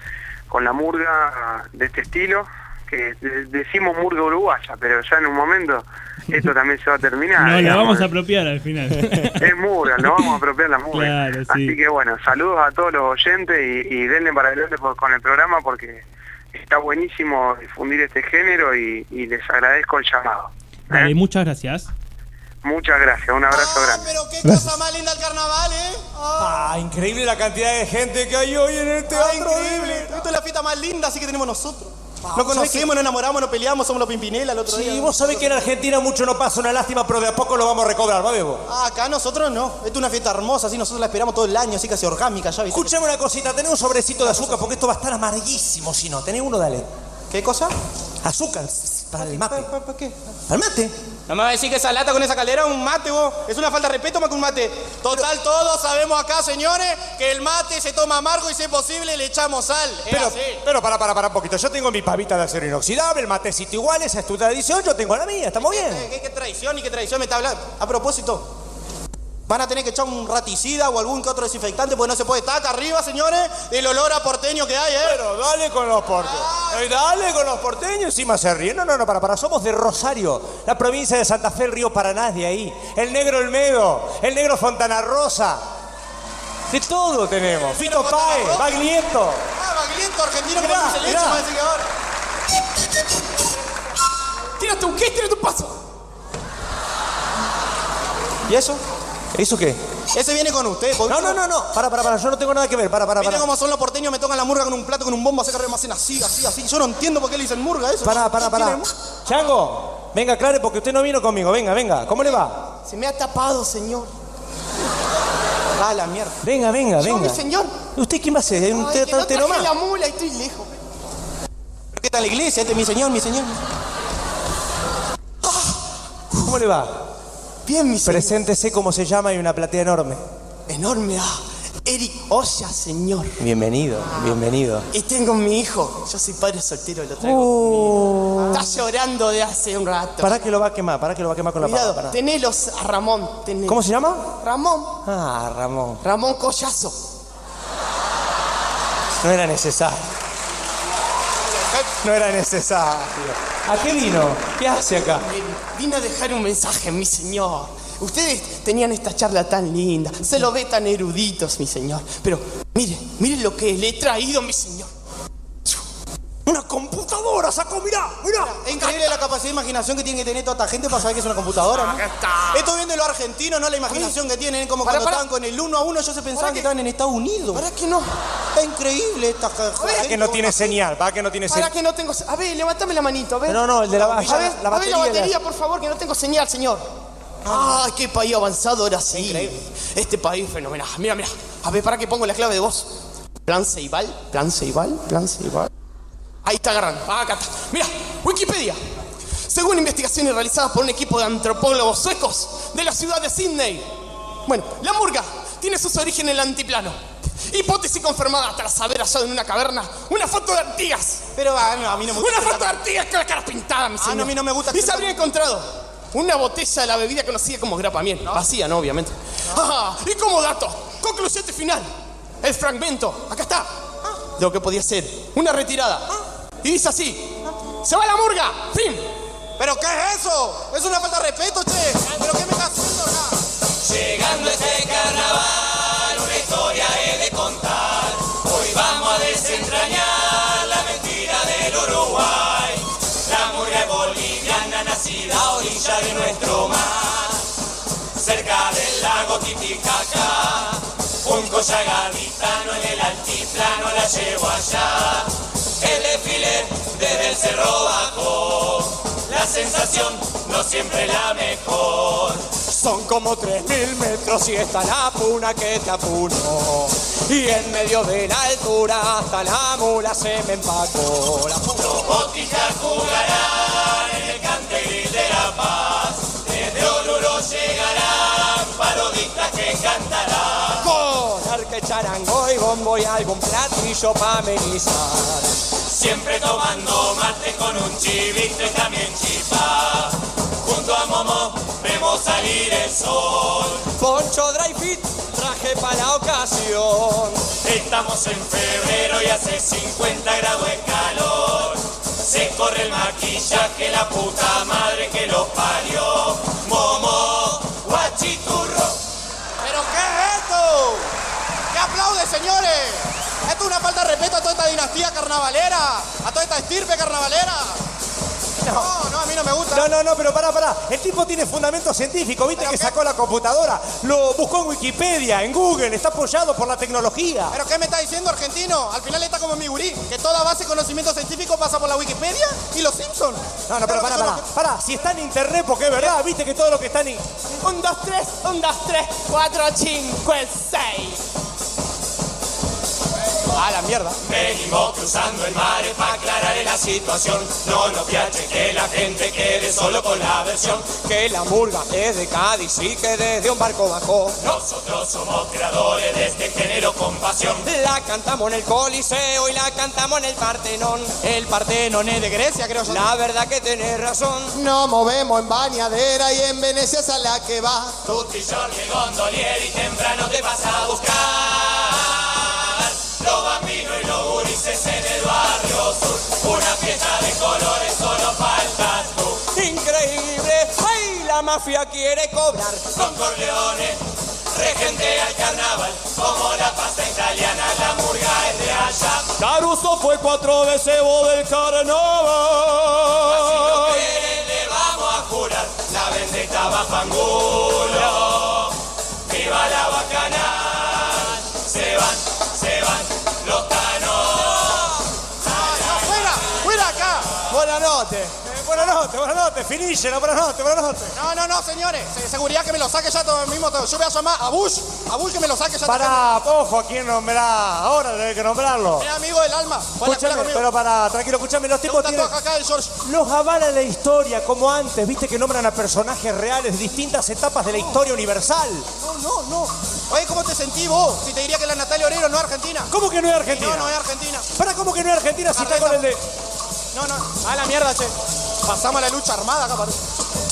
de este estilo, que decimos murga uruguaya, pero ya en un momento esto también se va a terminar. No, la vamos a apropiar al final. Es murga, no vamos a apropiar la murga. Claro, sí. Así que bueno, saludos a todos los oyentes y denle para adelante con el programa porque está buenísimo difundir este género y les agradezco el llamado. Dale, muchas gracias. Muchas gracias, un abrazo grande. Pero qué cosa más linda el carnaval, Increíble la cantidad de gente que hay hoy en el teatro. Increíble. Esta es la fiesta más linda así que tenemos nosotros. Nos conocemos, nos enamoramos, nos peleamos, somos los Pimpinela el otro día. Sí, vos sabés que en Argentina mucho no pasa, una lástima, pero de a poco lo vamos a recobrar, ¿va, Bebo? Acá nosotros no. Esta es una fiesta hermosa, así nosotros la esperamos todo el año, así casi orgánica ya, ¿viste? Escuchame una cosita, tenés un sobrecito de azúcar porque esto va a estar amarguísimo si no. Tenés uno, dale. ¿Qué cosa? Azúcar, para el mate. ¿Para qué? ¿Para el mate? No me vas a decir que esa lata con esa calera es un mate, vos. Es una falta de respeto más que un mate. Total, todos sabemos acá, señores, que el mate se toma amargo y si es posible le echamos sal. Pero para un poquito. Yo tengo mi pavita de acero inoxidable, el matecito igual, esa es tu tradición, yo tengo la mía, ¿estamos bien? ¿Qué tradición y qué tradición me está hablando? A propósito, van a tener que echar un raticida o algún que otro desinfectante porque no se puede estar acá arriba, señores, del olor a porteño que hay, Pero dale con los porteños. Dale con los porteños, encima se ríen. No, para. Somos de Rosario, la provincia de Santa Fe, el río Paraná de ahí. El negro Olmedo, el negro Fontana Rosa. De todo tenemos. Fito Páez, Baglietto. Baglietto, argentino que no se leche, me decir que ahora. Tírate un qué, tírate un paso. ¿Y eso? ¿Eso qué? Ese viene con usted. No. Para. Yo no tengo nada que ver. Para. Mira cómo son los porteños, me tocan la murga con un plato, con un bombo, se hacen así. Yo no entiendo por qué le dicen murga eso. Para. Chango, venga, aclare porque usted no vino conmigo. Venga. ¿Cómo le va? Se me ha tapado, señor. La mierda. Venga. Yo, mi señor. ¿Usted quién va a ser? No traje la mula y estoy lejos. ¿Pero qué tal la iglesia? Este es mi señor. ¿Cómo le va? Bien, mi señor. Preséntese cómo se llama y una platea enorme. Enorme, Eric Oya, señor. Bienvenido. Y tengo mi hijo. Yo soy padre soltero, lo traigo conmigo. Está llorando de hace un rato. ¿Para qué lo va a quemar? Con la pava? Tenelos a Ramón. ¿Cómo se llama? Ramón. Ramón. Ramón Collazo. No era necesario. ¿A qué vino? ¿Qué hace acá? Vine a dejar un mensaje, mi señor. Ustedes tenían esta charla tan linda, se lo ve tan eruditos, mi señor. Pero miren lo que le he traído, mi señor. Una computadora sacó, mirá. Es increíble la capacidad de imaginación que tiene que tener toda esta gente para saber que es una computadora, ¿no? Esto viene de los argentinos, no la imaginación que tienen, como cuando estaban con el 1 a 1, ellos se pensaban que estaban en Estados Unidos. ¿Para qué no? Está increíble esta gente. ¿Para que no tiene señal? ¿Para que no tiene señal? Para que no tengo... A ver, levántame la manito, a ver. No, el de la batería. A ver la batería, por favor, que no tengo señal, señor. ¡Ay, qué país avanzado ahora sí! Increíble. Este país fenomenal. Mira. A ver, ¿para qué pongo la clave de voz? Plan Ceibal. Ahí está agarrando. Acá está. Mira, Wikipedia. Según investigaciones realizadas por un equipo de antropólogos suecos de la ciudad de Sydney. Bueno, la murga tiene sus orígenes en el antiplano Hipótesis confirmada tras haber hallado en una caverna una foto de Artigas. Pero a mí no me gusta. Una foto de Artigas con la cara pintada, mi señor. No, a mí no me gusta. Y se habría encontrado una botella de la bebida conocida como grapamiel. Vacía, ¿no? Obviamente. Y como dato, concluyente final, el fragmento, acá está, de lo que podía ser una retirada. Y dice así: ¡se va la murga! ¡Fin! ¿Pero qué es eso? Es una falta de respeto, che. ¿Pero qué me está haciendo acá? Llegando este carnaval, una historia he de contar. Hoy vamos a desentrañar la mentira del Uruguay. La murga es boliviana, nacida a orilla de nuestro mar, cerca del lago Titicaca. Un collar gaditano en el altiplano la llevo allá. El desfile desde el cerro bajo, la sensación no siempre la mejor. Son como 3.000 metros y está la puna que te apuno. Y en medio de la altura hasta la mula se me empacó. Los botijas jugarán en el Cantegril de La Paz. Desde Oruro llegarán parodistas que cantarán. Con arque, charango y bombo y algún platillo pa' amenizar. Siempre tomando mate con un chivito y también chipá. Junto a Momo vemos salir el sol. Poncho dry fit, traje para la ocasión. Estamos en febrero y hace 50 grados de calor. Se corre el maquillaje, la puta madre que lo parió. Momo, guachiturro. ¿Pero qué es esto? ¿Qué aplaude, señores? Esto es una falta de respeto a toda esta dinastía carnavalera, a toda esta estirpe carnavalera. No, a mí no me gusta. No, pero pará. El tipo tiene fundamento científico, viste que sacó la computadora, lo buscó en Wikipedia, en Google, está apoyado por la tecnología. ¿Pero qué me está diciendo, argentino? Al final está como mi gurí, que toda base de conocimiento científico pasa por la Wikipedia y los Simpsons. No, pero pará. Si está en internet, porque es verdad, viste que todo lo que está en... 1, 2, 3, 4, 5, 6. A la mierda. Venimos cruzando el mar para aclarar la situación. No nos piache que la gente quede solo con la versión. Que la murga es de Cádiz y que desde un barco bajó. Nosotros somos creadores de este género con pasión. La cantamos en el Coliseo y la cantamos en el Partenón. El Partenón es de Grecia, creo yo. La verdad que tenés razón. Nos movemos en Bañadera y en Venecia es a la que va. Tutti, Jorge, Gondolieri, temprano te vas a buscar. Los bambinos y los gurises en el barrio sur. Una fiesta de colores, solo faltas tú. Increíble, ¡ay! La mafia quiere cobrar. Con Corleone, regentea el carnaval. Como la pasta italiana, la murga es de allá. Caruso fue 4 veces voz del carnaval. Si no quieren, le vamos a jurar la vendetta bajo Angulo. ¡Viva la bacanal! Se van los tanos. ¡Fuera acá! Buenas noches, finíselo, buenas noches. No, señores, seguridad que me lo saque ya todo mismo. Yo voy a llamar a Bush que me lo saque ya. Pará, ojo, ¿a quién nombrar? Ahora debe que nombrarlo. Es amigo del alma. Escúchame, pero pará, tranquilo, escúchame, los tipos tienen... Los avala la historia, como antes, viste que nombran a personajes reales de distintas etapas de la historia universal. No. Oye, ¿cómo te sentís vos? Si te diría que la Natalia Oreiro no es argentina. ¿Cómo que no es argentina? No es argentina. Pará, ¿cómo que no es argentina si está con el de...? No, a la mierda, che. Pasamos a la lucha armada acá, parece.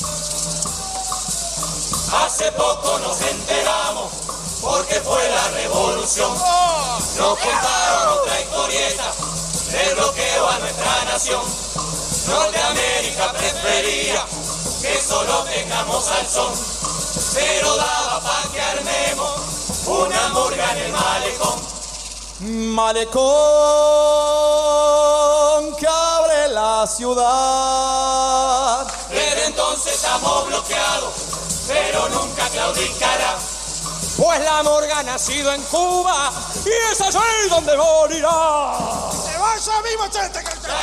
Hace poco nos enteramos, porque fue la revolución. Nos contaron otra historieta de bloqueo a nuestra nación. Norteamérica prefería que solo tengamos al son, pero daba pa' que armemos una murga en el malecón. Malecón que abre la ciudad. Desde entonces estamos bloqueados, pero nunca claudicará. Pues la murga ha nacido en Cuba y es allí donde morirá. ¡Se va ya mismo, che!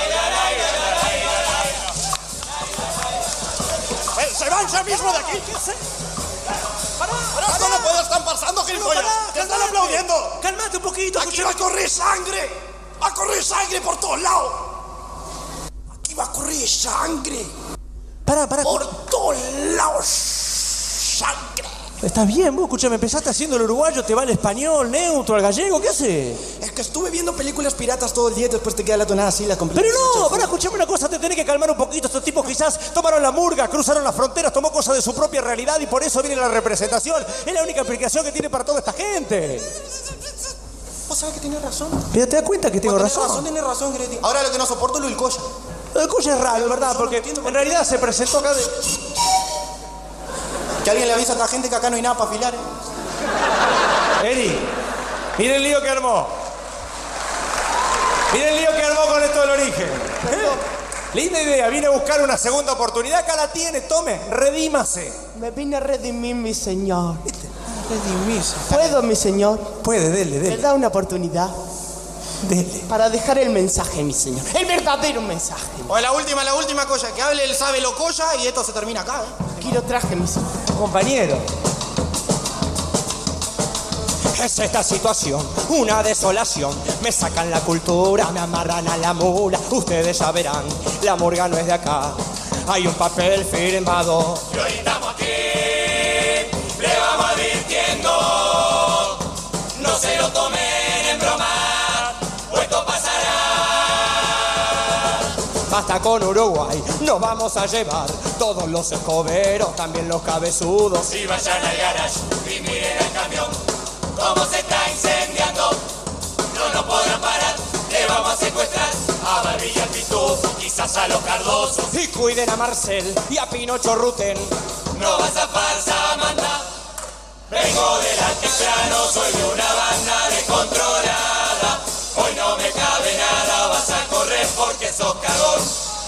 ¡Se van ya mismo de aquí! ¿Qué sé? ¡Pará! ¡Esto no puede estar pasando, gilipollas! ¡Te están aplaudiendo! ¡Cálmate un poquito! ¡Aquí va a correr sangre! ¡Va a correr sangre por todos lados! ¡Aquí va a correr sangre! Pará. ¡Por todos lados! ¡Sangre! Estás bien, vos, escúchame, empezaste haciendo el uruguayo, te va el español, neutro, al gallego, ¿qué haces? Es que estuve viendo películas piratas todo el día y después te queda la tonada así, la completa. Pero no, para escucharme una cosa, te tenés que calmar un poquito. Estos tipos quizás tomaron la murga, cruzaron las fronteras, tomó cosas de su propia realidad y por eso viene la representación. Es la única explicación que tiene para toda esta gente. Vos sabés que tenés razón. Pero te das cuenta que tengo razón. Tenés razón, Greti. Ahora lo que no soporto es lo del Coya. Lo del Coya es raro, ¿verdad? Porque en realidad se presentó acá de... Que alguien le avisa a esta gente que acá no hay nada para afilar, Eri, miren el lío que armó. Miren el lío que armó con esto del origen. Linda idea, vine a buscar una segunda oportunidad. Acá la tiene, tome, redímase. Me vine a redimir, mi señor. Redimirse. ¿Puedo, mi señor? Puede, dele. ¿Me da una oportunidad? Dele. Para dejar el mensaje, mi señor. El verdadero mensaje. O la última cosa, que hable el sabe lo Coya y esto se termina acá, Aquí lo traje, mi señor. Compañero. Es esta situación, una desolación. Me sacan la cultura, me amarran a la mula. Ustedes ya verán, la murga no es de acá. Hay un papel firmado. Y hoy estamos aquí, le vamos advirtiendo. No se lo tomen en broma, o esto pasará. Basta con Uruguay, nos vamos a llevar todos los escoberos, también los cabezudos. Si vayan al garage y miren al camión, cómo se está incendiando, no nos podrán parar, le vamos a secuestrar a Barbilla, al Pitufo, quizás a los Cardosos. Y cuiden a Marcel y a Pinocho Ruten. No vas a farsa, manda, vengo del altiplano, soy de una banda descontrolada. Hoy no me cabe nada, vas a correr porque sos cagón.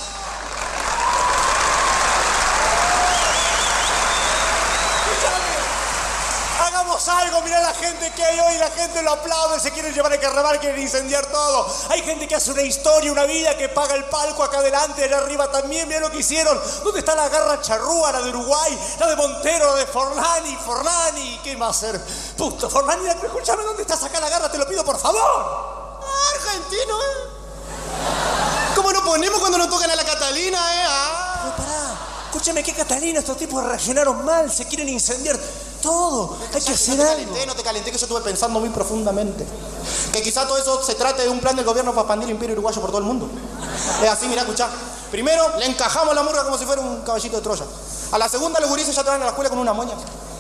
Hagamos algo, mirá la gente que hay hoy, la gente lo aplaude, se quieren llevar el carnaval, quieren incendiar todo. Hay gente que hace una historia, una vida, que paga el palco acá adelante, allá arriba también, mirá lo que hicieron. ¿Dónde está la garra charrúa, la de Uruguay, la de Montero, la de Forlani? ¿Qué va a hacer? Puto, Forlani, escúchame, ¿dónde estás acá la garra? Te lo pido, por favor. Argentino, ¿Cómo nos ponemos cuando nos tocan a la Catalina, Pero pará, escúchame, ¿qué Catalina? Estos tipos reaccionaron mal, se quieren incendiar todo. Hay que hacer algo. No te calenté, que yo estuve pensando muy profundamente. Que quizá todo eso se trate de un plan del gobierno para expandir el imperio uruguayo por todo el mundo. Es así, mirá, escuchá. Primero, le encajamos la murga como si fuera un caballito de Troya. A la segunda, los gurises ya te van a la escuela con una moña.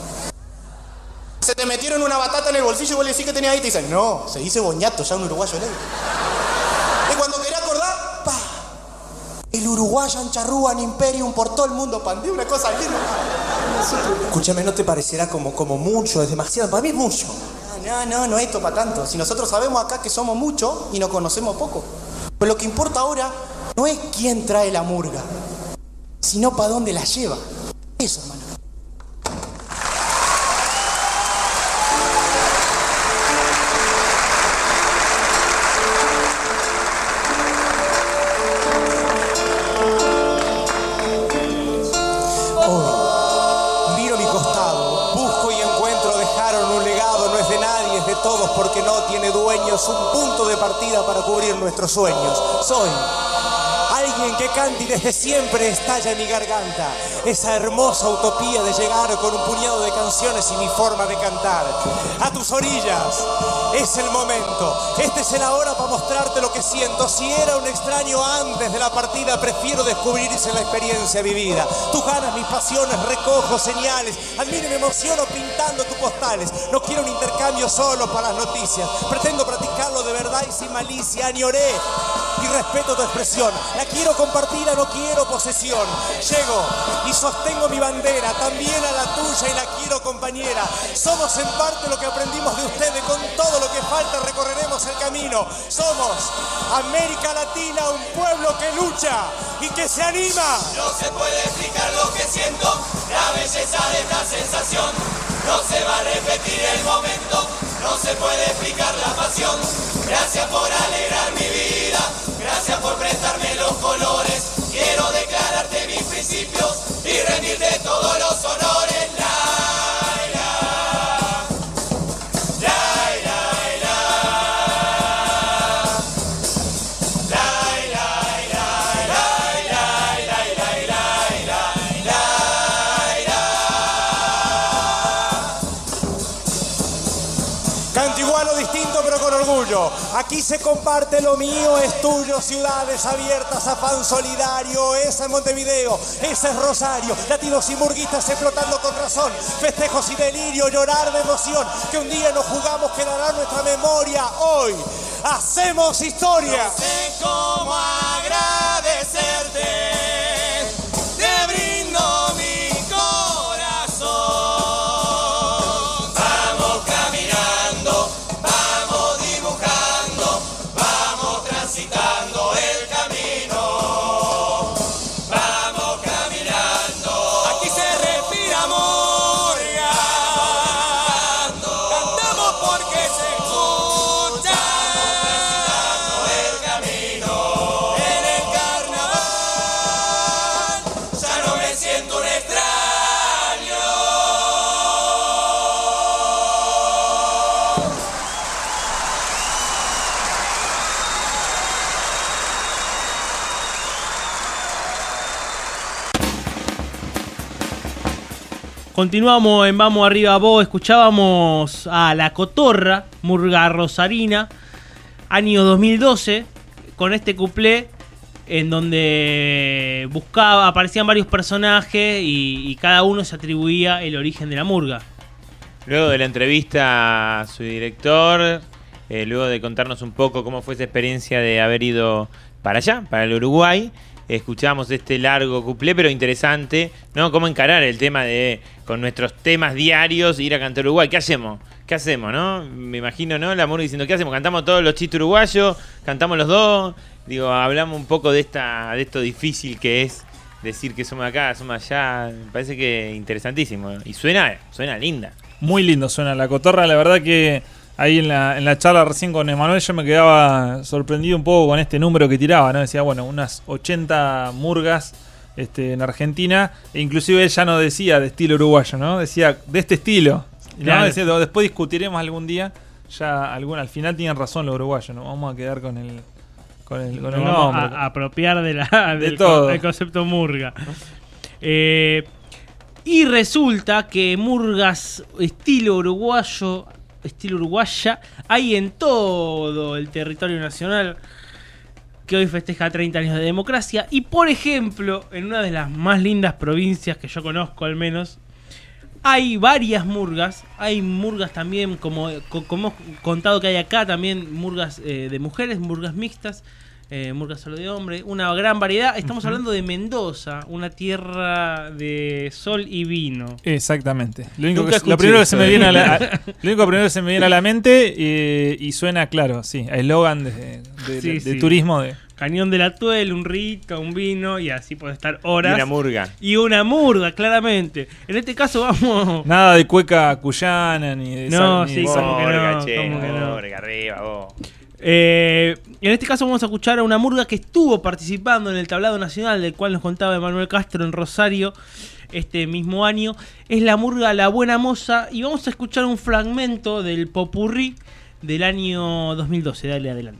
Se te metieron una batata en el bolsillo y vos le decís que tenía ahí y te dicen, no, se dice boñato, ya un uruguayo leve. Y cuando quería acordar, ¡pa! El uruguayan charrúan imperium por todo el mundo, pandé, una cosa bien. Escúchame, ¿no te parecerá como mucho? Es demasiado, para mí es mucho. No es esto para tanto. Si nosotros sabemos acá que somos muchos y nos conocemos poco. Pero lo que importa ahora no es quién trae la murga, sino para dónde la lleva. Eso, hermano. Todos, porque no tiene dueños, un punto de partida para cubrir nuestros sueños. Soy alguien que canta y desde siempre estalla en mi garganta esa hermosa utopía de llegar con un puñado de canciones y mi forma de cantar. A tus orillas, es el momento, este es el ahora para mostrarte lo que siento. Si era un extraño antes de la partida, prefiero descubrirse la experiencia vivida. Tus ganas, mis pasiones, recojo señales, admiro y me emociono pintando tus postales. No quiero un intercambio solo para las noticias, pretendo practicarlo de verdad y sin malicia. Añoré y respeto tu expresión, la quiero compartida, no quiero posesión. Llego y sostengo mi bandera, también a la tuya, y la quiero, compañera. Somos en parte lo que aprendimos de ustedes, con todo lo que falta recorreremos el camino. Somos América Latina, un pueblo que lucha y que se anima. No se puede explicar lo que siento, la belleza de esta sensación. No se va a repetir el momento, no se puede explicar la pasión. Gracias por alegrar mi vida, gracias por prestarme los colores. Quiero declararte mis principios y rendirte todos los honores. Antiguano distinto pero con orgullo. Aquí se comparte lo mío, es tuyo. Ciudades abiertas a pan solidario. Esa es Montevideo, esa es Rosario. Latinos y murguistas explotando con razón. Festejos y delirio, llorar de emoción. Que un día nos jugamos, quedará en nuestra memoria. Hoy hacemos historia. No sé cómo agradecerte. Te brindo mi corazón. Vamos caminando, vamos dibujando, vamos transitando el camino. Vamos caminando. Aquí se respira Murga. Cantamos porque se escucha. Vamos transitando el camino. En el carnaval ya no me siento un extraño. Continuamos en Vamos Arriba Vos, escuchábamos a La Cotorra, murga rosarina, año 2012, con este cuplé en donde aparecían varios personajes y cada uno se atribuía el origen de la murga. Luego de la entrevista a su director, luego de contarnos un poco cómo fue esa experiencia de haber ido para allá, para el Uruguay, escuchamos este largo cuplé, pero interesante, ¿no? Cómo encarar el tema de, con nuestros temas diarios, ir a cantar Uruguay. ¿Qué hacemos? ¿Qué hacemos, no? Me imagino, ¿no? La murga diciendo, ¿qué hacemos? ¿Cantamos todos los chistes uruguayos? ¿Cantamos los dos? Digo, hablamos un poco de esto difícil que es decir que somos acá, somos allá. Me parece que interesantísimo. Y suena linda. Muy lindo suena La Cotorra, la verdad que ahí en la charla recién con Emanuel yo me quedaba sorprendido un poco con este número que tiraba, ¿no? Decía, bueno, unas 80 murgas en Argentina, e inclusive él ya no decía de estilo uruguayo, ¿no? Decía de este estilo. ¿No? Claro. Decía, después discutiremos algún día, al final tienen razón los uruguayos, ¿no? Vamos a quedar con el Nos vamos nombre. a apropiar del concepto murga. Y resulta que murgas estilo uruguaya hay en todo el territorio nacional, que hoy festeja 30 años de democracia. Y por ejemplo, en una de las más lindas provincias que yo conozco al menos, hay varias murgas. Hay murgas también, como hemos contado que hay acá, también murgas de mujeres, murgas mixtas, murgas solo de hombre, una gran variedad. Estamos hablando de Mendoza, una tierra de sol y vino. Exactamente. Lo primero que se me viene a la mente, y suena claro, sí, a eslogan de turismo de Cañón de la Tuel, un rito, un vino, y así puede estar horas. Y una murga. Y una murga, claramente. En este caso vamos... Nada de cueca cuyana, ni de... No, ni sí, de como que no. Murga, arriba, vos. En este caso vamos a escuchar a una murga que estuvo participando en el tablado nacional, del cual nos contaba Emanuel Castro en Rosario este mismo año. Es la murga La Buena Moza, y vamos a escuchar un fragmento del popurrí del año 2012. Dale, adelante.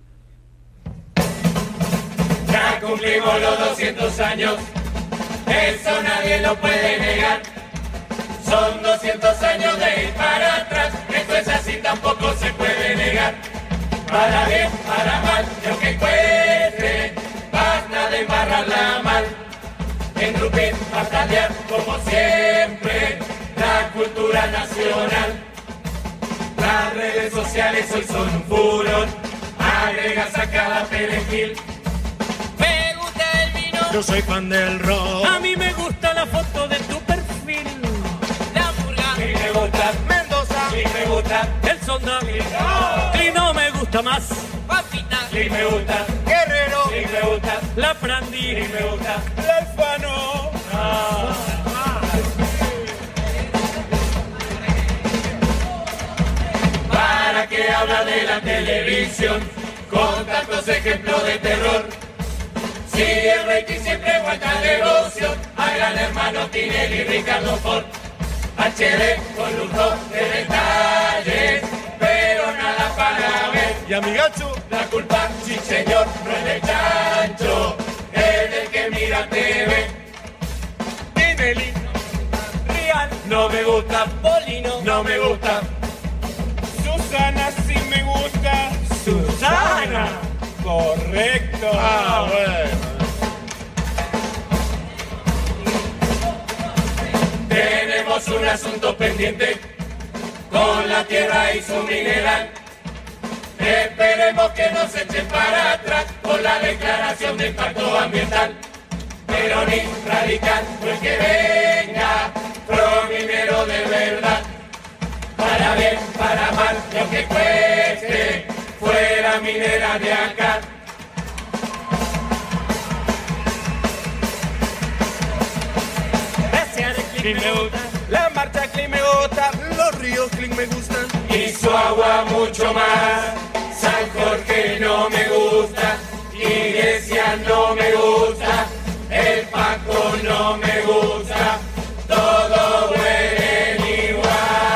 Ya cumplimos los 200 años, eso nadie lo puede negar. Son 200 años de ir para atrás, esto es así, tampoco se puede negar. Para bien, para mal, lo que cueste, basta de embarrarla mal. Engrupir, batallar, como siempre, la cultura nacional. Las redes sociales hoy son un furor, agregas a cada perejil. Me gusta el vino, Yo soy fan del rock. a mí me gusta la foto de tu perfil. La murga, y me gusta Mendoza, y me gusta el Sonda, y no me gusta más Papita, y me gusta Guerrero, y me gusta la Frandi, y me gusta el Alfano. ¿Para qué habla de la televisión con tantos ejemplos de terror? Si el rating siempre guarda devoción a Gran Hermano Tinelli y Ricardo Ford. HD con lujo de detalles, pero nada para ver. Y a mi gacho, la culpa, sí señor, no es del chancho, es del que mira TV. Tinelli, Real, no me gusta. Polino, no me gusta. Sus Susana sí me gusta. Susana. Correcto. Bueno. Tenemos un asunto pendiente con la tierra y su mineral. Esperemos que no se echen para atrás con la declaración de impacto ambiental. Pero ni radical, no es que venga prominero de verdad. Para bien, para mal, lo que cueste, fuera minera de acá. Clean me gusta, la marcha Clean me gusta, los ríos Clean me gustan Y su agua mucho más. San Jorge no me gusta, Iglesia no me gusta, el Paco no me gusta, todo huelen igual.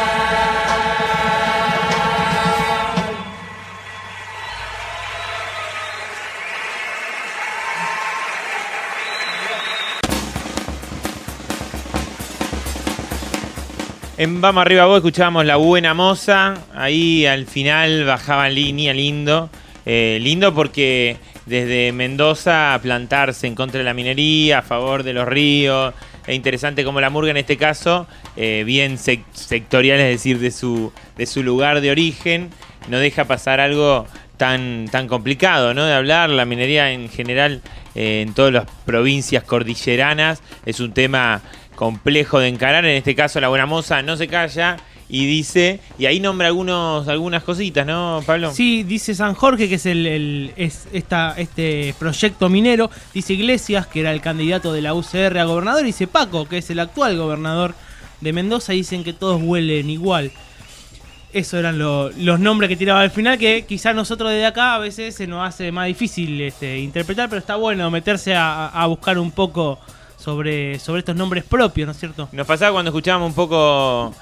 En Vamos Arriba Vos escuchábamos La Buena Moza. Ahí al final bajaba en línea, lindo. Lindo porque desde Mendoza a plantarse en contra de la minería, a favor de los ríos. Es interesante como la murga en este caso, bien sectorial, es decir, de su lugar de origen, no deja pasar algo tan complicado, ¿no? De hablar. La minería en general en todas las provincias cordilleranas es un tema complejo de encarar. En este caso La Buena Moza no se calla y dice, y ahí nombra algunas cositas, ¿no, Pablo? Sí, dice San Jorge, que es este proyecto minero. Dice Iglesias, que era el candidato de la UCR a gobernador. Dice Paco, que es el actual gobernador de Mendoza. Dicen que todos huelen igual. Esos eran los nombres que tiraba al final, que quizás nosotros desde acá a veces se nos hace más difícil interpretar, pero está bueno meterse a buscar un poco sobre estos nombres propios, ¿no es cierto? Nos pasaba cuando escuchábamos un poco,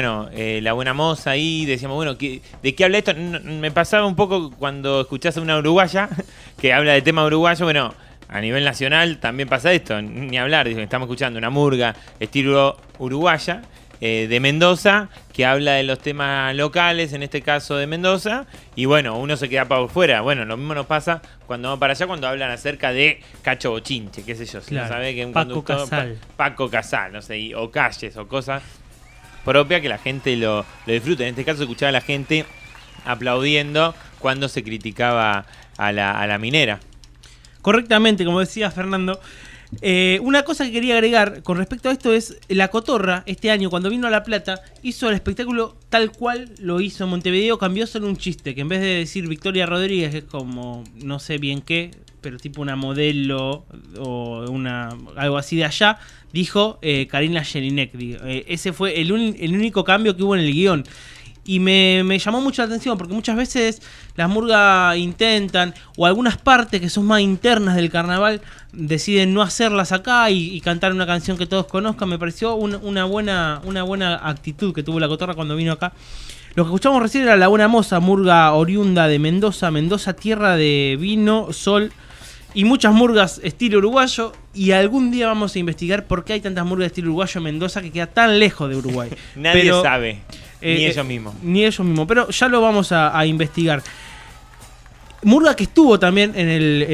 La Buena Moza ahí, decíamos, bueno, ¿de qué habla esto? Me pasaba un poco cuando escuchás a una uruguaya que habla de tema uruguayo. Bueno, a nivel nacional también pasa esto, ni hablar. Estamos escuchando una murga estilo uruguaya de Mendoza, que habla de los temas locales, en este caso de Mendoza, y bueno, uno se queda para fuera. Bueno, lo mismo nos pasa cuando vamos para allá, cuando hablan acerca de Cacho Bochinche, qué sé yo, si claro. no sabe que un Paco conductor, Casal. Paco Casal, no sé, o calles o cosas propias que la gente lo disfruta. En este caso escuchaba a la gente aplaudiendo cuando se criticaba a la minera. Correctamente, como decía Fernando. Una cosa que quería agregar con respecto a esto es La Cotorra, este año cuando vino a La Plata, hizo el espectáculo tal cual lo hizo en Montevideo, cambió solo un chiste, que en vez de decir Victoria Rodríguez, es como no sé bien qué, pero tipo una modelo o algo así de allá, dijo Karina Jelinek. Ese fue el único cambio que hubo en el guión. Y me llamó mucho la atención porque muchas veces las murgas intentan, o algunas partes que son más internas del carnaval, deciden no hacerlas acá y cantar una canción que todos conozcan. Me pareció una buena actitud que tuvo La Cotorra cuando vino acá. Lo que escuchamos recién era La Buena Moza, murga oriunda de Mendoza. Mendoza, tierra de vino, sol y muchas murgas estilo uruguayo. Y algún día vamos a investigar por qué hay tantas murgas estilo uruguayo en Mendoza, que queda tan lejos de Uruguay. Nadie sabe. Ni ellos mismos. Ni ellos mismos, pero ya lo vamos a investigar. Murga que estuvo también en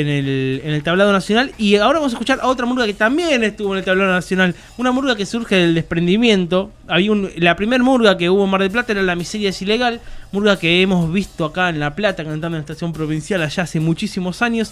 el tablado nacional. Y ahora vamos a escuchar a otra murga que también estuvo en el tablado nacional. Una murga que surge del desprendimiento. La primer murga que hubo en Mar del Plata era La Miseria es Ilegal. Murga que hemos visto acá en La Plata, cantando en la estación provincial allá hace muchísimos años.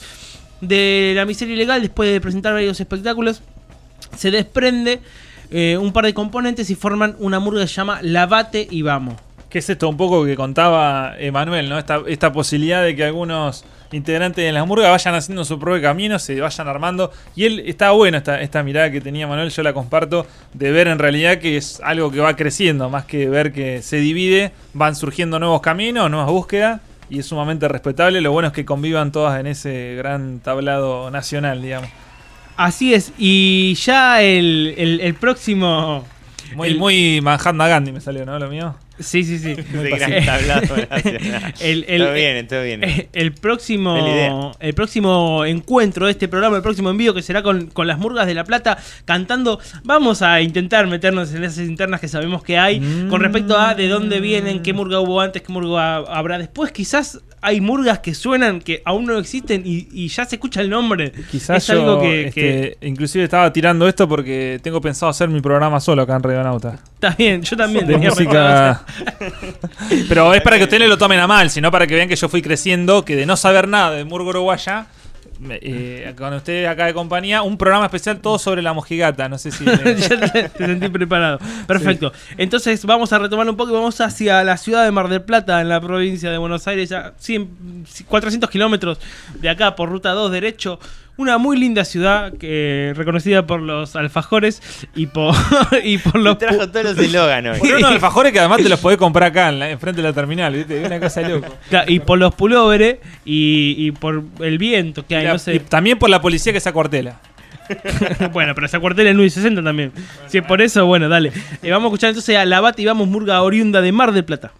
De La Miseria Ilegal, después de presentar varios espectáculos, se desprende un par de componentes y forman una murga que se llama Lavate y Vamos. ¿Qué es esto un poco que contaba Emanuel, ¿no? Esta posibilidad de que algunos integrantes de la murga vayan haciendo su propio camino, se vayan armando. Y él estaba bueno, esta mirada que tenía Manuel, yo la comparto, de ver en realidad que es algo que va creciendo, más que ver que se divide, van surgiendo nuevos caminos, nuevas búsquedas, y es sumamente respetable. Lo bueno es que convivan todas en ese gran tablado nacional, digamos. Así es, y ya el próximo Muy Mahatma Gandhi me salió, ¿no? Lo mío. Sí. Muy gran tablado, gracias. Todo bien. El próximo encuentro de este programa, el próximo envío que será con las Murgas de La Plata cantando. Vamos a intentar meternos en esas internas que sabemos que hay con respecto a de dónde vienen, qué murga hubo antes, qué murga habrá después. Quizás hay murgas que suenan que aún no existen y ya se escucha el nombre. Quizás es algo que inclusive estaba tirando esto porque tengo pensado hacer mi programa solo acá en Radionauta. Está bien, yo también de música. Pero es para que ustedes lo tomen a mal, sino para que vean que yo fui creciendo, que de no saber nada de murga uruguaya, con ustedes acá de compañía, un programa especial todo sobre la mojigata. No sé si ya te sentí preparado. Perfecto. Sí. Entonces vamos a retomar un poco y vamos hacia la ciudad de Mar del Plata, en la provincia de Buenos Aires, ya 400 kilómetros de acá por ruta 2 derecho. Una muy linda ciudad reconocida por los alfajores y por los... Trajo todos los eslóganos. Por unos alfajores que además te los podés comprar acá enfrente de la terminal, ¿viste? Una cosa de loco. Claro, y por los pulóveres y por el viento que hay, no sé. Y también por la policía que se acuartela. Bueno, pero se acuartela en 960 también. Si es por eso, bueno, dale. Vamos a escuchar entonces a La Bata y Vamos, murga oriunda de Mar del Plata.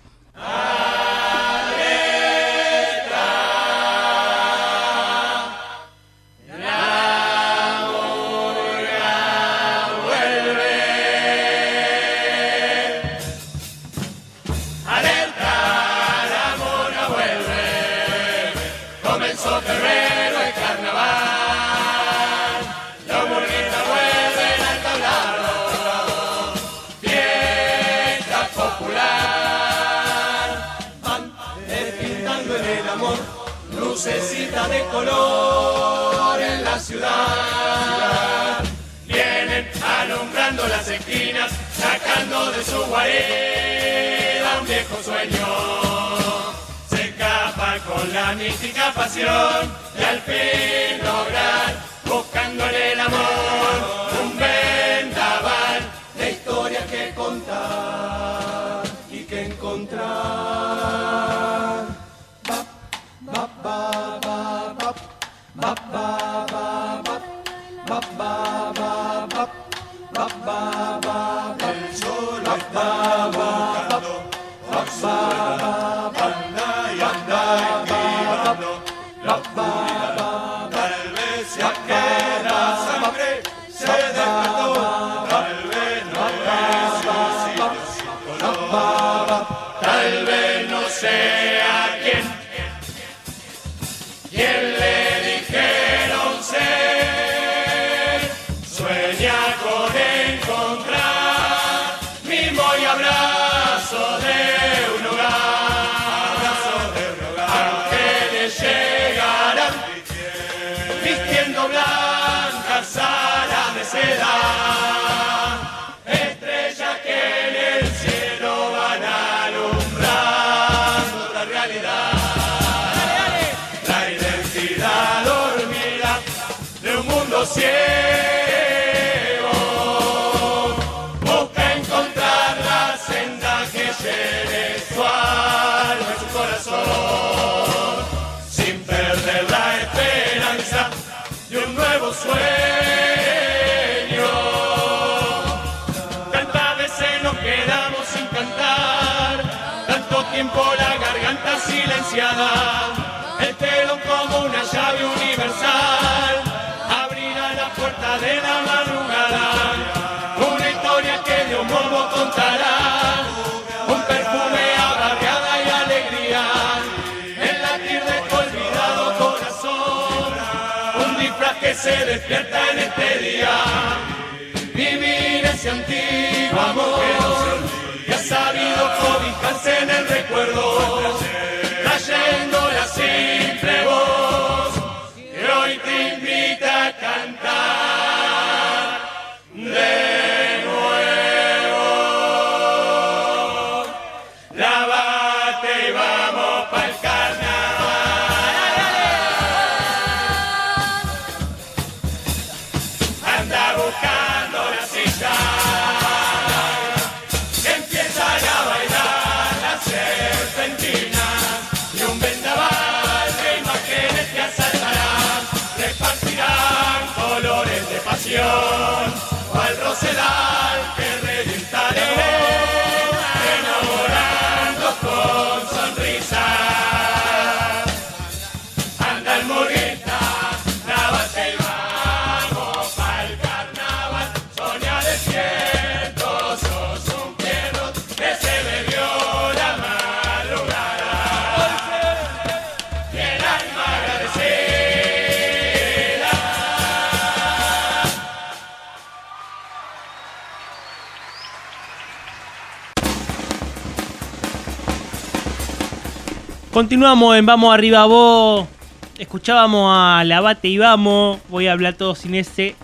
Lucecita de color en la ciudad. Vienen alumbrando las esquinas, sacando de su guarida un viejo sueño. Se escapa con la mística pasión y al fin lograr, buscando en el amor, un vendaval de historias que contar y que encontrar. El sol está buscando, anda y anda esquivando la oscuridad. Tal vez se queda la sangre, se despertó. Tal vez no es un sitio sin color. Tal vez no sea quien le dijeron ser. Sueña con encontrar mimo y abrazo de un hogar, ángeles llegarán vistiendo blancas alas de seda, estrellas que en el cielo van alumbrando la realidad. La identidad dormida de un mundo ciego busca encontrar la senda que llene su alma y su corazón, sin perder la esperanza de un nuevo sueño. Tantas veces nos quedamos sin cantar, tanto tiempo la garganta silenciada, el telón como una llave universal abrirá la puerta de la madrugada, una historia que de un modo contará, un perfume a barriada y alegría, el latir de tu olvidado corazón, un disfraz que se despierta en este día, vivir ese antiguo amor que ha sabido cobijarse en el recuerdo, trayendo la simple voz que hoy te invita a cantar de nuevo. Lávate y vamos pa'l carnaval. Anda buscando la cita, empieza a bailar la serpentina. Continuamos en Vamos Arriba Vos. Escuchábamos a La Bate y Vamos. Voy a hablar todo sin ese.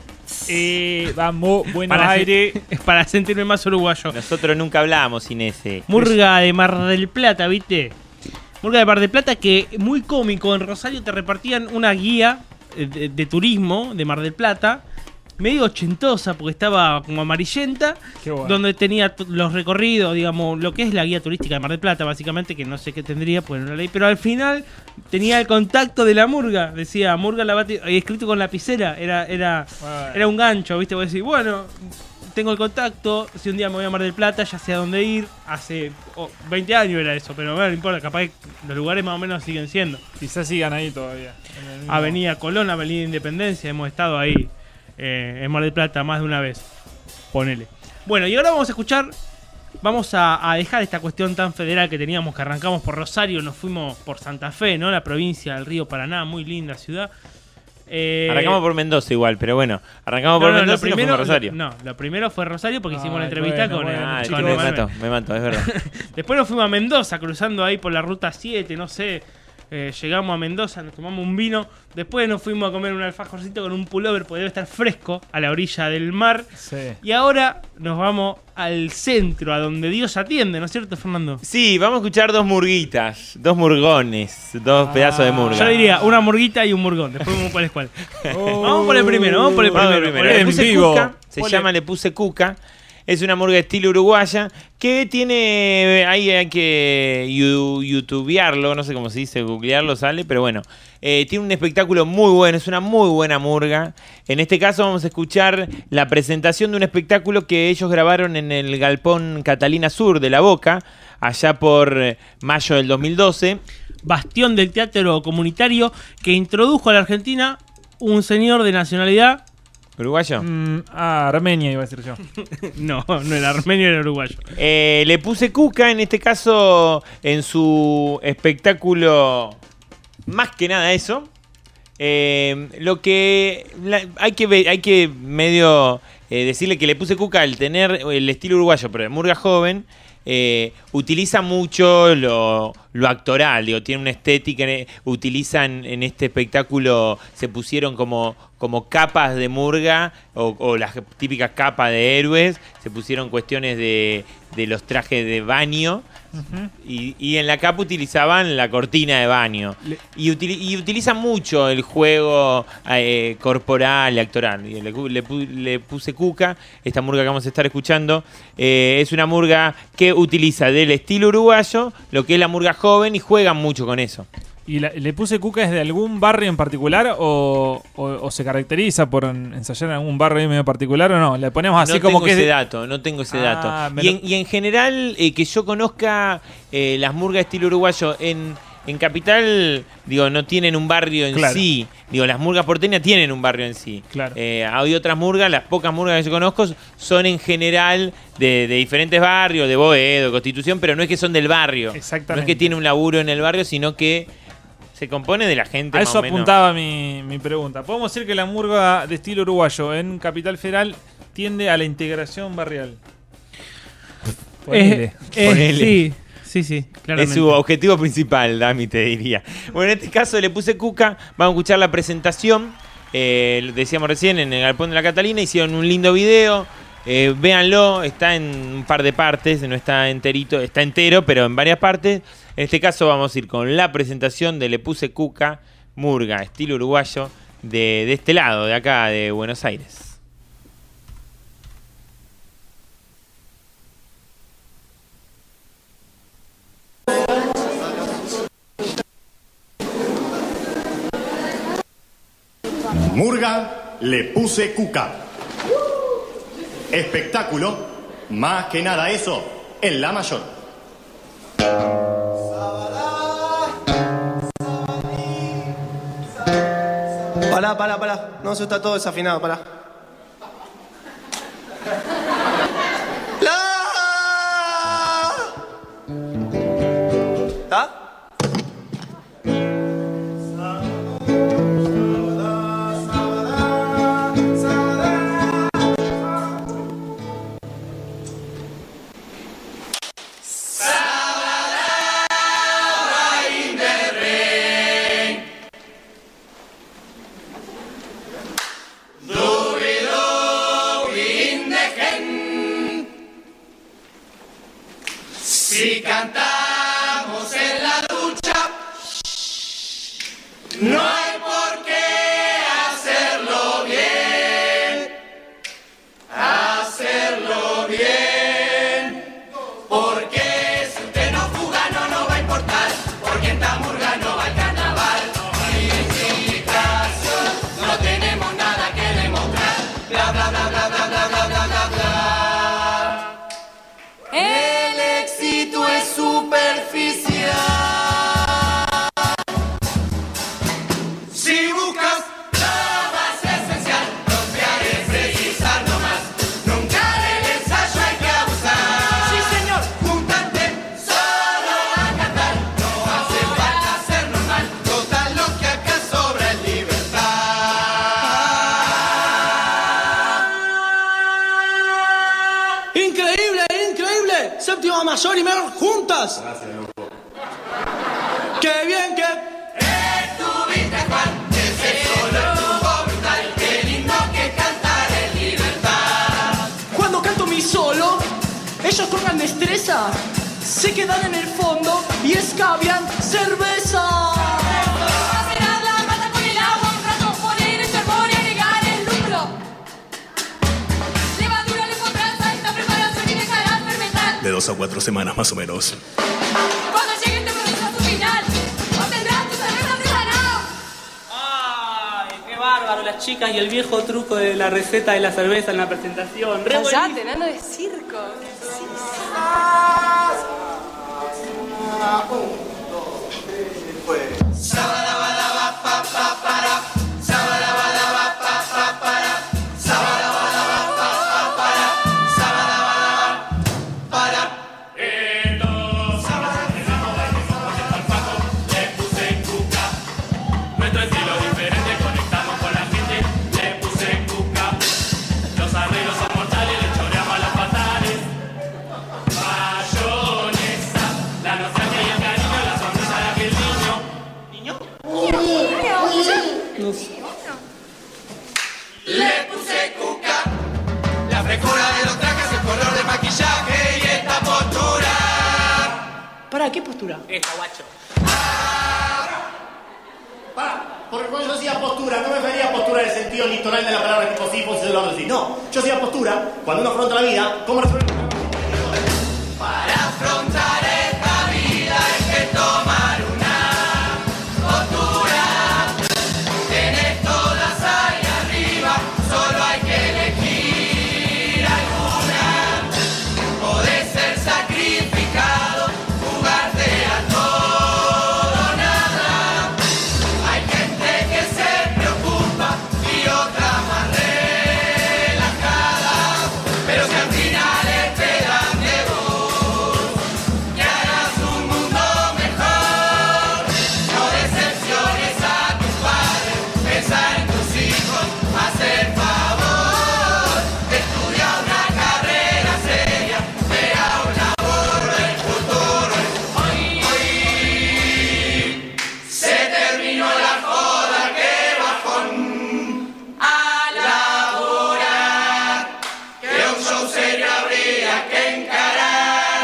Vamos, Buenos Aires. Para sentirme más uruguayo. Nosotros nunca hablábamos sin ese. Murga de Mar del Plata, ¿viste? Murga de Mar del Plata, que muy cómico. En Rosario te repartían una guía de turismo de Mar del Plata, medio ochentosa porque estaba como amarillenta, bueno. Donde tenía los recorridos, digamos, lo que es la guía turística de Mar del Plata, básicamente, que no sé qué tendría, pues no la leí, pero al final tenía el contacto de la murga, decía Murga La Bate, escrito con lapicera, era un gancho, ¿viste? Vos decís, bueno, tengo el contacto, si un día me voy a Mar del Plata, ya sé a dónde ir. Hace 20 años era eso, pero bueno, no importa, capaz que los lugares más o menos siguen siendo. Quizás sigan ahí todavía. Avenida Colón, Avenida Independencia, hemos estado ahí en Mar del Plata más de una vez. Ponele. Bueno, y ahora vamos a escuchar, vamos a dejar esta cuestión tan federal que teníamos, que arrancamos por Rosario, nos fuimos por Santa Fe, ¿no? La provincia del Río Paraná, muy linda ciudad. Arrancamos por Mendoza igual, pero bueno, arrancamos por Mendoza y nos fuimos a Rosario. Lo primero fue Rosario porque hicimos la entrevista con me mato, es verdad. Después nos fuimos a Mendoza, cruzando ahí por la ruta 7, no sé. Llegamos a Mendoza, nos tomamos un vino. Después nos fuimos a comer un alfajorcito con un pullover, porque debe estar fresco, a la orilla del mar. Sí. Y ahora nos vamos al centro, a donde Dios atiende, ¿no es cierto, Fernando? Sí, vamos a escuchar dos murguitas, dos murgones, dos pedazos de murga. Yo diría una murguita y un murgón, después vemos cuál es cuál. Vamos por el primero, Le puse cuca, se llama Le Puse Cuca. Es una murga de estilo uruguaya que tiene, ahí hay que youtubearlo, no sé cómo se dice, googlearlo sale, pero bueno, tiene un espectáculo muy bueno, es una muy buena murga. En este caso vamos a escuchar la presentación de un espectáculo que ellos grabaron en el Galpón Catalina Sur de La Boca, allá por mayo del 2012. Bastión del teatro comunitario que introdujo a la Argentina un señor de nacionalidad... ¿Uruguayo? Armenia iba a decir yo. No era armenio, era uruguayo. Le Puse Cuca, en este caso, en su espectáculo, más que nada eso. Lo que hay que medio decirle que Le Puse Cuca, al tener el estilo uruguayo, pero de murga joven, utiliza mucho lo actoral, digo, tiene una estética, utilizan en este espectáculo, se pusieron como capas de murga o las típicas capas de héroes, se pusieron cuestiones de los trajes de baño. Uh-huh. Y en la capa utilizaban la cortina de baño y utilizan mucho el juego corporal y actoral. Le Puse Cuca, esta murga que vamos a estar escuchando, es una murga que utiliza del estilo uruguayo lo que es la murga joven y juegan mucho con eso. ¿Y Le Puse Cuca es de algún barrio en particular o se caracteriza por ensayar en algún barrio medio particular o no? Le ponemos así como que no tengo ese dato. Y en general, que yo conozca las murgas de estilo uruguayo en Capital, digo, no tienen un barrio en sí. Digo, las murgas porteñas tienen un barrio en sí. Claro. Hay otras murgas, las pocas murgas que yo conozco son en general de diferentes barrios, de Boedo, Constitución, pero no es que son del barrio. Exactamente. No es que tiene un laburo en el barrio, sino que se compone de la gente. A eso apuntaba mi pregunta. ¿Podemos decir que la murga de estilo uruguayo en Capital Federal tiende a la integración barrial? Ponele. Sí, claramente. Es su objetivo principal, Dami, te diría. Bueno, en este caso Le Puse Cuca, vamos a escuchar la presentación. Decíamos recién, en el Galpón de la Catalina, hicieron un lindo video. Véanlo, está en un par de partes, no está enterito, está entero, pero en varias partes. En este caso vamos a ir con la presentación de Le Puse Cuca, murga, estilo uruguayo, de este lado, de acá, de Buenos Aires. Murga, Le Puse Cuca. Espectáculo, más que nada eso, en la mayor. Pará. No, eso está todo desafinado, pará. ¿Está? Independencia. Si cantamos en la ducha, no hay por qué hacerlo bien. Hacerlo bien. Porque si usted no fuga no nos va a importar. Porque esta murga no va al carnaval. Identificación, no tenemos nada que demostrar. Bla bla bla bla bla bla bla bla bla bla. El éxito es superficial. Si buscas lo más esencial, confiar es precisar nomás. Nunca del ensayo hay que abusar. Sí, señor. Júntate solo a cantar. No hace falta ser normal. Total, lo que acá sobra es libertad. Increíble, increíble. Séptima mayor y menor juntas. Gracias, loco. Qué bien que estuviste, Juan. Ese solo estuvo brutal. Qué lindo que cantar en libertad. cuando canto mi solo, ellos corran destreza, se quedan en el fondo y escabian cerveza. Macerar la mata con el agua, un rato poner el carbón y agregar el lucro. Levadura, levotranza, esta preparación y dejará fermentar. De 2 a 4 semanas más o menos. Cuando llegue este proceso a su final, obtendrás tu cerveza artesanal. Ay, qué bárbaro, las chicas y el viejo truco de la receta de la cerveza en la presentación. Re Callate, nano de circo. Nuestro estilo diferente, conectamos con la gente, le puse cuca. Los arreglos son mortales, le choreamos a las fatales. Mayonesa, la nostalgia y el cariño, la sonrisa de aquel niño. Le puse cuca. La frescura de los trajes, el color de maquillaje y esta postura. ¿Para qué postura? Esta, guacho. Porque cuando yo decía postura, no me refería a postura en el sentido litoral de la palabra tipo sí, pues, así. No, yo decía postura cuando uno afronta la vida, ¿cómo resolver? Para afrontar esta vida hay que tomar una postura. Tenés todas ahí arriba, solo hay que elegir alguna. Podés ser sacrificado, jugarte a todo o nada. Hay gente que se preocupa y otra más relajada. Pero si al final esperan de vos que hagas un mundo mejor, no decepciones a tus padres, pensá en tus hijos, hacer favor. Estudia una carrera seria, vea un laburo el futuro. Hoy se terminó la joda, que bajón. A laburar, que un show serio habría que encarar.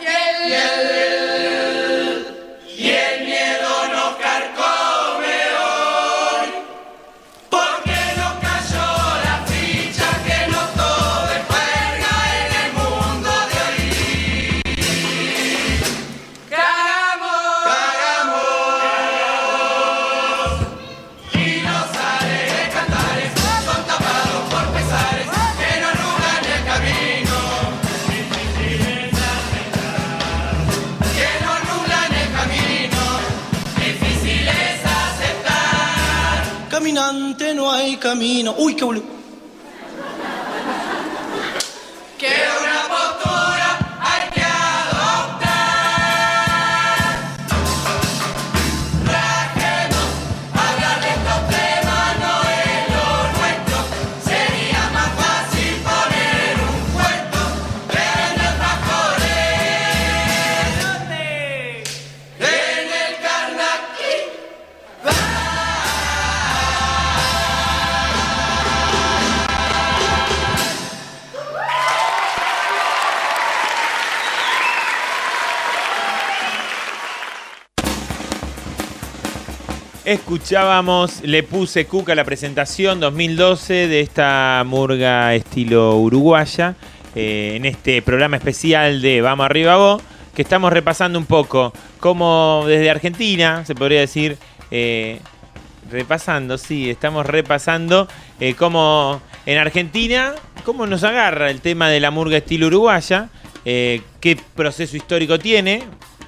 Y el miedo nos carcome hoy, porque nos cayó la ficha que no todo es juerga en el mundo de hoy. Cagamos, y los alegres cantares son tapados por pesares que no arrugan el camino. Que no nublan el camino, difícil es aceptar. Caminante no hay camino. Uy, qué boludo. Que una postura hay que adoptar. Rajemos, hablar de estos temas no es lo nuestro. Sería más fácil poner un cuento que vender mejores. En el Carnaquí. Escuchábamos Le Puse Cuca, la presentación 2012 de esta murga estilo uruguaya, en este programa especial de Vamos Arriba Vos, que estamos repasando un poco cómo desde Argentina, se podría decir, estamos repasando cómo en Argentina, cómo nos agarra el tema de la murga estilo uruguaya, qué proceso histórico tiene.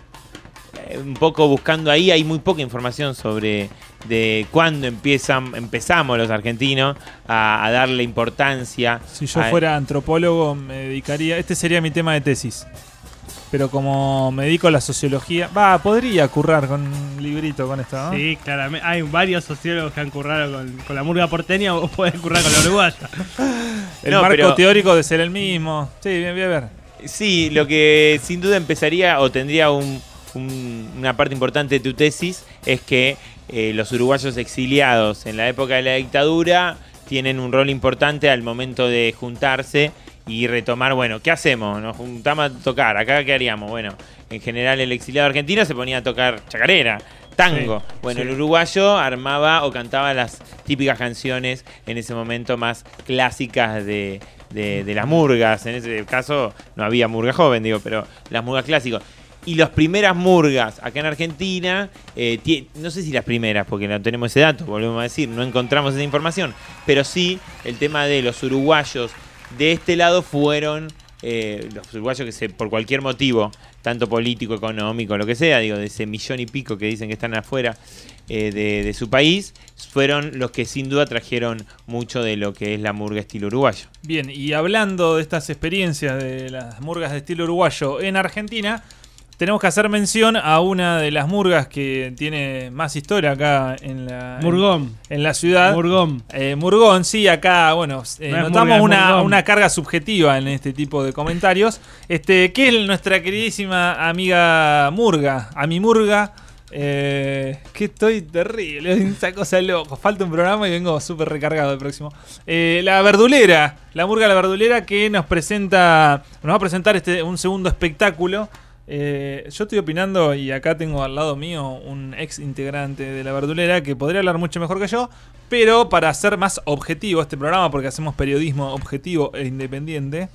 Un poco buscando ahí, hay muy poca información sobre de cuándo empezamos los argentinos a darle importancia. Si yo fuera antropólogo me dedicaría, este sería mi tema de tesis, pero como me dedico a la sociología, podría currar con un librito con esto, ¿no? Sí, claramente, hay varios sociólogos que han currado con la murga porteña, o pueden currar con la uruguaya. El marco teórico de ser el mismo. Sí, bien, voy a ver. Sí, lo que sin duda empezaría o tendría una parte importante de tu tesis es que los uruguayos exiliados en la época de la dictadura tienen un rol importante al momento de juntarse y retomar, bueno, ¿qué hacemos? Nos juntamos a tocar, ¿acá qué haríamos? Bueno, en general el exiliado argentino se ponía a tocar chacarera, tango. Sí, bueno, sí. El uruguayo armaba o cantaba las típicas canciones en ese momento más clásicas de las murgas. En ese caso no había murga joven, pero las murgas clásicas. Y las primeras murgas acá en Argentina, no sé si las primeras, porque no tenemos ese dato, volvemos a decir, no encontramos esa información, pero sí el tema de los uruguayos de este lado fueron los uruguayos que por cualquier motivo, tanto político, económico, lo que sea, de ese 1 millón y pico que dicen que están afuera de su país, fueron los que sin duda trajeron mucho de lo que es la murga estilo uruguayo. Bien, y hablando de estas experiencias de las murgas de estilo uruguayo en Argentina, tenemos que hacer mención a una de las murgas que tiene más historia acá en la Murgón. En la ciudad. Murgón. Murgón, sí, acá, bueno, notamos una carga subjetiva en este tipo de comentarios. Que es nuestra queridísima amiga Murga, a mi Murga. Que estoy terrible, esa cosa loco. Falta un programa y vengo súper recargado el próximo. La Verdulera, la Murga La Verdulera, que nos va a presentar un segundo espectáculo. Yo estoy opinando y acá tengo al lado mío un ex integrante de La Verdulera que podría hablar mucho mejor que yo, pero para ser más objetivo este programa, porque hacemos periodismo objetivo e independiente,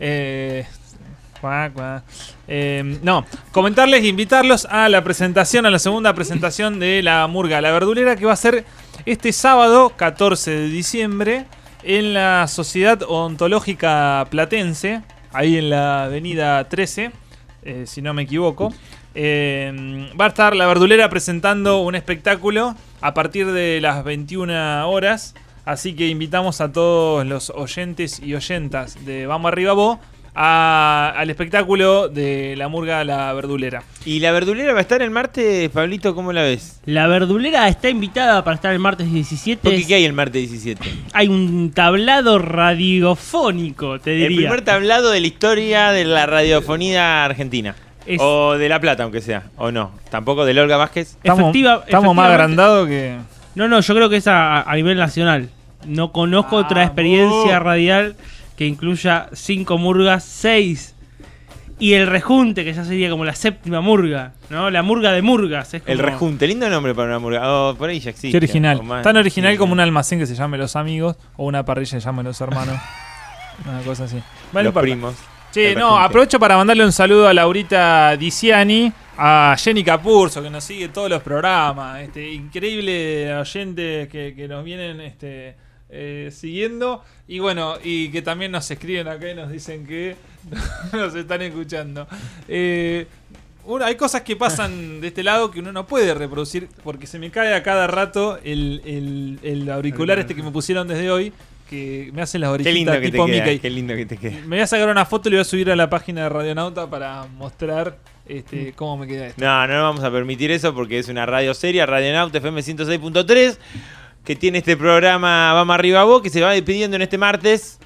comentarles e invitarlos a la presentación, a la segunda presentación de la Murga La Verdulera, que va a ser este sábado 14 de diciembre en la Sociedad Odontológica Platense, ahí en la avenida 13. Si no me equivoco, va a estar La Verdulera presentando un espectáculo a partir de las 21 horas. Así que invitamos a todos los oyentes y oyentas de Vamos Arriba Vos al espectáculo de la Murga La Verdulera. ¿Y La Verdulera va a estar el martes, Pablito? ¿Cómo la ves? La Verdulera está invitada para estar el martes 17. ¿Por qué hay el martes 17? Hay un tablado radiofónico, te diría. El primer tablado de la historia de la radiofonía argentina. O de La Plata, aunque sea. O no. Tampoco del Olga Vázquez. Estamos más agrandados que... No, yo creo que es a nivel nacional. No conozco otra experiencia radial que incluya 5 murgas, 6. Y el rejunte, que ya sería como la 7ª murga, ¿no? La murga de murgas. Es como... El rejunte, lindo nombre para una murga. Por ahí ya existe. Qué original. Tan original como un almacén que se llame Los Amigos o una parrilla que se llame Los Hermanos. Una cosa así. Los primos. Sí, aprovecho para mandarle un saludo a Laurita Diciani, a Jenny Capurso, que nos sigue todos los programas. Increíble oyente que nos vienen siguiendo. Y bueno, y que también nos escriben acá y nos dicen que nos están escuchando. Hay cosas que pasan de este lado que uno no puede reproducir porque se me cae a cada rato el auricular que me pusieron desde hoy, que me hace las orejitas tipo Mickey. Qué lindo que te queda. Me voy a sacar una foto y le voy a subir a la página de Radionauta para mostrar cómo me queda esto. No vamos a permitir eso porque es una radio seria, Radionauta FM 106.3, que tiene este programa Vamos Arriba Vos, que se va despidiendo en este martes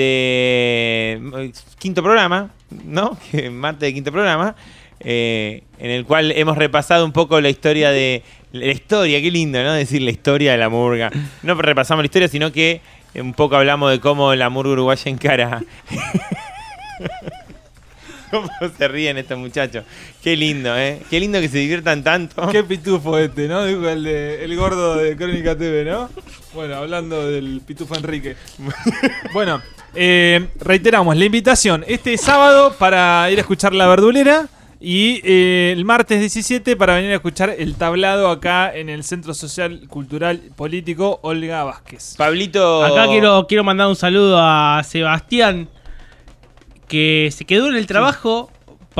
de quinto programa, ¿no? Martes de quinto programa, en el cual hemos repasado un poco la historia de... La historia, qué lindo, ¿no? Decir la historia de la murga. No repasamos la historia, sino que un poco hablamos de cómo la murga uruguaya encara ¿Cómo se ríen estos muchachos? Qué lindo, ¿eh? Qué lindo que se diviertan tanto. Qué pitufo ¿no? Dijo el gordo de Crónica TV, ¿no? Bueno, hablando del pitufo Enrique. Bueno, reiteramos la invitación este sábado para ir a escuchar La Verdulera y el martes 17 para venir a escuchar el tablado acá en el Centro Social, Cultural, Político Olga Vázquez. Pablito... Acá quiero mandar un saludo a Sebastián, que se quedó en el trabajo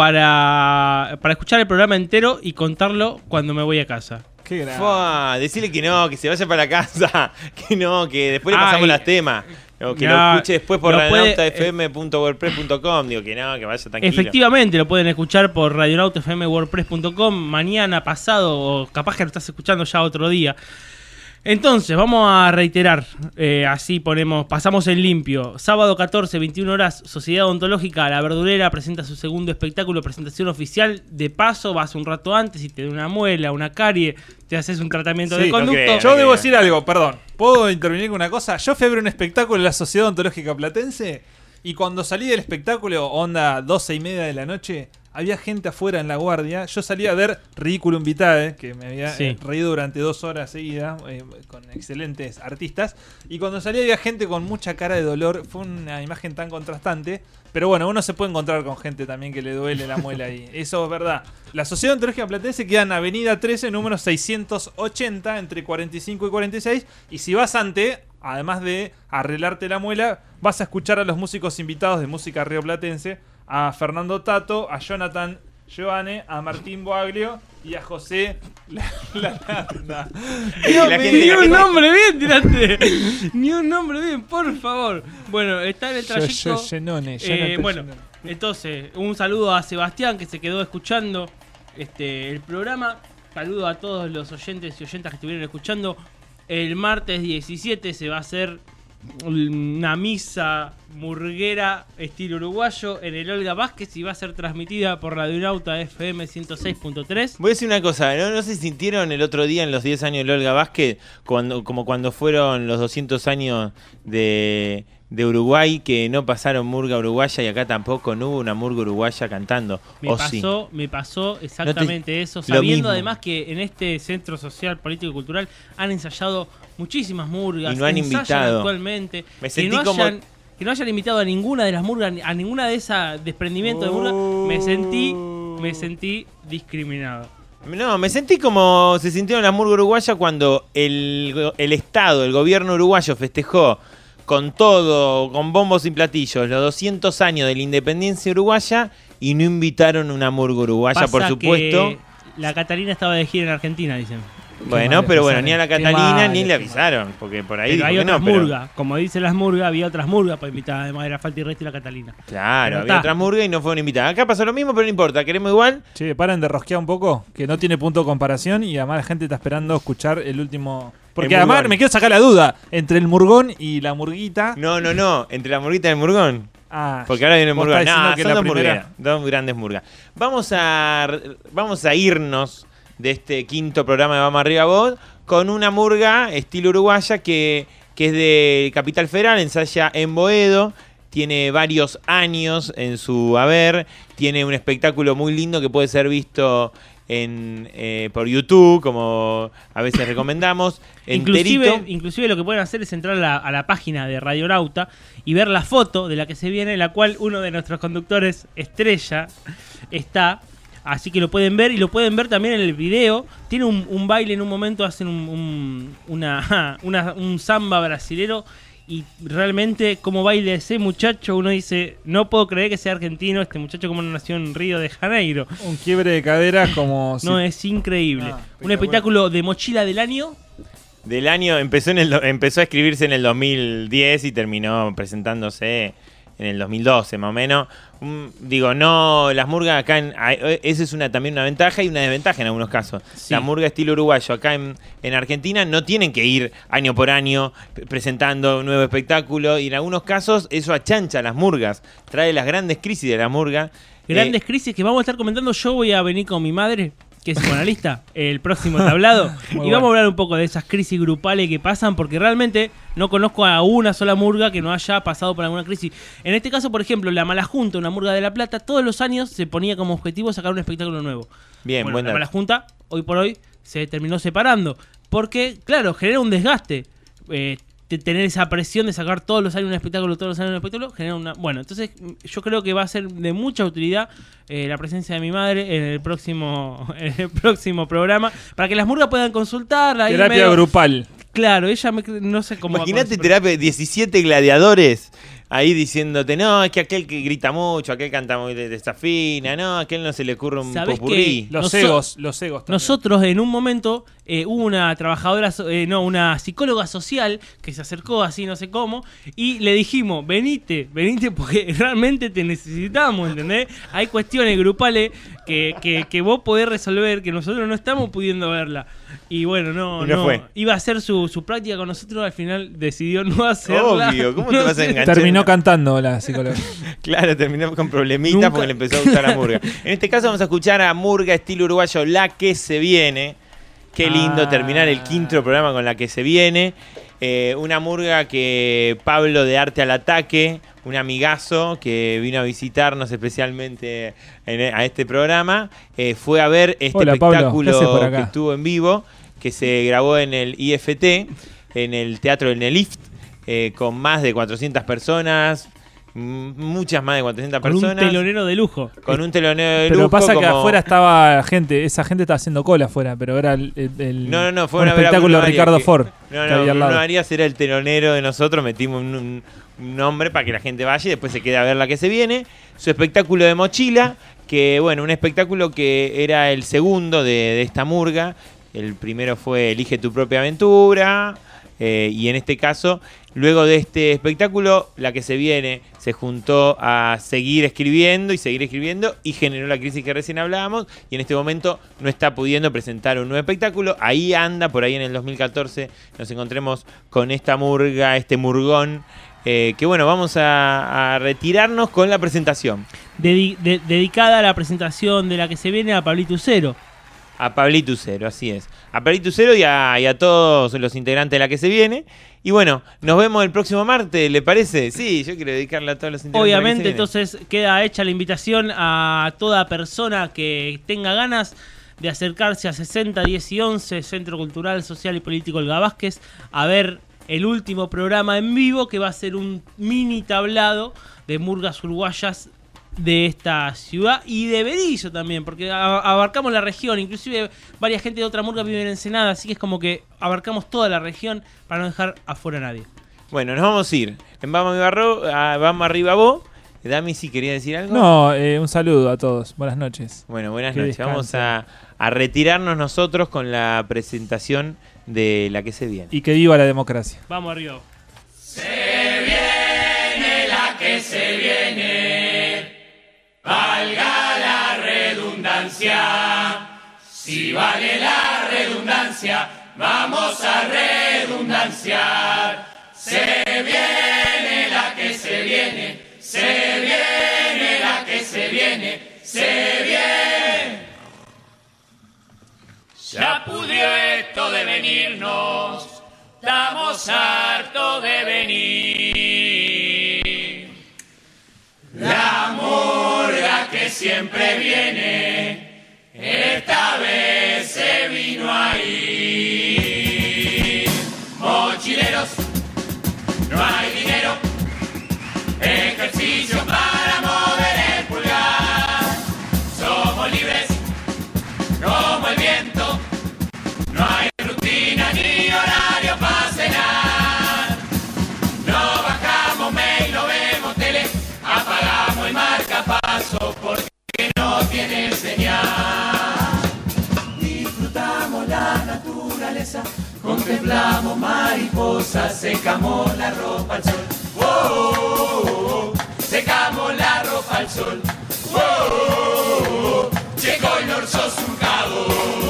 para escuchar el programa entero y contarlo cuando me voy a casa. Qué grave. Decirle que no, que se vaya para la casa. Que no, que después le pasamos los temas. O que lo escuche después por radionautafm.wordpress.com. Digo que no, que vaya tranquilo. Efectivamente, lo pueden escuchar por radionautafm.wordpress.com mañana, pasado, o capaz que lo estás escuchando ya otro día. Entonces, vamos a reiterar, así pasamos en limpio. Sábado 14, 21 horas, Sociedad Odontológica La Verdulera presenta su segundo espectáculo, presentación oficial. De paso, vas un rato antes y te da una muela, una carie, te haces un tratamiento de conducto. Yo debo decir algo, perdón. ¿Puedo intervenir con una cosa? Yo fui a ver un espectáculo en la Sociedad Odontológica Platense y cuando salí del espectáculo, onda 12:30 de la noche, había gente afuera en la guardia. Yo salí a ver Ridículum Vitae, que me había reído durante 2 horas seguidas, con excelentes artistas. Y cuando salí había gente con mucha cara de dolor. Fue una imagen tan contrastante. Pero bueno, uno se puede encontrar con gente también que le duele la muela ahí. Eso es verdad. La Sociedad Odontológica Platense queda en Avenida 13, número 680, entre 45 y 46. Y si vas además de arreglarte la muela, vas a escuchar a los músicos invitados de Música Rioplatense, a Fernando Tato, a Jonathan Giovane, a Martín Boaglio y a José Lalanda. Ni un nombre bien, tiraste. Ni un nombre bien, por favor. Bueno, está en el trayecto. Bueno, entonces, un saludo a Sebastián, que se quedó escuchando el programa. Saludo a todos los oyentes y oyentas que estuvieron escuchando. El martes 17 se va a hacer una misa murguera estilo uruguayo en el Olga Vázquez y va a ser transmitida por Radionauta FM 106.3. Voy a decir una cosa, ¿no se sintieron el otro día en los 10 años del Olga Vázquez como cuando fueron los 200 años de Uruguay, que no pasaron murga uruguaya y acá tampoco no hubo una murga uruguaya cantando? Me pasó exactamente eso, sabiendo además que en este Centro Social, Político y Cultural han ensayado muchísimas murgas, y no han invitado actualmente. Me sentí que no hayan invitado a ninguna de las murgas, a ninguna de esas desprendimientos de murga, me sentí discriminado. No, me sentí como se sintieron las murgas uruguayas cuando el Estado, el gobierno uruguayo festejó con todo, con bombos y platillos, los 200 años de la independencia uruguaya y no invitaron una murga uruguaya, por supuesto. Que la Catalina estaba de gira en Argentina, dicen. Bueno, pero bueno, ni a la Catalina ni le avisaron, porque por ahí... Pero hay otras murgas, como dicen las murgas, había otras murgas para invitar, además de la Falta y Resto y la Catalina. Claro, había otras murgas y no fueron invitadas. Acá pasó lo mismo, pero no importa, queremos igual. Che, paren de rosquear un poco, que no tiene punto de comparación y además la gente está esperando escuchar el último... Porque además me quiero sacar la duda, entre el murgón y la murguita... No, entre la murguita y el murgón. Porque ahora viene el murgón. No, son dos grandes murgas. Vamos a irnos de este quinto programa de Vamos Arriba Vos con una murga estilo uruguaya que es de Capital Federal, ensaya en Boedo, tiene varios años en su haber, tiene un espectáculo muy lindo que puede ser visto por YouTube, como a veces recomendamos. Inclusive lo que pueden hacer es entrar a la página de Radionauta y ver la foto de la que se viene, la cual uno de nuestros conductores, Estrella, está. Así que lo pueden ver y lo pueden ver también en el video. Tiene un baile en un momento, hacen un samba brasilero. Y realmente, como baila ese muchacho, uno dice, no puedo creer que sea argentino, este muchacho como nació en Río de Janeiro. Un quiebre de caderas como... No, es increíble. Un espectáculo de mochila del año. Del año, empezó a escribirse en el 2010 y terminó presentándose en el 2012 más o menos. No, las murgas acá, esa es también una ventaja y una desventaja en algunos casos. Sí. La murga estilo uruguayo acá en Argentina no tienen que ir año por año presentando un nuevo espectáculo y en algunos casos eso achancha a las murgas, trae las grandes crisis de la murga. Grandes crisis que vamos a estar comentando. Yo voy a venir con mi madre que es psicoanalista, el próximo tablado. Y vamos a hablar un poco de esas crisis grupales que pasan, porque realmente no conozco a una sola murga que no haya pasado por alguna crisis. En este caso, por ejemplo, la Malajunta, una murga de La Plata, todos los años se ponía como objetivo sacar un espectáculo nuevo. Bien, bueno, buen la dato. Malajunta, hoy por hoy, se terminó separando. Porque, claro, genera un desgaste. Tener esa presión de sacar todos los años un espectáculo, genera una... Bueno, entonces yo creo que va a ser de mucha utilidad la presencia de mi madre en el próximo programa, para que las murgas puedan consultarla. Terapia grupal. Claro, ella no sé cómo... Imagínate terapia de 17 gladiadores ahí diciéndote, no, es que aquel que grita mucho, aquel canta muy desafina, no, aquel no se le ocurre un popurrí. Los egos también. Nosotros en un momento hubo una trabajadora, una psicóloga social que se acercó así, no sé cómo, y le dijimos, venite porque realmente te necesitamos, ¿entendés? Hay cuestiones grupales que vos podés resolver, que nosotros no estamos pudiendo verla. Y bueno, no fue. Iba a hacer su práctica con nosotros, al final decidió no hacerla. Obvio, ¿cómo te vas a enganchar? Terminó cantando la psicóloga. Claro, terminó con problemitas porque le empezó a gustar la murga. En este caso vamos a escuchar a murga estilo uruguayo, La Que Se Viene. Qué lindo terminar el quinto programa con La Que Se Viene. Una murga que Pablo de Arte al Ataque, un amigazo que vino a visitarnos especialmente a este programa, fue a ver este espectáculo que estuvo en vivo, que se grabó en el IFT, en el Teatro del Nelift, con más de 400 personas. Muchas más de 400 personas. Con un telonero de lujo. Con un telonero de lujo. Pero pasa que afuera estaba gente, esa gente estaba haciendo cola afuera, pero era el fue un espectáculo de Ricardo Ford. Bruno Arias era el telonero de nosotros, metimos un nombre para que la gente vaya y después se quede a ver La Que Se Viene. Su espectáculo de mochila, que bueno, un espectáculo que era el segundo de esta murga. El primero fue Elige tu propia aventura. Y en este caso, luego de este espectáculo, La Que Se Viene se juntó a seguir escribiendo y generó la crisis que recién hablábamos, y en este momento no está pudiendo presentar un nuevo espectáculo. Ahí anda, por ahí en el 2014 nos encontremos con esta murga, este murgón, que bueno, vamos a retirarnos con la presentación. Dedicada a la presentación de La Que Se Viene a Pablito Ucero. A Pablito Ucero, así es. A Pablito Ucero y a todos los integrantes de La Que Se Viene. Y bueno, nos vemos el próximo martes, ¿le parece? Sí, yo quiero dedicarle a todos los integrantes. Obviamente, entonces queda hecha la invitación a toda persona que tenga ganas de acercarse a 60, 10 y 11, Centro Cultural, Social y Político Olga Vázquez, a ver el último programa en vivo, que va a ser un mini tablado de murgas uruguayas de esta ciudad y de Berizo también, porque abarcamos la región, inclusive varias gente de otra murga vive en Ensenada, así que es como que abarcamos toda la región para no dejar afuera a nadie. Bueno, nos vamos a ir. Vamos arriba vos. Dami, si quería decir algo. No, un saludo a todos. Buenas noches. Bueno, buenas noches. Vamos a retirarnos nosotros con la presentación de La Que Se Viene. Y que viva la democracia. Vamos arriba. Se viene la que se viene, valga la redundancia. Si vale la redundancia, vamos a redundanciar. Se viene la que se viene, se viene la que se viene, se viene. Ya pudrió esto de venirnos, estamos hartos de venir. La murga que siempre viene, esta vez se vino a ir. Mochileros, no hay dinero, ejercicio para mover el pulgar. Somos libres como el viento, no hay rutina ni horario para cenar. No bajamos mail, no vemos tele, apagamos el marcapaso porque no tiene señal. Disfrutamos la naturaleza, contemplamos mariposas, secamos la ropa al sol. Oh, oh, oh, oh. Secamos la ropa al sol. Oh, oh, oh. Llegó el orso surcado.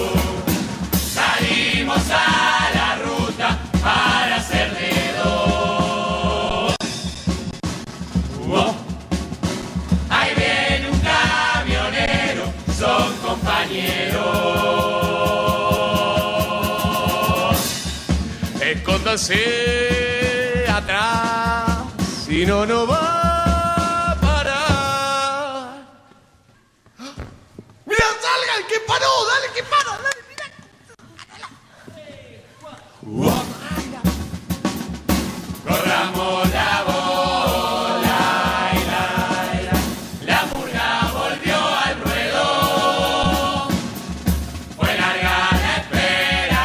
Salimos a la ruta para hacer dedos. Oh. Ahí viene un camionero, son compañeros. póngase atrás, si no, no va a parar. ¡Mira, salgan, que paró! ¡Dale, que para! ¡Dale, mira! Corramos la bola, la murga volvió al ruedo. Fue larga la espera,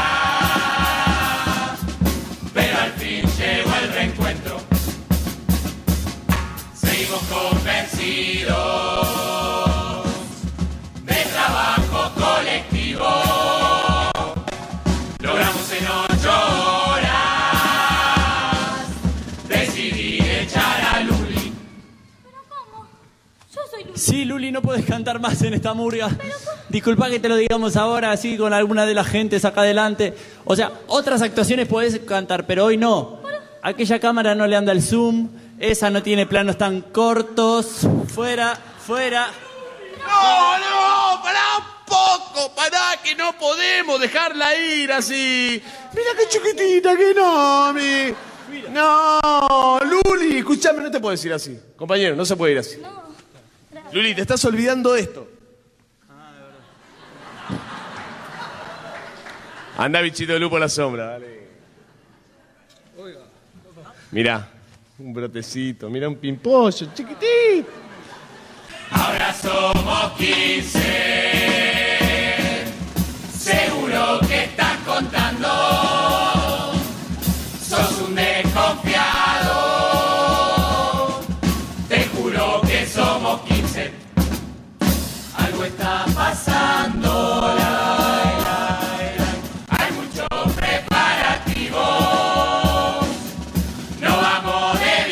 pero al fin llegó el reencuentro. Seguimos convencidos de trabajo colectivo. Logramos en 8 horas decidir echar a Luli. Sí, Luli, no puedes cantar más en esta murga. Disculpa que te lo digamos ahora, así con alguna de las gentes acá adelante. O sea, otras actuaciones podés cantar, pero hoy no. Aquella cámara no le anda el zoom, esa no tiene planos tan cortos. Fuera, fuera. ¡No, pará un poco! ¡Pará, que no podemos dejarla ir así! ¡Mira qué chiquitita que no, mi! No, Luli, escúchame, no te puedes ir así. Compañero, no se puede ir así. Luli, te estás olvidando de esto. Anda, bichito de luz por la sombra, dale. Mirá, un brotecito, mira un pimpollo, chiquitito. Ahora somos 15. Seguro que estás contando. Sos un desconfiado. Te juro que somos 15. Algo está pasando. Hay muchos preparativos. Nos vamos de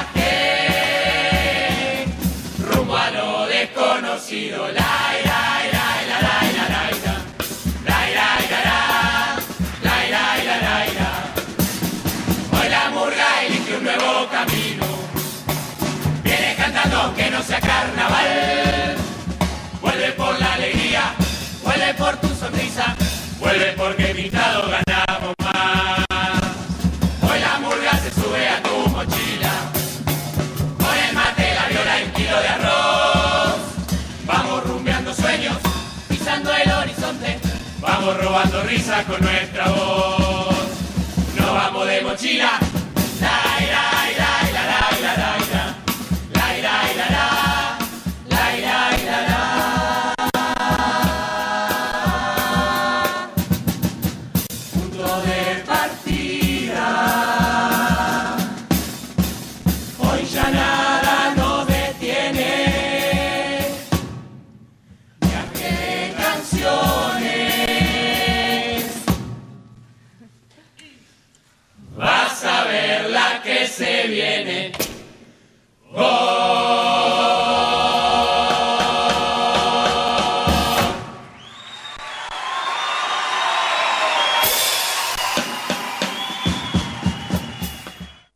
viaje rumbo a lo desconocido. Hoy la murga eligió un nuevo camino. Viene cantando aunque no sea carnaval. Vuelve por la alegría, vuelve por tu sonrisa, vuelve porque pintado ganamos más. Hoy la murga se sube a tu mochila, con el mate, la viola y un kilo de arroz. Vamos rumbeando sueños, pisando el horizonte. Vamos robando risa con nuestra voz. Nos vamos de mochila